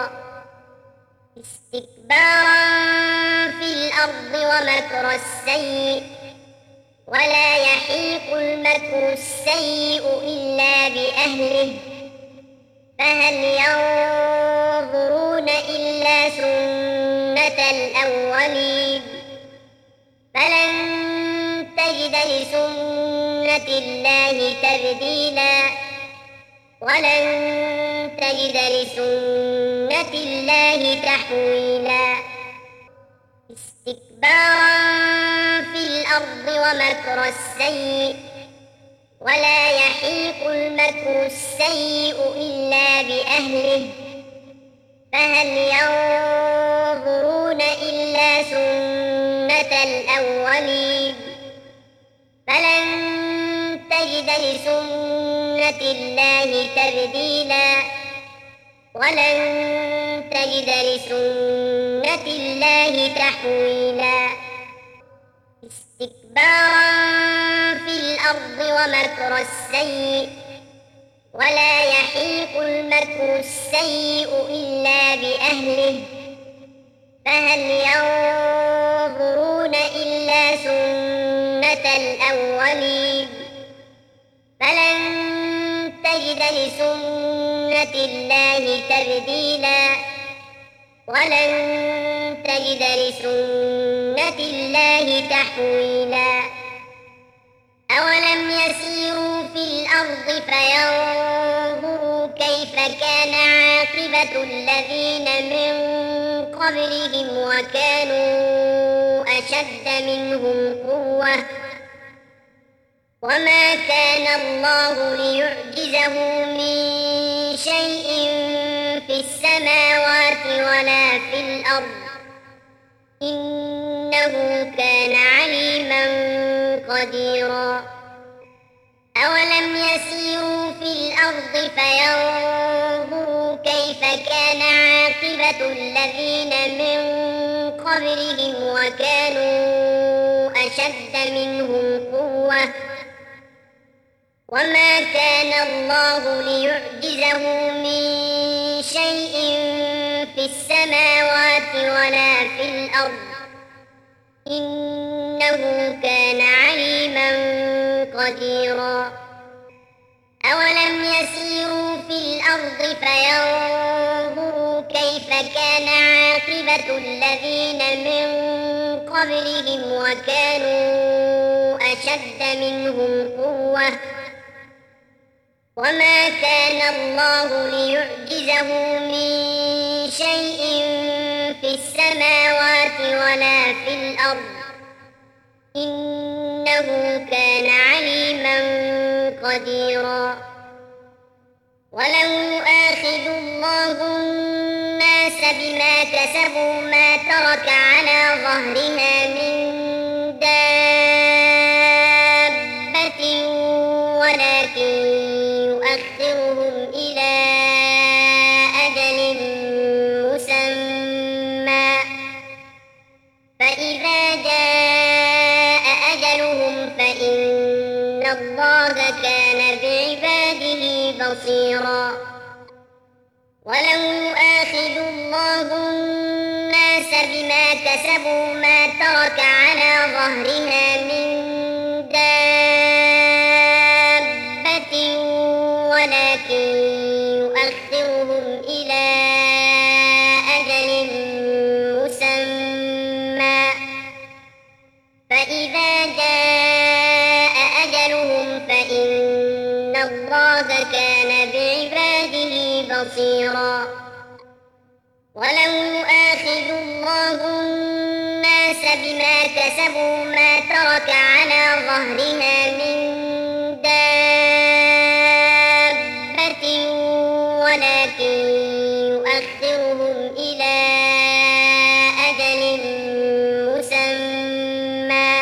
استكبارا في الأرض ومكر السيء ولا يحيق المكر السيء إلا بأهله فهل ينظرون إلا سنة الأولين فلن تجد لسنة الله تبديلا ولن تجد لسنة الله تحويلا استكبارا في الأرض ومكر السيء ولا يحيق المكر السيء إلا بأهله فهل ينظرون إلا سنة الأولين فلن تجد لسنة الله تبديلا ولن تجد لسنة الله تحويلا استكبارا في الأرض ومكر السيء ولا يحيق المكر السيء إلا بأهله فهل ينظرون إلا سنة الأولين فلن تجد لسنة الله تبديلا ولن تجد لسنة الله تحويلا أولم يسيروا في الأرض فينظروا كيف كان عاقبة الذين من قبلهم وكانوا أشد منهم قوة وما كان الله ليعجزه من شيء في السماوات ولا في الأرض إنه كان عليما قديرا أولم يسيروا في الأرض فينظروا كيف كان عاقبة الذين من قبلهم وكانوا أشد منهم قوة وما كان الله ليعجزه من شيء في السماوات ولا في الأرض إنه كان عليما قديرا أولم يسيروا في الأرض فينظروا كيف كان عاقبة الذين من قبلهم وكانوا أشد منهم قوة وما كان الله ليعجزه من شيء في السماوات ولا في الأرض إنه كان عليما قديرا ولو يؤاخذ الله الناس بما كسبوا ما ترك على ظهرها من دابة ولكن يؤخرهم إلى أجل مسمى فإذا جاء أجلهم فإن الله كان بعباده بصيرا ولو يؤاخذ الله الناس بما كسبوا ما ترك على ظهرها من ولكن يؤخرهم إلى أجل مسمى فإذا جاء أجلهم فإن الله كان بعباده بصيرا ولو يؤاخذ الله الناس بما كسبوا ما ترك على ظهرها من ولكن يؤخرهم إلى أجل مسمى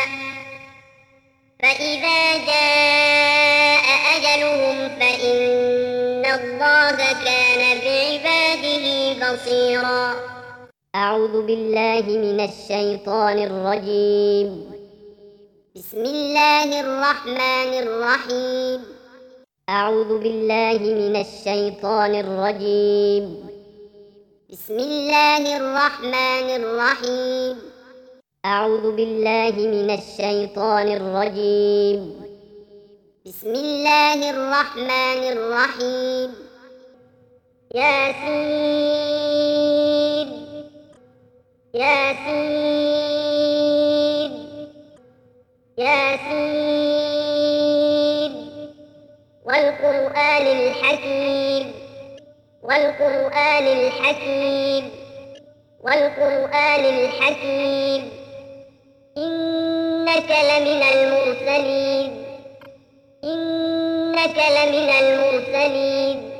فإذا جاء أجلهم فإن الله كان بعباده بصيرا أعوذ بالله من الشيطان الرجيم بسم الله الرحمن الرحيم أعوذ بالله من الشيطان الرجيم بسم الله الرحمن الرحيم أعوذ بالله من الشيطان الرجيم بسم الله الرحمن الرحيم ياسين ياسين ياسين والقرآن الحكيم والقرآن الحكيم والقرآن الحكيم إنك لمن المرسلين إنك لمن المرسلين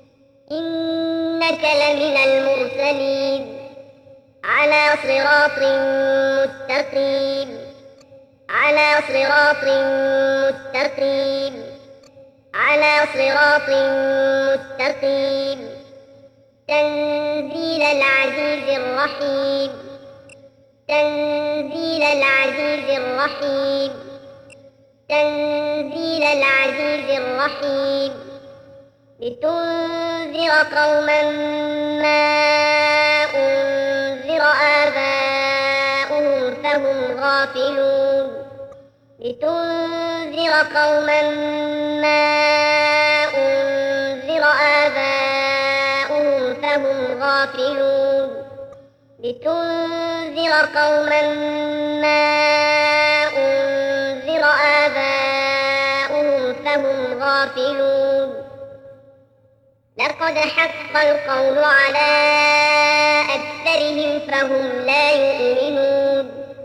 إنك لمن المرسلين على صراط مستقيم على صراط مستقيم على صراط مستقيم تنزيل العزيز الرحيم تنزيل العزيز الرحيم تنزيل العزيز الرحيم لتنذر قوما ما أنذر آباؤهم غافلون لتنذر قوما ما أنذر آباؤهم فهم غافلون لتنذر قوما ما أنذر آباؤهم فهم غافلون لقد حق القول على أكثرهم فهم لا يؤمنون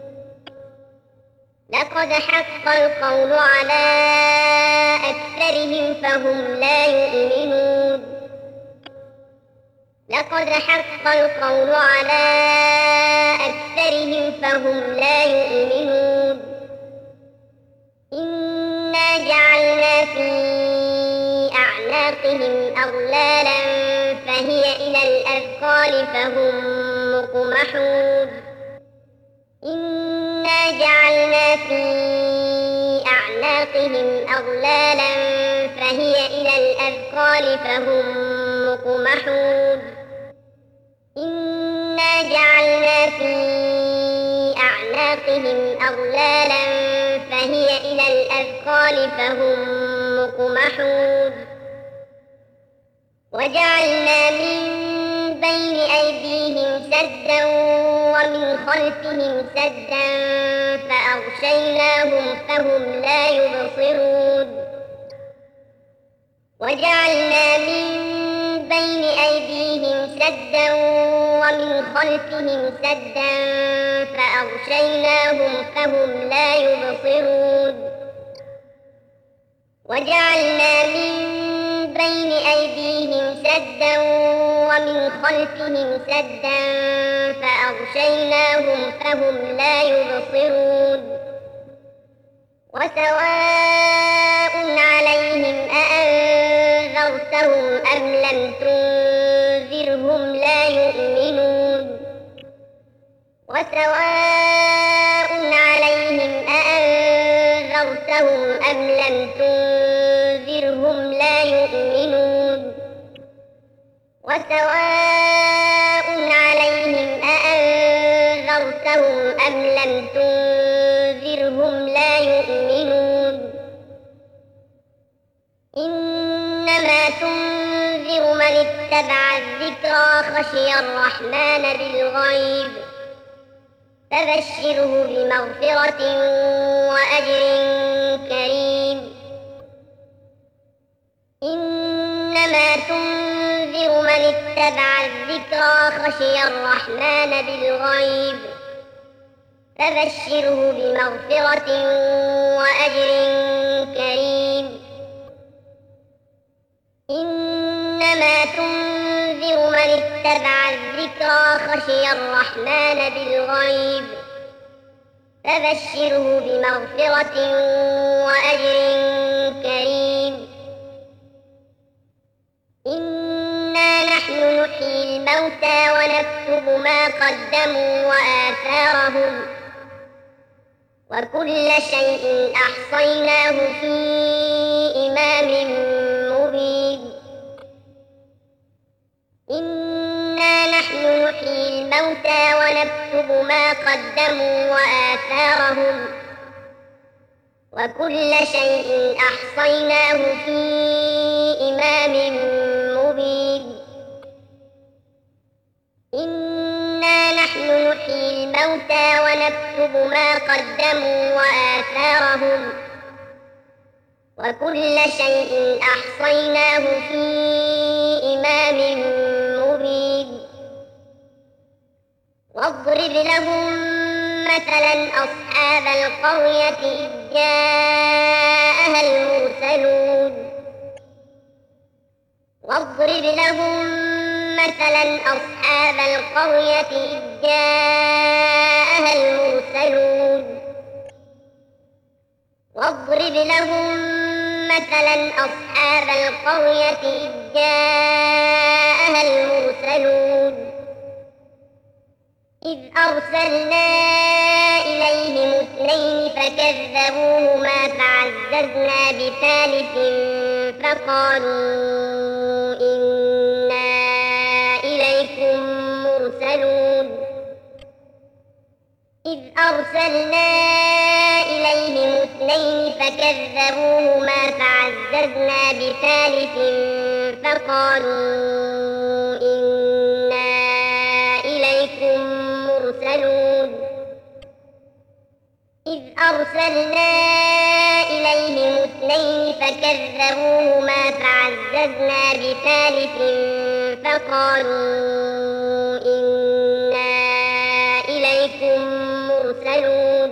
لقد حق القول على أكثرهم فهم لا يؤمنون لقد حق القول على أكثرهم فهم لا يؤمنون إنا جعلنا في أعناقهم أغلالا فهي إلى الأذقان فهم مقمحون إنا جعلنا في أعناقهم أغلالا فهي إلى الأذقان فهم مقمحون إنا جعلنا في أعناقهم أغلالا فهي إلى الأذقان فهم مقمحون وجعلنا من بين أيديهم سدا ومن خلفهم سدا فأغشيناهم فهم لا يبصرون وجعلنا من بين أيديهم سدا ومن خلفهم سدا فأغشيناهم فهم لا يبصرون وجعلنا من بين أيديهم سدا ومن خلفهم سدا فأغشيناهم فهم لا يبصرون وسواء عليهم أأنذرتهم أم لم تنذرهم لا يؤمنون وسواء عليهم أأنذرتهم أم لم تنذرهم لا يؤمنون وسواء عليهم أأنذرتهم أم لم تنذرهم لا يؤمنون إنما تنذر من اتبع الذكرى خشي الرحمن بالغيب فبشره بمغفرة وأجر كريم إنما تنذر من اتبع الذكرى خشي الرحمن بالغيب فبشره بمغفرة وأجر كريم إنما تنذر من اتبع الذكرى خشي الرحمن بالغيب فبشره بمغفرة وأجر كريم إنا نحن نحيي الموتى ونكتب ما قدموا وآثارهم وكل شيء أحصيناه في إمام مبين إنا نحن نحيي الموتى ونكتب ما قدموا وآثارهم وكل شيء أحصيناه في إمام مبين إنا نحن نحيي الموتى ونكتب ما قدموا وآثارهم وكل شيء أحصيناه في إمام مبين واضرب لهم مثلا أصحاب القرية إذ جاءها المرسلون واضرب لهم مثلا أصحاب القرية إذ جاءها المرسلون واضرب لهم مثلا أصحاب القرية إذ جاءها المرسلون إذ أرسلنا إليهم اثنين فكذبوهما فعززنا بثالث فقالوا إنا إليكم مرسلون إذ أرسلنا إليهم اثنين فكذبوهما فعززنا بثالث فقالوا إنا إليكم مرسلون إذ أرسلنا إليهم اثنين فكذبوهما فعززنا بثالث فقالوا إنا إليكم مرسلون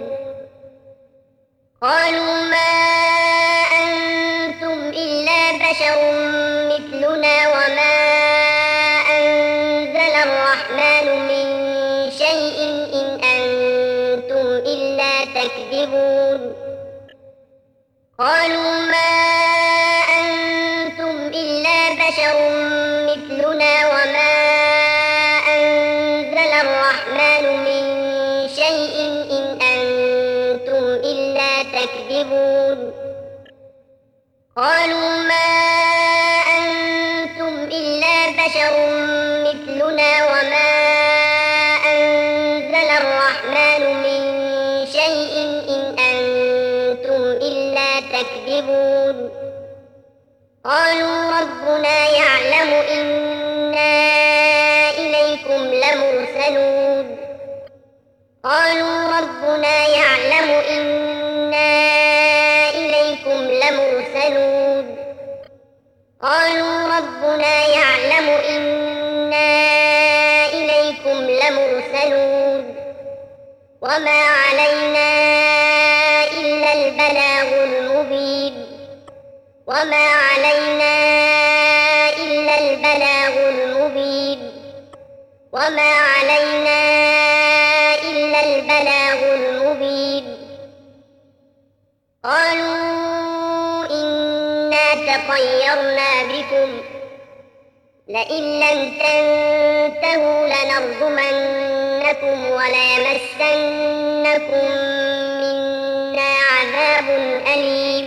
قالوا ما أنتم إلا بشر مثلنا وما أنزل الرحمن من شيء إن أنتم إلا تكذبون قالوا ما أنتم إلا بشر مثلنا وما أنزل الرحمن من شيء إن أنتم إلا تكذبون قالوا ما أنتم إلا بشر مثلنا وما أنزل الرحمن من شيء إن أنتم إلا تكذبون قالوا ربنا يعلم إنا إليكم لمرسلون قالوا ربنا يعلم إنا إليكم لمرسلون قالوا ربنا يعلم إنا إليكم لمرسلون وما علينا إلا البلاغ المبين وما علينا إلا البلاغ المبين وما علينا إلا البلاغ المبين قالوا إنا تطيرنا بكم لئن لم تنتهوا لنرجمنكم وليمسنكم منا عذاب أليم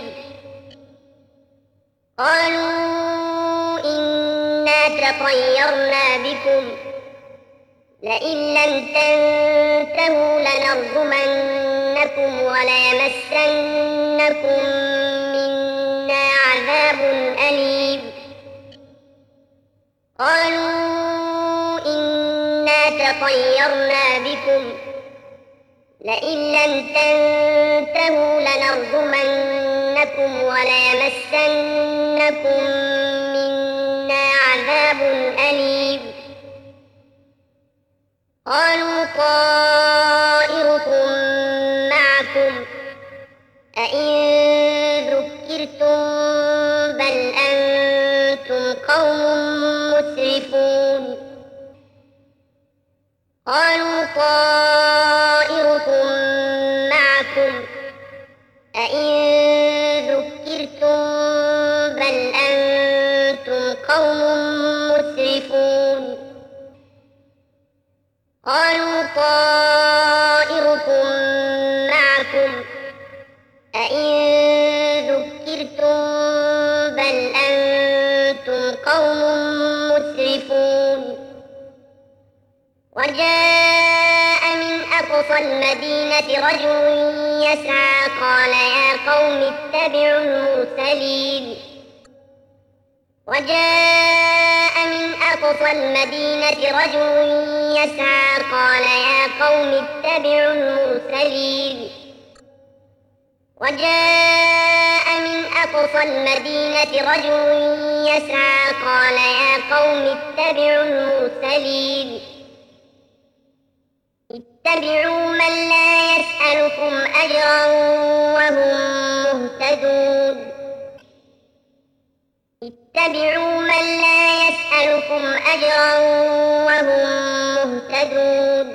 قالوا إنا تطيرنا بكم لئن لم تنتهوا لنرجمنكم وليمسنكم منا عذاب أليم قالوا إنا تطيرنا بكم لئن لم تنتهوا لنرجمنكم وليمسنكم منا عذاب أليم قالوا طائركم معكم أئن ذكرتم بل أنتم قوم مسرفون قالوا طائركم معكم أئن ذكرتم بل أنتم قوم مسرفون قالوا طائركم معكم أئن ذكرتم بل أنتم قوم مسرفون وجاء من أقصى المدينة رجل يسعى قال يا قوم اتبعوا المرسلين وجاء من أقصى المدينة رجل يسعى قال يا قوم اتبعوا المرسلين وجاء من أقصى المدينة رجل يسعى قال يا قوم اتبعوا المرسلين اتبعوا من لا يسألكم أجرا وهم مهتدون اتبعوا من لا يسألكم أجرا وهم مهتدون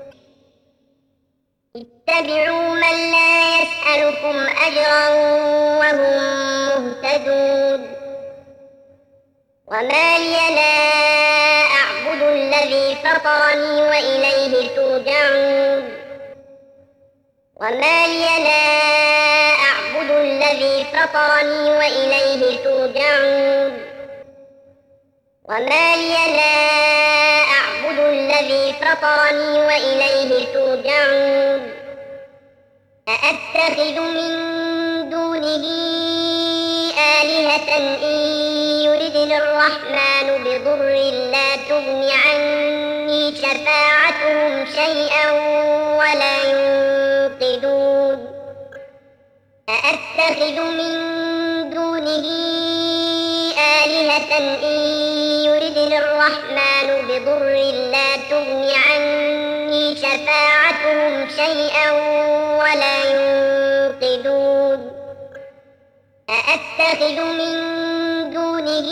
اتبعوا من لا يسألكم أجرا وهم مهتدون وما لي لا أعبد الذي فطرني وإليه ترجعون وما لي لا أعبد الذي فطرني وإليه ترجعون وما لي لا أعبد الذي فطرني وإليه ترجعون أأتخذ من دونه آلهة إن يردني الرحمن بضر لا تغن عني شفاعتهم شيئا ولا ينقذون أأتخذ من دونه آلهة إن يردني الرحمن بضر لا تغن عني شفاعتهم شيئا ولا ينقذون أأتخذ من دونه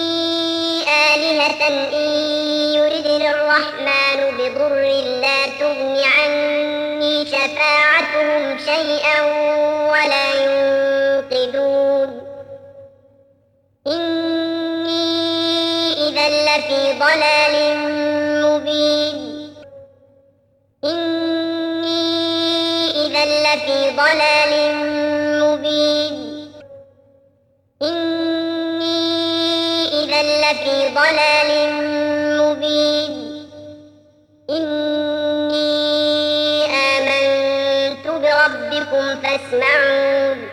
آلهة إن يردني الرحمن بضر لا تغن عني شفاعتهم شيئا ولا ينقذون إني إذا لفي ضلال مبين إني إذا لفي ضلال مبين إني إذا لفي ضلال مبين إني آمنت بربكم فاسمعون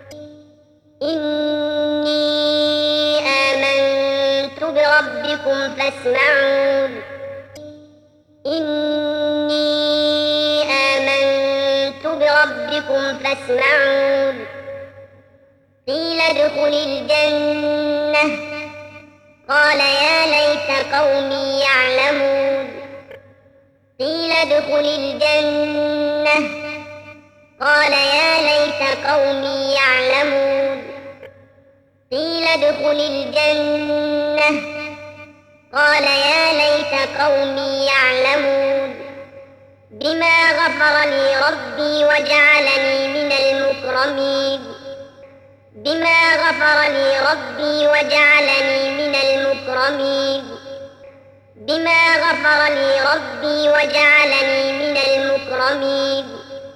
إني آمنت بربكم فاسمعون إني آمنت بربكم فاسمعون قيل ادخل الجنة قال يا ليت قومي يعلمون قيل ادخل الجنة قال يا ليت قومي يعلمون قيل ادخل الجنة قال يا ليت قومي يعلمون بما غفر لي ربي وجعلني من المكرمين بما غفر لي ربي وجعلني من المكرمين بما غفر لي ربي وجعلني من المكرمين